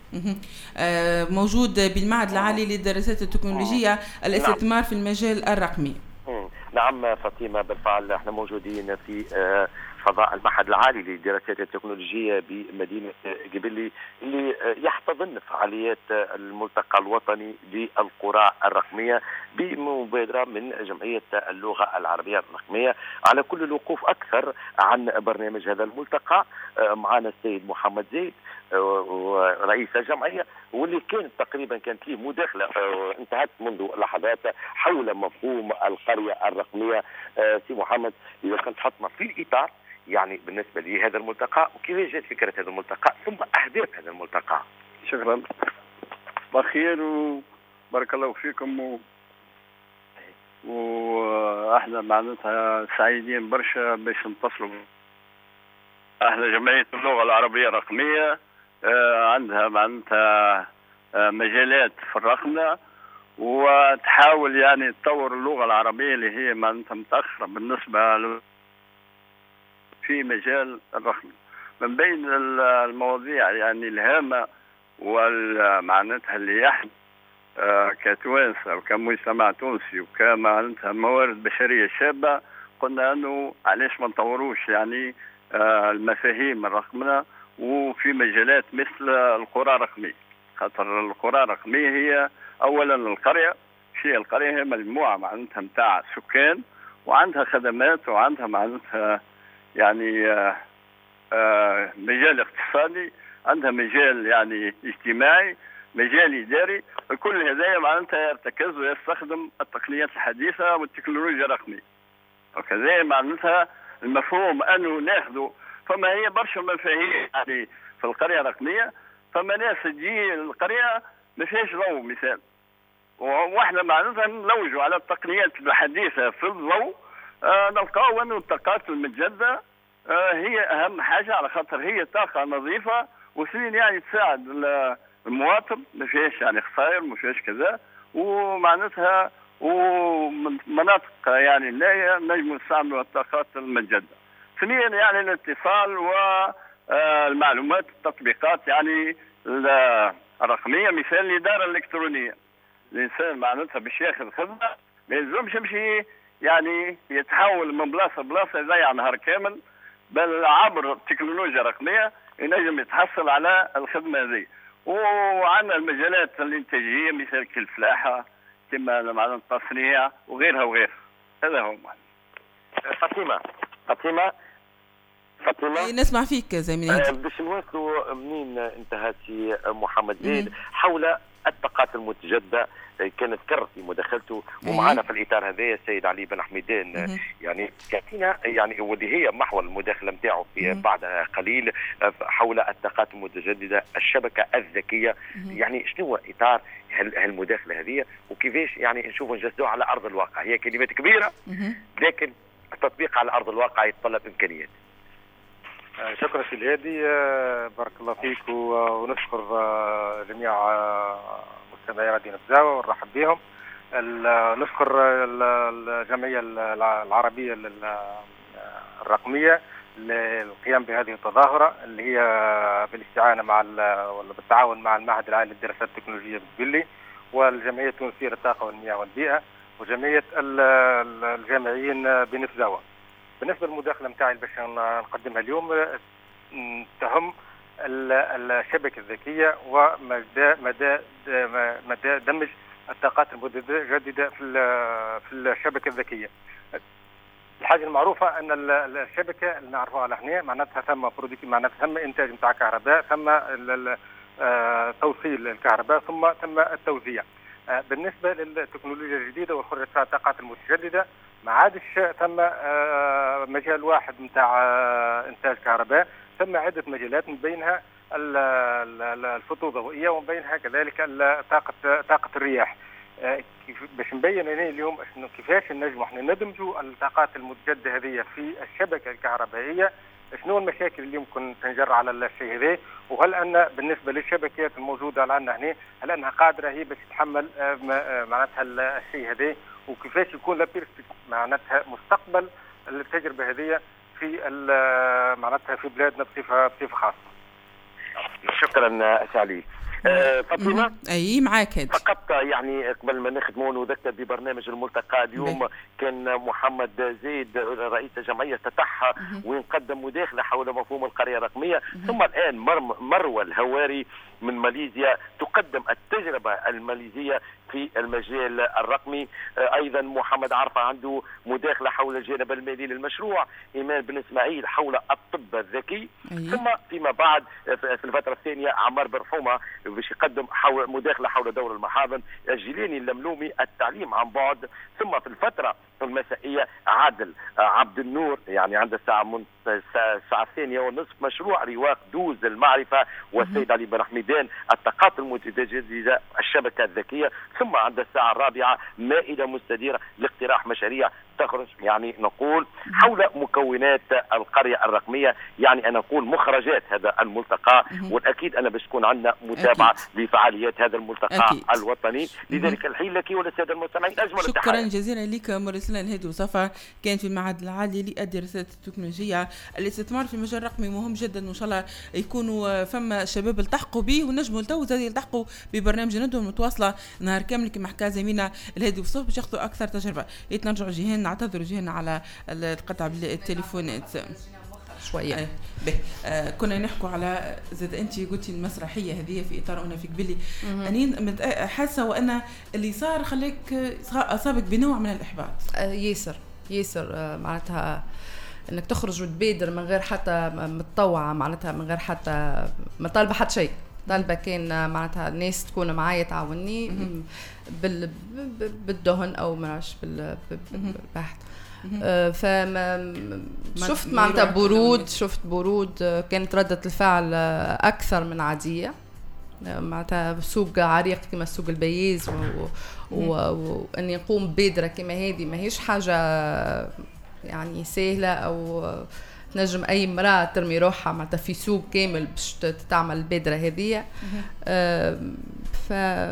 موجود بالمعهد العالي للدراسات التكنولوجية الاستثمار في المجال الرقمي. نعم فاطمة، بالفعل احنا موجودين في فضاء المعهد العالي للدراسات التكنولوجية بمدينة قبلي، اللي يحتضن فعاليات الملتقى الوطني للقرى الرقمية بمبادرة من جمعية اللغة العربية الرقمية. على كل الوقوف أكثر عن برنامج هذا الملتقى معنا السيد محمد زيد ورئيس الجمعية، واللي كانت تقريبا كانت له مداخلة انتهت منذ لحظات حول مفهوم القرية الرقمية. سي محمد، إذا كنت حطنا في الإطار يعني بالنسبة لهذا الملتقى، وكيف جات فكرة هذا الملتقى ثم أهداف هذا الملتقى؟ شكرا، بخير وبارك الله فيكم و... واحنا معناتها سعيدين برشا باش نتصلوا. احنا جمعية اللغة العربية الرقمية عندها معناتها مجالات في الرقمنة، وتحاول يعني تطور اللغة العربية اللي هي معناتها متأخرة بالنسبة في مجال الرقمنة. من بين المواضيع يعني الهامة ومعناتها اللي يحدث كتوانسة وكمجتمع تونسي وكمعناتها موارد بشرية شابة، قلنا أنه علاش ما نطوروش يعني المفاهيم الرقمنة وفي مجالات مثل القرى الرقمية. خاطر القرى الرقمية هي أولا القرية، شيء القرية هي مجموعة معناتها متاع سكان وعندها خدمات وعندها معناتها يعني آه آه مجال اقتصادي، عندها مجال يعني اجتماعي، مجال إداري. كل هذا معناتها يرتكز ويستخدم التقنيات الحديثة والتكنولوجيا الرقمية. وكذا معناتها المفهوم أنه ناخذ، فما هي برشا مفاهيم يعني في القرية الرقمية، فما ناس تجي القرية ما فيهاش ضوء مثال، واحنا معناتها نلوجوا على التقنيات الحديثة في الضوء. آه نلقاو أنه الطاقات المتجددة آه هي أهم حاجة، على خاطر هي طاقة نظيفة وسنين يعني تساعد المواطن، ما فيهاش يعني خسائر، ما فيهاش كذا، ومعناتها ومناطق يعني لا نجم نستعملوا الطاقات المتجددة. ثانيا يعني الاتصال والمعلومات، التطبيقات يعني الرقمية، مثال الإدارة الإلكترونية. الإنسان معناتها باش ياخذ خدمة ما يلزمش يمشي يعني يتحول من بلاصة لبلاصة يضيع نهار كامل، بل عبر التكنولوجيا الرقمية ينجم يتحصل على الخدمة هذه. وعندنا المجالات الإنتاجية مثل كالفلاحة، كما معناتها التصنيع وغيرها وغيرها. هذا هو معنى. فاطمة فاطمة فاطمة نسمع فيك زميلي. آه باش نواصلوا منين انتهت محمد زيد حول الطاقات المتجددة. كانت كر في مداخلته ومعنا في الاطار هذا السيد علي بن حميدان، يعني كاتينا يعني واللي هي محور المداخله نتاعو في بعد قليل حول الطاقات المتجدده، الشبكه الذكيه. يعني شنو هو اطار هالمداخله هذه وكيفاش يعني نشوفوا نجسدوها على ارض الواقع؟ هي كلمات كبيره لكن التطبيق على ارض الواقع يتطلب امكانيات. شكرا سيدي هادي، بارك الله فيك، ونشكر جميع مستمعي راديو نفزاوة ونرحب بهم. نشكر الجمعية العربية الرقمية للقيام بهذه التظاهرة اللي هي بالاستعانة مع ولا بالتعاون مع المعهد العالي للدراسات التكنولوجية بالبلي والجمعية التونسية للطاقة والمياه والبيئة وجمعية الجامعيين بنفزاوة. بالنسبة للمداخلة متاعي باش نقدمها اليوم تهم الشبكة الذكية ومدى مدى مدى دمج الطاقات المتجددة في في الشبكة الذكية. الحاجة المعروفة أن الشبكة اللي نعرفوها على هنا معناتها ثم برودكت، معناتها ثم إنتاج نتاع كهرباء، ثم توصيل الكهرباء، ثم ثم التوزيع. بالنسبة للتكنولوجيا الجديدة والخروج على الطاقات المتجددة ما عادش ثم مجال واحد نتاع إنتاج كهرباء، ثم عدة مجالات من بينها الفوتوضوئية ومن بينها كذلك طاقة طاقة الرياح. باش نبين هنا اليوم كيفاش نجموا احنا ندمجوا الطاقات المتجددة هذه في الشبكة الكهربائية، شنو المشاكل اللي ممكن تنجر على الشيء هذا، وهل ان بالنسبه للشبكات الموجوده عندنا هنا هل انها قادره هي باش تتحمل معناتها الشيء هذا، وكيفاش يكون لا معناتها مستقبل التجربه هذه في معناتها في بلادنا بصفه بصفه خاصه. شكرا سعلي. آه فاطمه اي معاك هادي. فقط يعني قبل ما نختموا نذكر ببرنامج الملتقى اليوم بي. كان محمد زيد رئيس الجمعيه افتتح وين قدم مداخله حول مفهوم القريه الرقميه، ثم الان مروه الهواري من ماليزيا تقدم التجربه الماليزيه في المجال الرقمي. ايضا محمد عرفه عنده مداخله حول الجانب المالي للمشروع، ايمان بن اسماعيل حول الطب الذكي، أيه. ثم فيما بعد في الفتره الثانيه عمار برحومه باش يقدم حول مداخله حول دور المحاضن، الجيلاني اللملومي التعليم عن بعد، ثم في الفتره المسائيه عادل عبد النور يعني عند الساعه الساعه الثانيه ونصف مشروع رواق دوز المعرفه والسيد علي بن حميدان الطاقات المتجدده الشبكه الذكيه. ثم عند الساعه الرابعه مائده مستديره لاقتراح مشاريع تخرج يعني نقول حول مكونات القريه الرقميه، يعني انا نقول مخرجات هذا الملتقى. والاكيد انا باش تكون عندنا متابعه أكيد. لفعاليات هذا الملتقى أكيد. الوطني. لذلك الحين لك وللساده المستمعين اجمل شكرا التحية. جزيلا لك مراسلنا الهادي وصفا، كان في المعهد العالي للدراسات التكنولوجيه. الاستثمار في المجال الرقمي مهم جدا، وان شاء الله يكونوا فما شباب التحقوا به ونجموا تو زاد يلتحقوا ببرنامج ندوه متواصله نهار كامل كما حكى زميلنا الهادي وصفا باش ياخذوا اكثر تجربه. يتنرجعوا جيهان نعتذروا جيهان على القطع بالتليفونات شويه. به آه كنا نحكوا على زاد انت قلتي المسرحيه هذه في اطار انا في قبلي اني حاسه وانا اللي صار خليك اصابك بنوع من الاحباط. آه ياسر ياسر آه معناتها انك تخرج وتبادر من غير حتى متطوعه، معناتها من غير حتى ما طالبه حتى شيء، طالبه كان معناتها الناس تكون معايا تعاوني بال بالدهن او ماش بالبحث. آه فما شفت معناتها برود، شفت برود، كانت ردة الفعل أكثر من عادية. معناتها سوق عريق كما سوق البياز وأن يقوم بادرة كما هذه ما هيش حاجة يعني سهلة، أو تنجم أي امرأة ترمي روحها معناتها في سوق كامل باش تعمل البادرة هذه. آه ف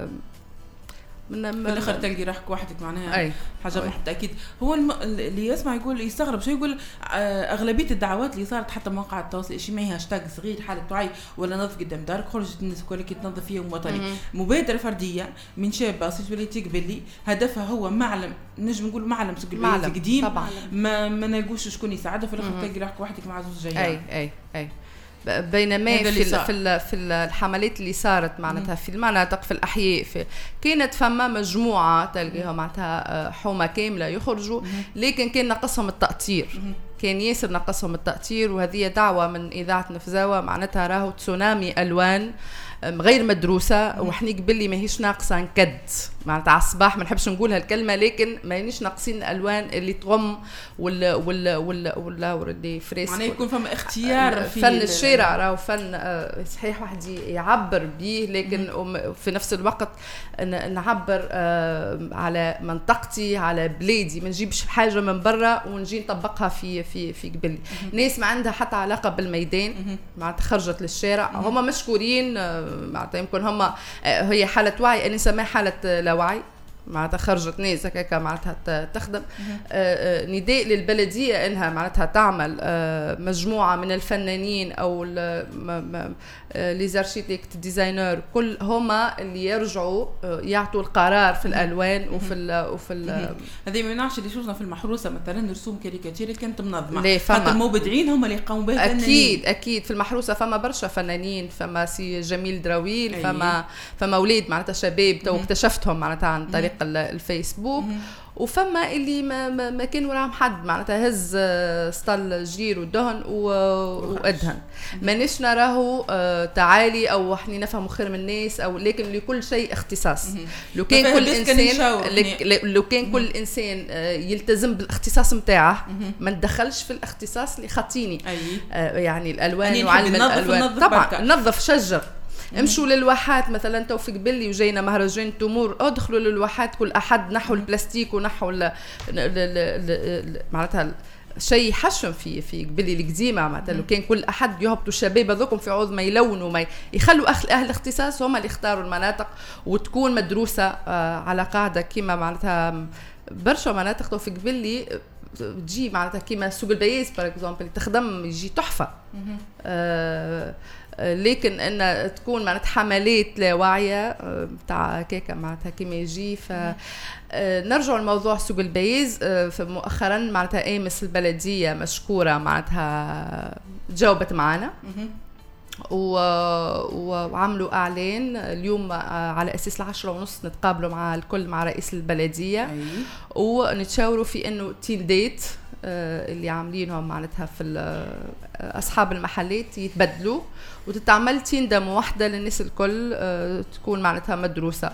من في الاخر تلقي روحك وحدك معناها أي. حاجه محبطه اكيد. هو الم... اللي يسمع يقول يستغرب شو يقول آه اغلبيه الدعوات اللي صارت حتى مواقع التواصل الاجتماعي هاشتاج صغير حاله توعي ولا نظف قدام دارك، خرجت الناس كلها تنظف فيهم وطني. مبادره فرديه من شاب بسيط ولي تقبلي هدفها هو معلم، نجم نقول معلم سوق البيت قديم طبعا. ما ما نلقوش شكون يساعده، في الاخر تلقي روحك وحدك مع زوج جاي. اي اي اي بينما في في في الحملات اللي صارت معناتها في المناطق في الاحياء في كانت فما مجموعه تلقيها معناتها حومه كامله يخرجوا، لكن كان نقصهم التأطير، كان ياسر نقصهم التأطير. وهذه دعوه من اذاعه نفزاوه معناتها راهو تسونامي الوان غير مدروسه، وحني قبل ما هيش ناقصه نكد معناتها على الصباح، ما نحبش نقول هالكلمه، لكن ما ينيش ناقصين الالوان اللي تغم ولا ولا ولا ولا وردي فريسك، معناه يكون فما اختيار في فن الشارع. راهو فن صحيح واحد يعبر به، لكن في نفس الوقت نعبر على منطقتي على بلادي، ما نجيبش حاجه من برا ونجي نطبقها في في في قبلي. ناس ما عندها حتى علاقه بالميدان معناتها خرجت للشارع، هما مشكورين معناتها، يمكن هما هي حاله وعي اللي نسميها حاله لا وعي معناتها، خرجت ناس هكاكا معناتها تخدم. نداء للبلديه انها معناتها تعمل مجموعه من الفنانين او لي زارشيتكت ديزاينر كل هما اللي يرجعوا يعطوا القرار في الالوان وفي ال وفي ال هذه ما يمنعش اللي شفنا في المحروسه مثلا رسوم كاريكاتير كانت منظمه، خاطر المبدعين هما اللي يقوموا بها. اكيد اكيد في المحروسه فما برشا فنانين، فما سي جميل دراويل، فما فما اولاد معناتها شباب تو اكتشفتهم معناتها عن طريق الفيسبوك، وفما اللي ما, ما, ما كان وراهم حد معناتها هز سطل جير ودهن وادهن. مانيش نراهو تعالي او احنا نفهموا خير من الناس، او لكن لكل شيء اختصاص. لو كان كل انسان لو كان كل انسان يلتزم بالاختصاص نتاعه، ما ندخلش في الاختصاص اللي خاطيني يعني الالوان وعلم الالوان. طبعا نظف شجر، امشوا للواحات مثلا توفيق بلي وجينا مهرجان تمور، ادخلوا للواحات كل احد نحو البلاستيك ونحو معناتها شيء حشم في في قبلي القديمه معناتها. لو كان كل احد يهبطوا الشباب هذوكم في عوض ما يلونوا ما يخلوا اهل اهل الاختصاص هم اللي يختاروا المناطق، وتكون مدروسه على قاعده كيما معناتها برشا مناطق توفيق بلي تجي معناتها كيما سوق البياز باغ اكزومبل تخدم يجي تحفه. آه لكن ان تكون معناتها حملات لا واعيه تاع كيكه معناتها كيما يجي. فنرجع لموضوع سوق البياز. مؤخرا معناتها امس البلديه مشكوره معناتها جاوبت معنا وعملوا اعلان اليوم على اساس العشرة ونص نتقابلوا مع الكل مع رئيس البلديه ونتشاوروا في انه تيل ديت اللي عاملينهم معناتها في اصحاب المحلات يتبدلوا وتتعمل تيندا موحده للناس الكل تكون معناتها مدروسه.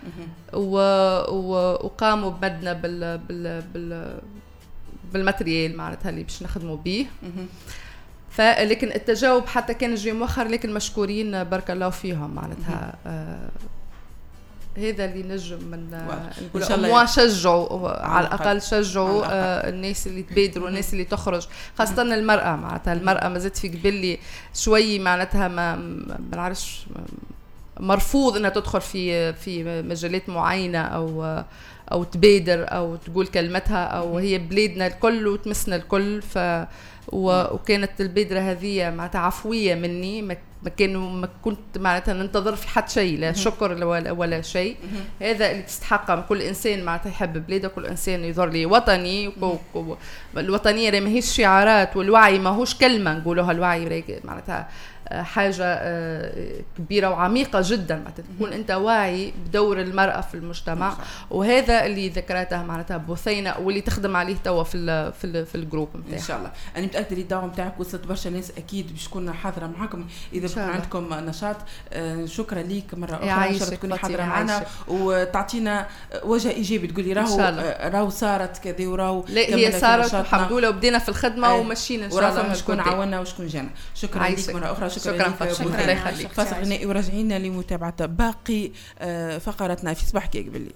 وقاموا بمدنا بال بال بال بالماتريال معناتها اللي باش نخدموا به. فلكن التجاوب حتى كان جاي مؤخر، لكن مشكورين بارك الله فيهم معناتها. آه هذا اللي نجم من نقول ان شاء الله شجعوا على الاقل شجعوا آه الناس اللي تبادروا، الناس اللي تخرج، خاصه المراه معناتها. المراه ما زالت في قبلي شوي معناتها ما ما نعرفش مرفوض انها تدخل في في مجالات معينه او او تبادر او تقول كلمتها، او هي بلادنا الكل وتمسنا الكل. ف وكانت البادره هذه معناتها عفويه مني، ما كانوا ما كنت معناتها ننتظر في حد شيء، لا شكر ولا, ولا شيء. هذا اللي تستحقه كل انسان معناتها يحب بلاده، كل انسان يظهر لي وطني. الوطنيه ماهيش شعارات، والوعي ماهوش كلمه نقولوها، الوعي معناتها حاجة كبيرة وعميقة جدا، معناتها تكون أنت واعي بدور المرأة في المجتمع. وهذا اللي ذكرته معناتها بثينة، واللي تخدم عليه توا في ال في ال في الجروب نتاعها. إن شاء الله. أنا متأكدة الدعوة نتاعك وصلت برشا ناس، أكيد باش تكون حاضرة معكم إذا كان عندكم نشاط. شكرا ليك مرة أخرى، شكرا تكوني حاضرة معنا وتعطينا وجه إيجابي، تقولي راهو راهو صارت كذا وراهو لا هي صارت الحمد لله، وبدينا في الخدمة ومشينا إن شاء الله. شكون عاونا وشكون جانا. شكرا ليك مرة أخرى. شكرا شكرا الله يخليك. فاصل غنائي وراجعين لمتابعة باقي فقراتنا في صباحك يا قبلي.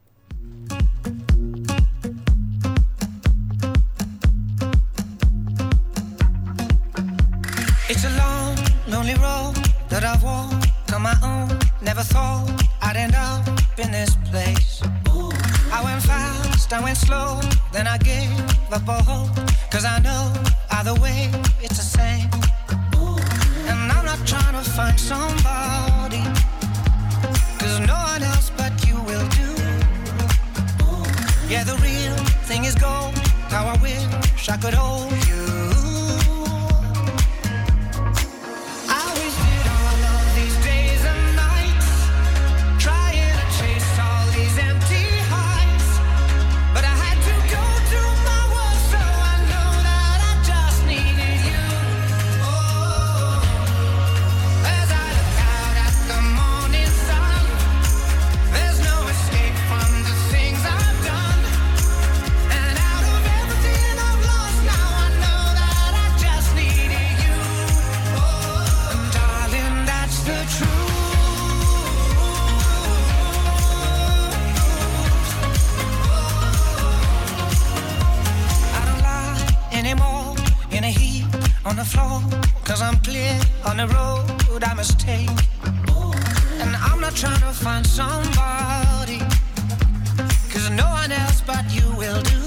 It's a long, lonely road that I've walked on my own. Never thought I'd end up in this place. I went fast, I went slow, then I gave up all hope. Cause I know either way it's the same. And I'm not trying to find somebody, cause no one else but you will do. Yeah, the real thing is gold. How I wish I could hold you. I wasted all of these days and nights trying to chase all these empty highs, but I had to go to my worst, so I know that I just needed you. Oh, as I look out at the morning sun, there's no escape from the things I've done. And out of everything I've lost, now I know that I just needed you. Oh, and darling, that's the truth. I don't lie anymore in a heap on the floor, cause I'm clear on the road I must take. And I'm not trying to find somebody, cause no one else but you will do.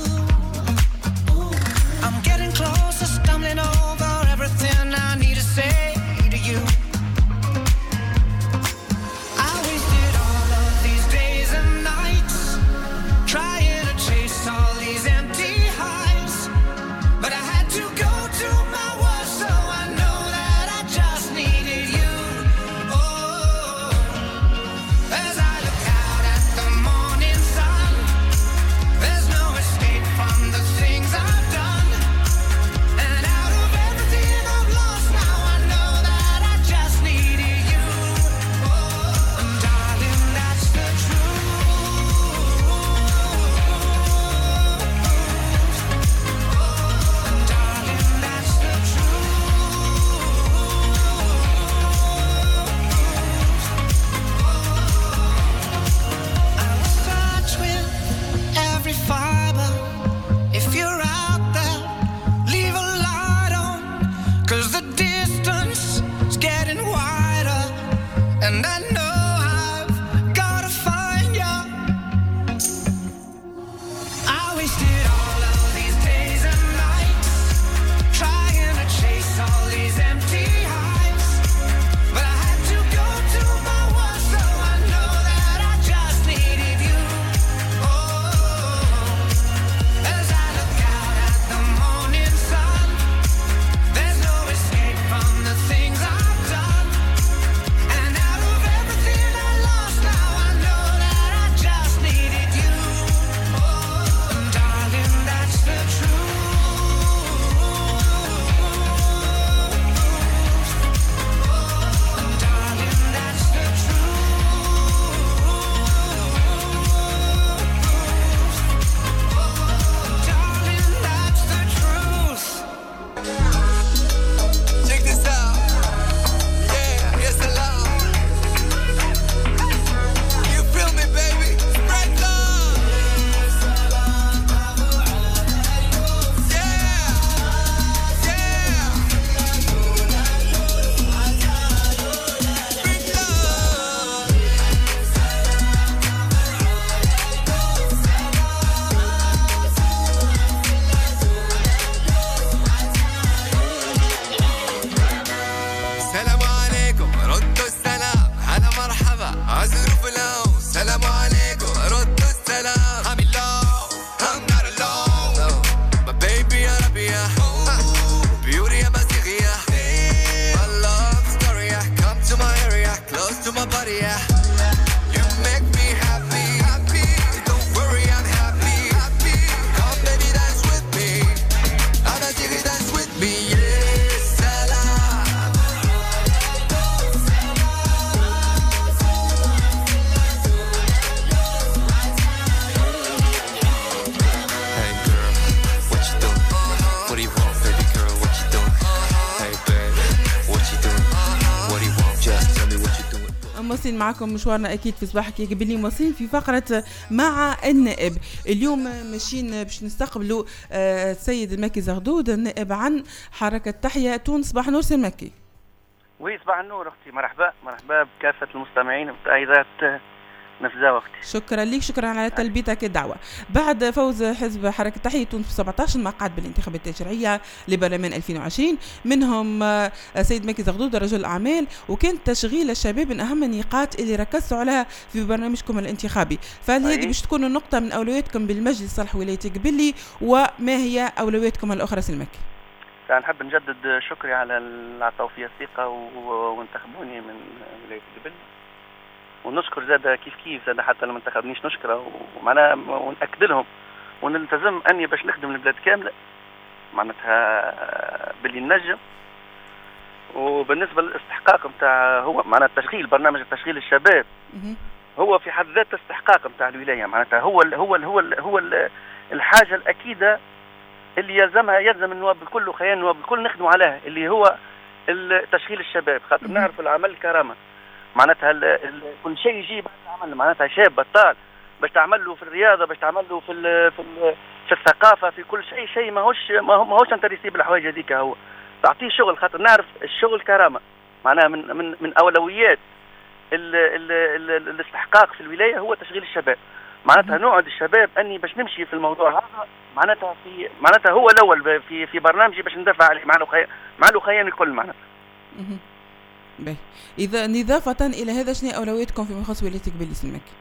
I'm getting closer, stumbling over everything I need to say to you. I wasted all of these days and nights trying to chase all these empty highs, but I had to go to my worst, so I know that I just needed you. Oh, as I look out at the morning sun, there's no escape مواصلين معكم مشوارنا اكيد في صباحك يا قبلي، مواصلين في فقره مع النائب. اليوم ماشيين باش نستقبلوا السيد المكي زغدود النائب عن حركه تحيا تونس. صباح نور سي المكي. وي صباح النور اختي، مرحبا مرحبا بكافه المستمعين بتاع اذاعه نفذاوة اختي. شكرا لك، شكرا على تلبيتك الدعوه. بعد فوز حزب حركه تحيا تونس ب سبعطاش مقعد بالانتخابات التشريعيه لبرلمان ألفين وعشرين، منهم السيد مكي زغدود رجل الاعمال، وكان تشغيل الشباب من اهم النقاط اللي ركزتوا عليها في برنامجكم الانتخابي، فهل هذه باش تكون نقطه من اولوياتكم بالمجلس صالح ولايه قبلي، وما هي اولوياتكم الاخرى سي المكي؟ نحب نجدد شكري على العطاو فيا الثقه وانتخبوني من ولايه قبلي، ونشكر زاد كيف كيف زاد حتى لما انتخبنيش نشكره، ومعناها ونأكد لهم ونلتزم اني باش نخدم البلاد كامله معناتها باللي ننجم. وبالنسبه للاستحقاق نتاع هو معناتها التشغيل برنامج التشغيل الشباب هو في حد ذاته استحقاق نتاع الولايه، معناتها هو ال هو ال هو ال هو ال الحاجه الاكيده اللي يلزمها يلزم النواب الكل وخيان النواب الكل نخدموا عليها، اللي هو تشغيل الشباب، خاطر نعرف العمل كرامه معناتها ال ال كل شيء يجي بعد العمل، معناتها شاب بطال باش تعمل له في الرياضه، باش تعمل له في ال في ال في الثقافه، في كل شيء شيء ماهوش ماهوش انت ريسيب الحوايج هذيك، هو تعطيه شغل، خاطر نعرف الشغل كرامه معناها من من من اولويات ال ال ال الاستحقاق في الولايه هو تشغيل الشباب، معناتها نوعد الشباب اني باش نمشي في الموضوع هذا معناتها في معناتها هو الاول في في برنامجي باش ندافع عليه مع له مع له خيان الكل معناتها. باهي، إذا إضافة إلى هذا شنو أولوياتكم فيما يخص ولاية قبلي سي المكي؟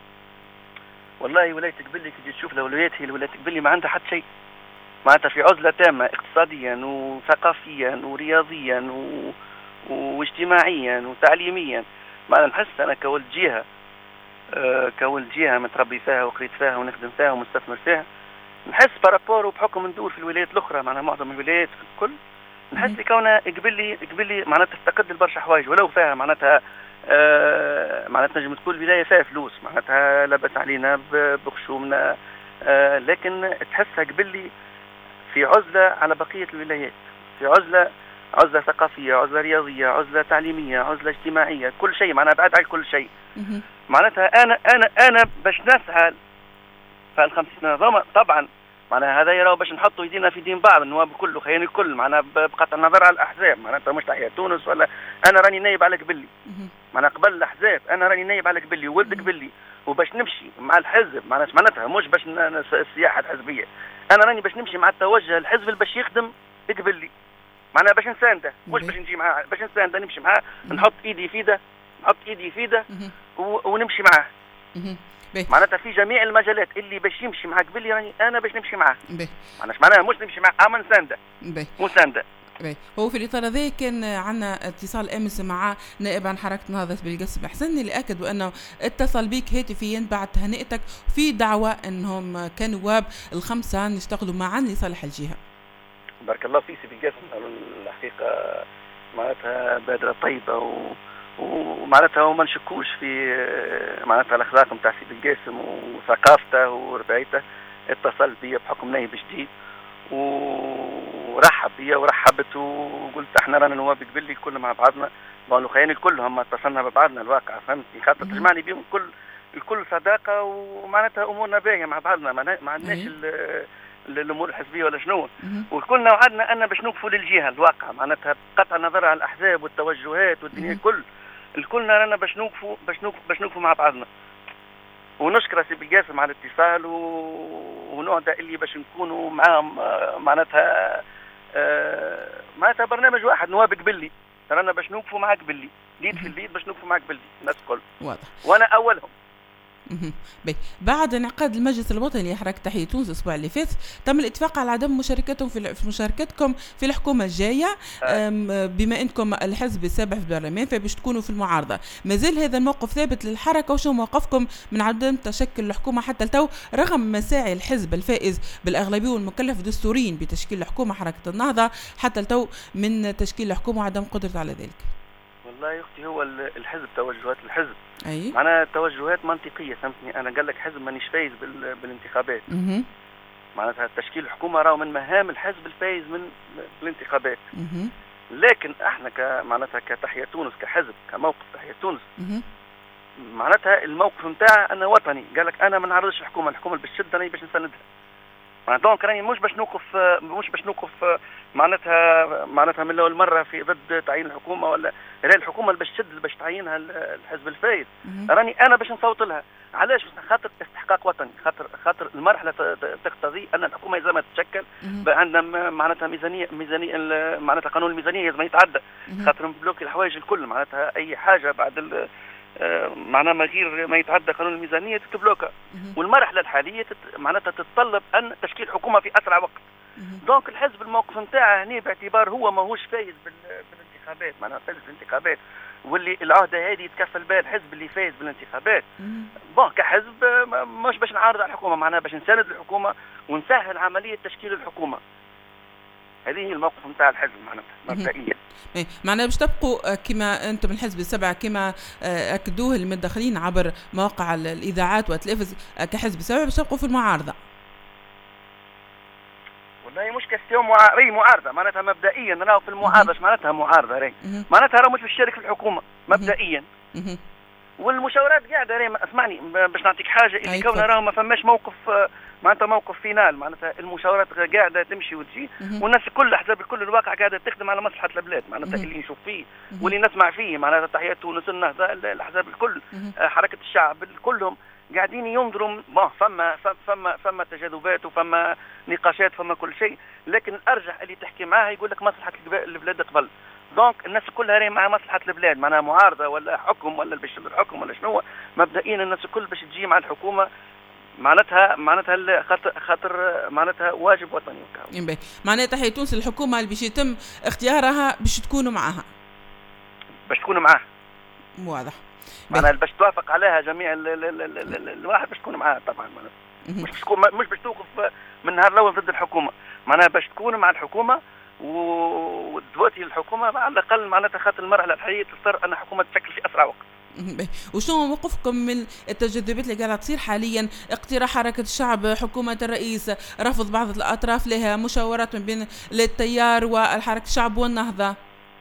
والله ولاية قبلي كي تشوف الأولويات هي ولاية قبلي ما عندها حتى شيء، معناتها في عزلة تامة اقتصاديا وثقافيا ورياضيا و... واجتماعيا وتعليميا. ما نحس أنا كولد جهة أه كولد جهة متربي فيها وقريت فيها ونخدم فيها ومستثمر فيها، نحس بارابور وبحكم ندور في الولايات الأخرى معناها معظم الولايات الكل نحس لي كونه قبلي قبلي معناتها تفتقد لبرشا حوايج ولو فيها معناتها آه معناتها نجم تقول الولايه فيها فلوس معناتها لاباس علينا بخشومنا، آه لكن تحسها قبلي في عزله على بقيه الولايات، في عزله عزله ثقافيه، عزله رياضيه، عزله تعليميه، عزله اجتماعيه، كل شيء معناها بعد على كل شيء. معناتها انا انا انا باش نسعى في الخمسين نظام طبعا معناها هذا يراو باش نحطوا يدينا في دين بعض النواب الكل وخيان الكل معناها بقطع النظر على الاحزاب، معناتها مش تحيا تونس ولا انا راني نايب على قبلي معناها قبل الاحزاب انا راني نايب على قبلي وولد قبلي، وباش نمشي مع الحزب معناتها مش باش السياحه الحزبيه، انا راني باش نمشي مع التوجه الحزب اللي باش يخدم قبلي معناها باش نسانده مش باش نجي معاه، باش نسانده نمشي معاه نحط ايدي في ده نحط ايدي في ده ونمشي معاه معناتها في جميع المجالات اللي باش يمشي مع قبلي يعني انا باش نمشي معاه معناش معناها مش نمشي معاه اما نسانده مسانده. هو في الاطار هذا كان عندنا اتصال امس مع نائب عن حركه نهضه بالقاسم حسن اللي اكد بانه اتصل بك هاتفيا بعد تهنئتك في دعوه انهم كنواب الخمسه نشتغلوا معا لصالح الجهه. بارك الله فيك سي بالقاسم، الحقيقه معناتها بادره طيبه و ومعناتها وما نشكوش في معناتها الاخلاق نتاع سيدي القاسم وثقافته وربايته، اتصل بي بحكم نايب جديد ورحب بي ورحبت وقلت احنا رانا نواب قبلي كلنا مع بعضنا، قالوا خياني كلهم اتصلنا ببعضنا الواقع فهمتني، خاطر تجمعني بهم الكل الكل صداقه ومعناتها امورنا باهيه مع بعضنا ما عندناش الامور الحزبيه ولا شنو، وكلنا وعدنا ان باش نوقفوا للجهه الواقع معناتها بقطع النظر على الاحزاب والتوجهات والدنيا الكل الكلنا رانا باش نوقفوا باش نوقفوا باش نوقفوا مع بعضنا. ونشكر سي بالقاسم على الاتصال و... ونوعد اللي باش نكونوا معاهم معناتها آه... معناتها برنامج واحد نواب قبلي رانا باش نوقفوا مع قبلي ليد في الليد باش نوقفوا مع قبلي الناس الكل واضح وانا اولهم. بي. بعد انعقاد المجلس الوطني لحركة تحيا تونس الأسبوع اللي فات تم الاتفاق على عدم مشاركتهم في مشاركتكم في الحكومة الجاية بما أنكم الحزب السابع في البرلمان فباش تكونوا في المعارضة، ما زال هذا الموقف ثابت للحركة وشو موقفكم من عدم تشكل الحكومة حتى التو رغم مساعي الحزب الفائز بالأغلبية والمكلف دستوريا بتشكيل الحكومة حركة النهضة حتى التو من تشكيل الحكومة وعدم قدرته على ذلك؟ والله يا اختي هو الحزب توجهات الحزب أي معناها توجهات منطقيه فهمتني، انا قال لك حزب مانيش فايز بالانتخابات مه. معناتها تشكيل الحكومه راهو من مهام الحزب الفايز من الانتخابات مه. لكن احنا ك معناتها كتحيا تونس كحزب كموقف تحيا تونس معناتها الموقف نتاعها انه وطني، قال لك انا ما نعرضش الحكومه، الحكومه باش تشد انا باش نساندها. معناتها دونك راني مش باش نوقف مش باش نوقف معناتها معناتها من اول مره في ضد تعيين الحكومه، ولا راهي الحكومه اللي باش تشد باش تعينها الحزب الفايز، راني انا باش نصوت لها. علاش؟ خاطر استحقاق وطني، خاطر خاطر المرحله تقتضي ان الحكومه لازم تتشكل عندنا معناتها ميزانيه ميزانيه معناتها قانون الميزانيه لازم يتعدى، خاطر مبلوكي الحوايج الكل، معناتها اي حاجه بعد معناها ما غير ما يتعدى قانون الميزانيه تتبلوكا. والمرحله الحاليه تت... معناتها تتطلب ان تشكيل حكومه في اسرع وقت. دونك الحزب الموقف نتاعه هنا باعتبار هو ماهوش فايز بال... بالانتخابات، معناها فاز بالانتخابات، واللي العهده هذه يتكفل بها الحزب اللي فاز بالانتخابات. بون كحزب مش باش نعارض على الحكومه، معناها باش نساند الحكومه ونسهل عمليه تشكيل الحكومه. هذه هي الموقف نتاع الحزب معناتها مبدئيا. إيه معناها باش تبقوا كما انتم من الحزب السبعه كما اكدوه المداخلين عبر مواقع الاذاعات والتلفز كحزب السبعه باش تبقوا في المعارضه. والله مش كاستيوم معارضه معارضه معناتها مبدئيا راهو في المعارضه. اش معناتها معارضه راهي؟ معناتها راهو مش باش تشارك في الحكومه مبدئيا. والمشاورات قاعده راهي اسمعني باش نعطيك حاجه اللي كونها راهو ما فماش موقف معناتها موقف فينال، معناتها المشاورات قاعده تمشي وتجي والناس كل الاحزاب الكل الواقع قاعده تخدم على مصلحه البلاد، معناتها اللي نشوف فيه واللي نسمع فيه معناتها تحيات تونس النهضه الاحزاب الكل حركه الشعب كلهم قاعدين ينظروا بون فما فما فما تجاذبات وفما نقاشات فما كل شيء، لكن الارجح اللي تحكي معاه يقول لك مصلحه البلاد قبل. دونك الناس كلها راهي مع مصلحه البلاد، معناها معارضه ولا حكم ولا باش الحكم ولا شنو، مبدئيا الناس الكل باش تجي مع الحكومه معناتها معناتها خاطر خاطر معناتها واجب وطني وكاو. معناتها تحية تونس الحكومه اللي باش يتم اختيارها باش تكونوا معاها. باش تكونوا معاها. واضح. معناها باش توافق عليها جميع ال ال ال ال ال الواحد باش تكون معاها طبعا، معناتها مش باش تكون مش باش توقف من نهار الاول ضد الحكومه، معناها باش تكون مع الحكومه ودواتي الحكومه على الاقل معناتها خاطر المرحله الحاليه تضطر ان الحكومه تشكل في اسرع وقت. وشنو موقفكم من التجاذبات اللي قاعده تصير حاليا؟ اقتراح حركه الشعب، حكومه الرئيس، رفض بعض الاطراف لها، مشاورات ما بين التيار والحركه الشعب والنهضه.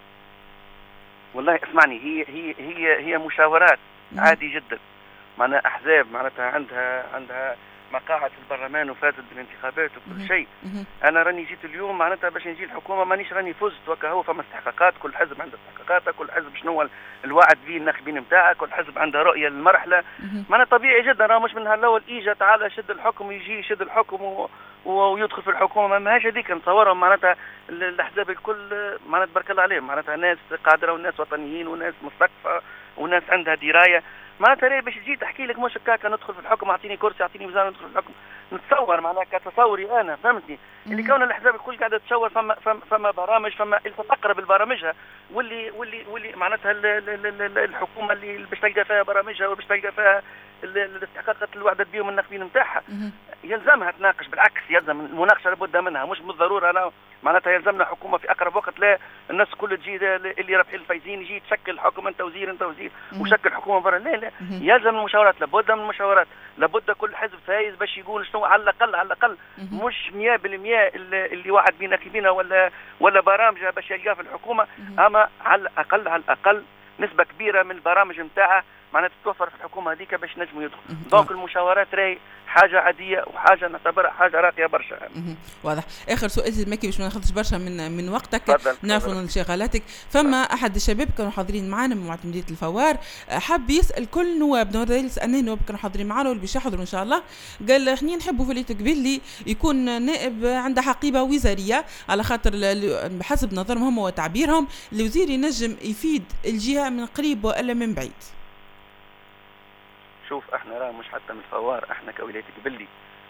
والله اسمعني هي هي هي هي مشاورات عادي جدا، معناها احزاب معناتها عندها عندها مقاعد في البرلمان وفازت بالانتخابات وكل شيء. انا راني جيت اليوم معناتها باش نجي الحكومه مانيش راني فزت وكا، هو فما استحقاقات، كل حزب عنده استحقاقاته، كل حزب شنو الوعد به الناخبين نتاعه، كل حزب عنده رؤيه للمرحله. معناتها طبيعي جدا راه مش من نهار الاول اجى تعالى شد الحكم ويجي يشد الحكم و... ويدخل في الحكومه، ما هاش هذيك نتصورهم معناتها الاحزاب الكل معناتها تبارك الله عليهم، معناتها ناس قادره وناس وطنيين وناس مثقفه وناس عندها درايه، معناتها ليه باش تجي تحكي لك مش هكاك ندخل في الحكم اعطيني كرسي اعطيني وزاره ندخل في الحكم. نتصور معناها كتصوري انا فهمتني اللي كون الاحزاب الكل قاعده تشاور فما فما, فما برامج فما اللي تقرب لبرامجها واللي واللي واللي معناتها الحكومه اللي باش تلقى فيها برامجها وباش تلقى فيها الاستحقاقات اللي وعدت بهم الناخبين نتاعها يلزمها تناقش. بالعكس يلزم المناقشه لابد منها، مش بالضروره انا معناتها يلزمنا حكومه في اقرب وقت لا الناس كل تجي اللي رابحين الفايزين يجي تشكل حكومه انت وزير انت وزير وشكل حكومه برا. لا لا يلزم المشاورات، لابد من المشاورات، لابد كل حزب فايز باش يقول شنو على الاقل على الاقل مش مية بالمية اللي وعد بينا كيبينا ولا ولا برامجها باش يلقاها في الحكومه، اما على الاقل على الاقل نسبه كبيره من البرامج نتاعها معناتها تتوفر في الحكومه هذيك باش نجموا يدخلوا. دونك المشاورات راهي حاجه عاديه وحاجه نعتبرها حاجه راقيه برشا. واضح. اخر سؤال زيد مكي باش ما ناخذش برشا من من وقتك، نعرفوا انشغالاتك. فما احد الشباب كانوا حاضرين معنا من معتمديه الفوار حب يسال كل نواب نور يسالني نواب كانوا حاضرين معنا واللي باش يحضروا ان شاء الله، قال احنا نحبوا في اللي تقبل يكون نائب عنده حقيبه وزاريه على خاطر بحسب نظرهم هم وتعبيرهم الوزير ينجم يفيد الجهه من قريب والا من بعيد. شوف احنا راه مش حتى من الفوار، احنا كولايه قبلي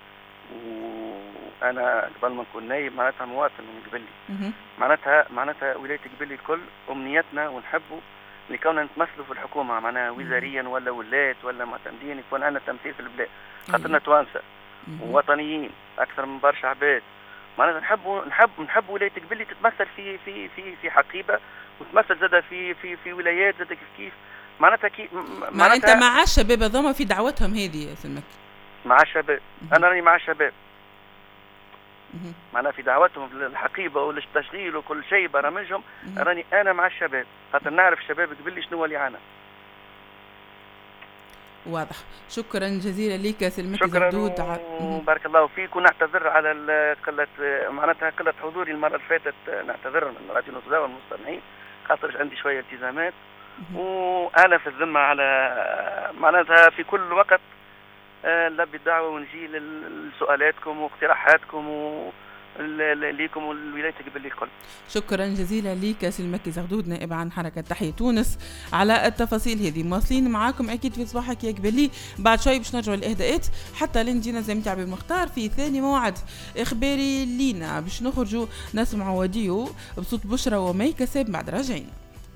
وانا قبل ما نكون نايب معناتها مواطن من قبلي، معناتها معناتها ولايه قبلي الكل امنيتنا ونحبوا اللي كنا نتمثلوا في الحكومه معناها وزاريا ولا ولات ولا معتمدين يكون عندنا تمثيل في البلاد، خاطرنا توانسه ووطنيين اكثر من برشا عباد، معناتها نحبوا نحب نحب ولايه قبلي تتمثل في في في في حقيبه وتمثل زاده في في في ولايات زاده كيف كيف معناتها كي معناتها انت مع الشباب هذوما في دعوتهم هذه يا سلمك؟ مع الشباب، انا راني مع الشباب معناها في دعوتهم للحقيبه وللتشغيل وكل شيء برامجهم، راني انا مع الشباب خاطر نعرف الشباب قبل لي شنو اللي عانى. واضح. شكرا جزيلا لك سلمك شكرا زغدود. وبارك الله فيك، ونعتذر على قلة معناتها قلة حضوري المرة اللي فاتت، نعتذر من راديو نصداء والمستمعين خاطر عندي شوية التزامات، وأنا في الذمة على معناتها في كل وقت نلبي الدعوة ونجي لسؤالاتكم واقتراحاتكم و ليكم والولاية قبل الكل. شكرا جزيلا لك سلمكي زغدود نائب عن حركة تحية تونس على التفاصيل هذه. مواصلين معاكم أكيد في صباحك يا قبلي، بعد شوي باش نرجعوا الإهداءات حتى لنجينا زي متاع بمختار في ثاني موعد إخباري لينا باش نخرجوا نسمعوا وديو بصوت بشرى ومي كساب بعد راجعين.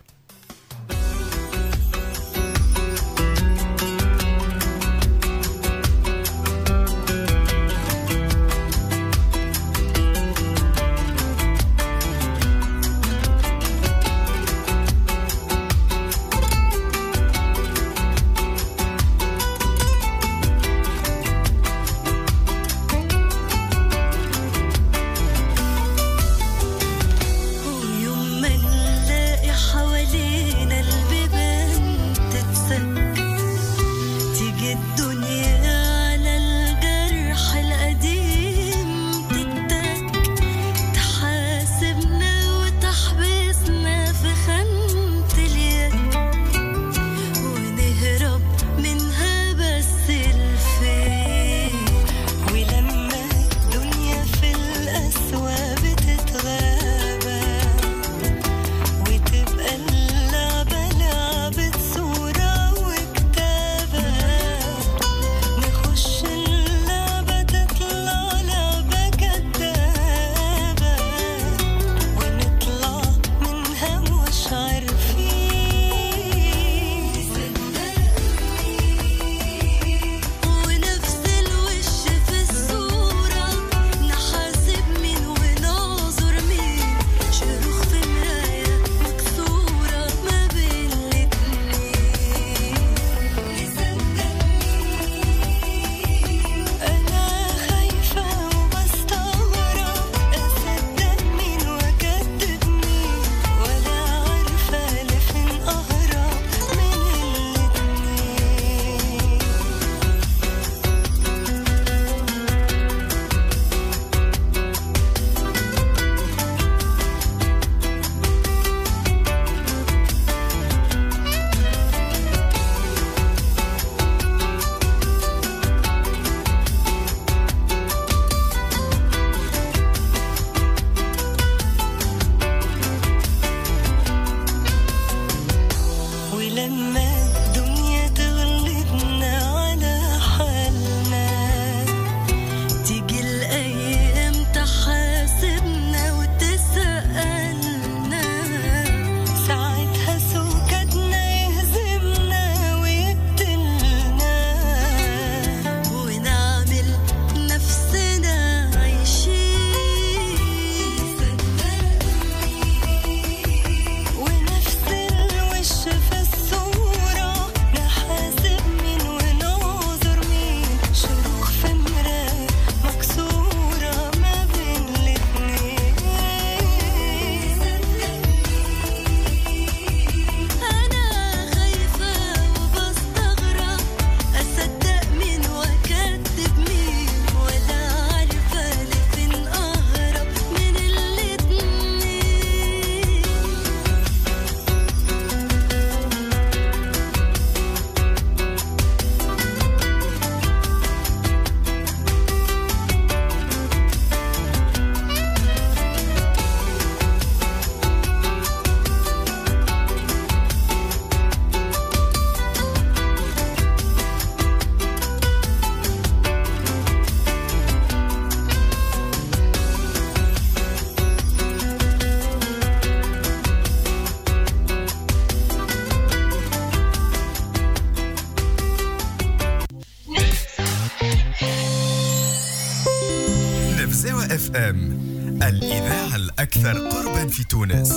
اف ام الإذاعة الأكثر قربا في تونس.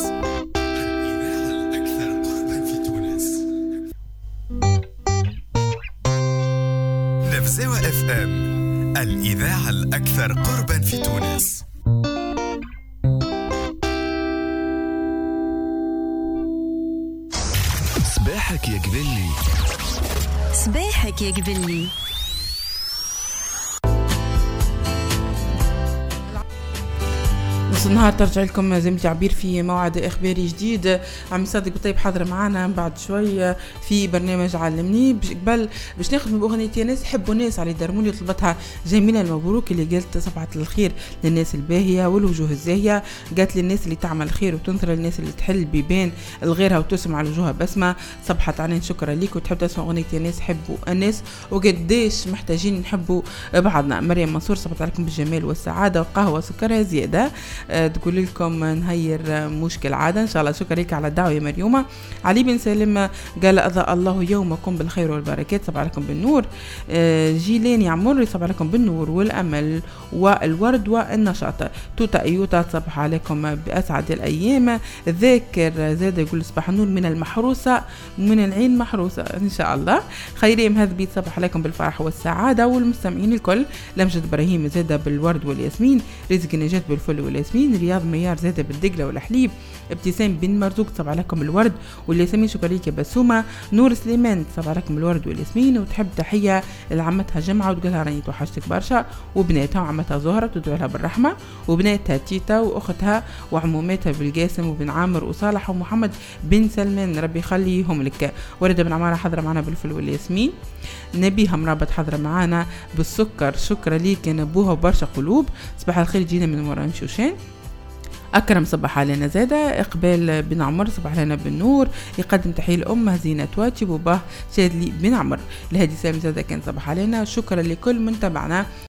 الإذاعة الأكثر قربا في تونس. نفزاوة اف ام الإذاعة الأكثر قربا في تونس. صباحك يا قبلي. صباحك يا قبلي. نص النهار ترجع لكم زميلتي عبير في موعد إخباري جديد. عم صادق بطيب حاضر معنا بعد شوية في برنامج علمني. قبل باش ناخذ من أغنية يا ناس حبوا ناس علي درموني طلبتها جميلة المبروك اللي قالت صباحة الخير للناس الباهية والوجوه الزاهية، قالت للناس اللي تعمل الخير وتنثر للناس اللي تحل بيبان الغيرها وتسمع على وجوهها بسمة. صبحت عنين شكرا ليك وتحب تسمع أغنية يا ناس حبوا الناس وقديش محتاجين نحبوا بعضنا. مريم منصور صبحت عليكم بالجمال والسعادة وقهوة سكرها زيادة. تقول لكم نهير مشكل عادة إن شاء الله. شكرا لك على الدعوة يا مريومة. علي بن سالم قال أضاء الله يومكم بالخير والبركات. صباح لكم بالنور. جيلاني عمر صباح لكم بالنور والأمل والورد والنشاط. توتا أيوتا صباح عليكم بأسعد الأيام. ذاكر زاد يقول صباح النور من المحروسة من العين محروسة إن شاء الله. خيريم هذبي صباح عليكم بالفرح والسعادة والمستمعين الكل. لمجد إبراهيم زاد بالورد والياسمين. رزق نجاة بالفل والياسمين. رياض ميار زادة بالدقلة والحليب. ابتسام بن مرزوق صباح لكم الورد والياسمين. شكرا لك يا بسومة. نور سليمان صباح لكم الورد والياسمين وتحب تحية لعمتها جمعة وتقولها راني توحشتك برشا وبناتها وعمتها زهرة تدعو لها بالرحمة وبناتها تيتا وأختها وعموماتها بالقاسم وبن عامر وصالح ومحمد بن سلمان ربي يخليهم لك. ورد بن عمارة حضرة معنا بالفل والياسمين. نبيها مرابط حضرة معنا بالسكر. شكرا لك نبوها وبرشا قلوب. صباح الخير جينا من مرام شوشان. أكرم صباح علينا زادة. إقبال بن عمر صباح لنا بالنور. يقدم تحية لأمه زينة تواتي وباه شادلي بن عمر. الهادي سالم زادة كان صباح علينا. شكرا لكل من تبعنا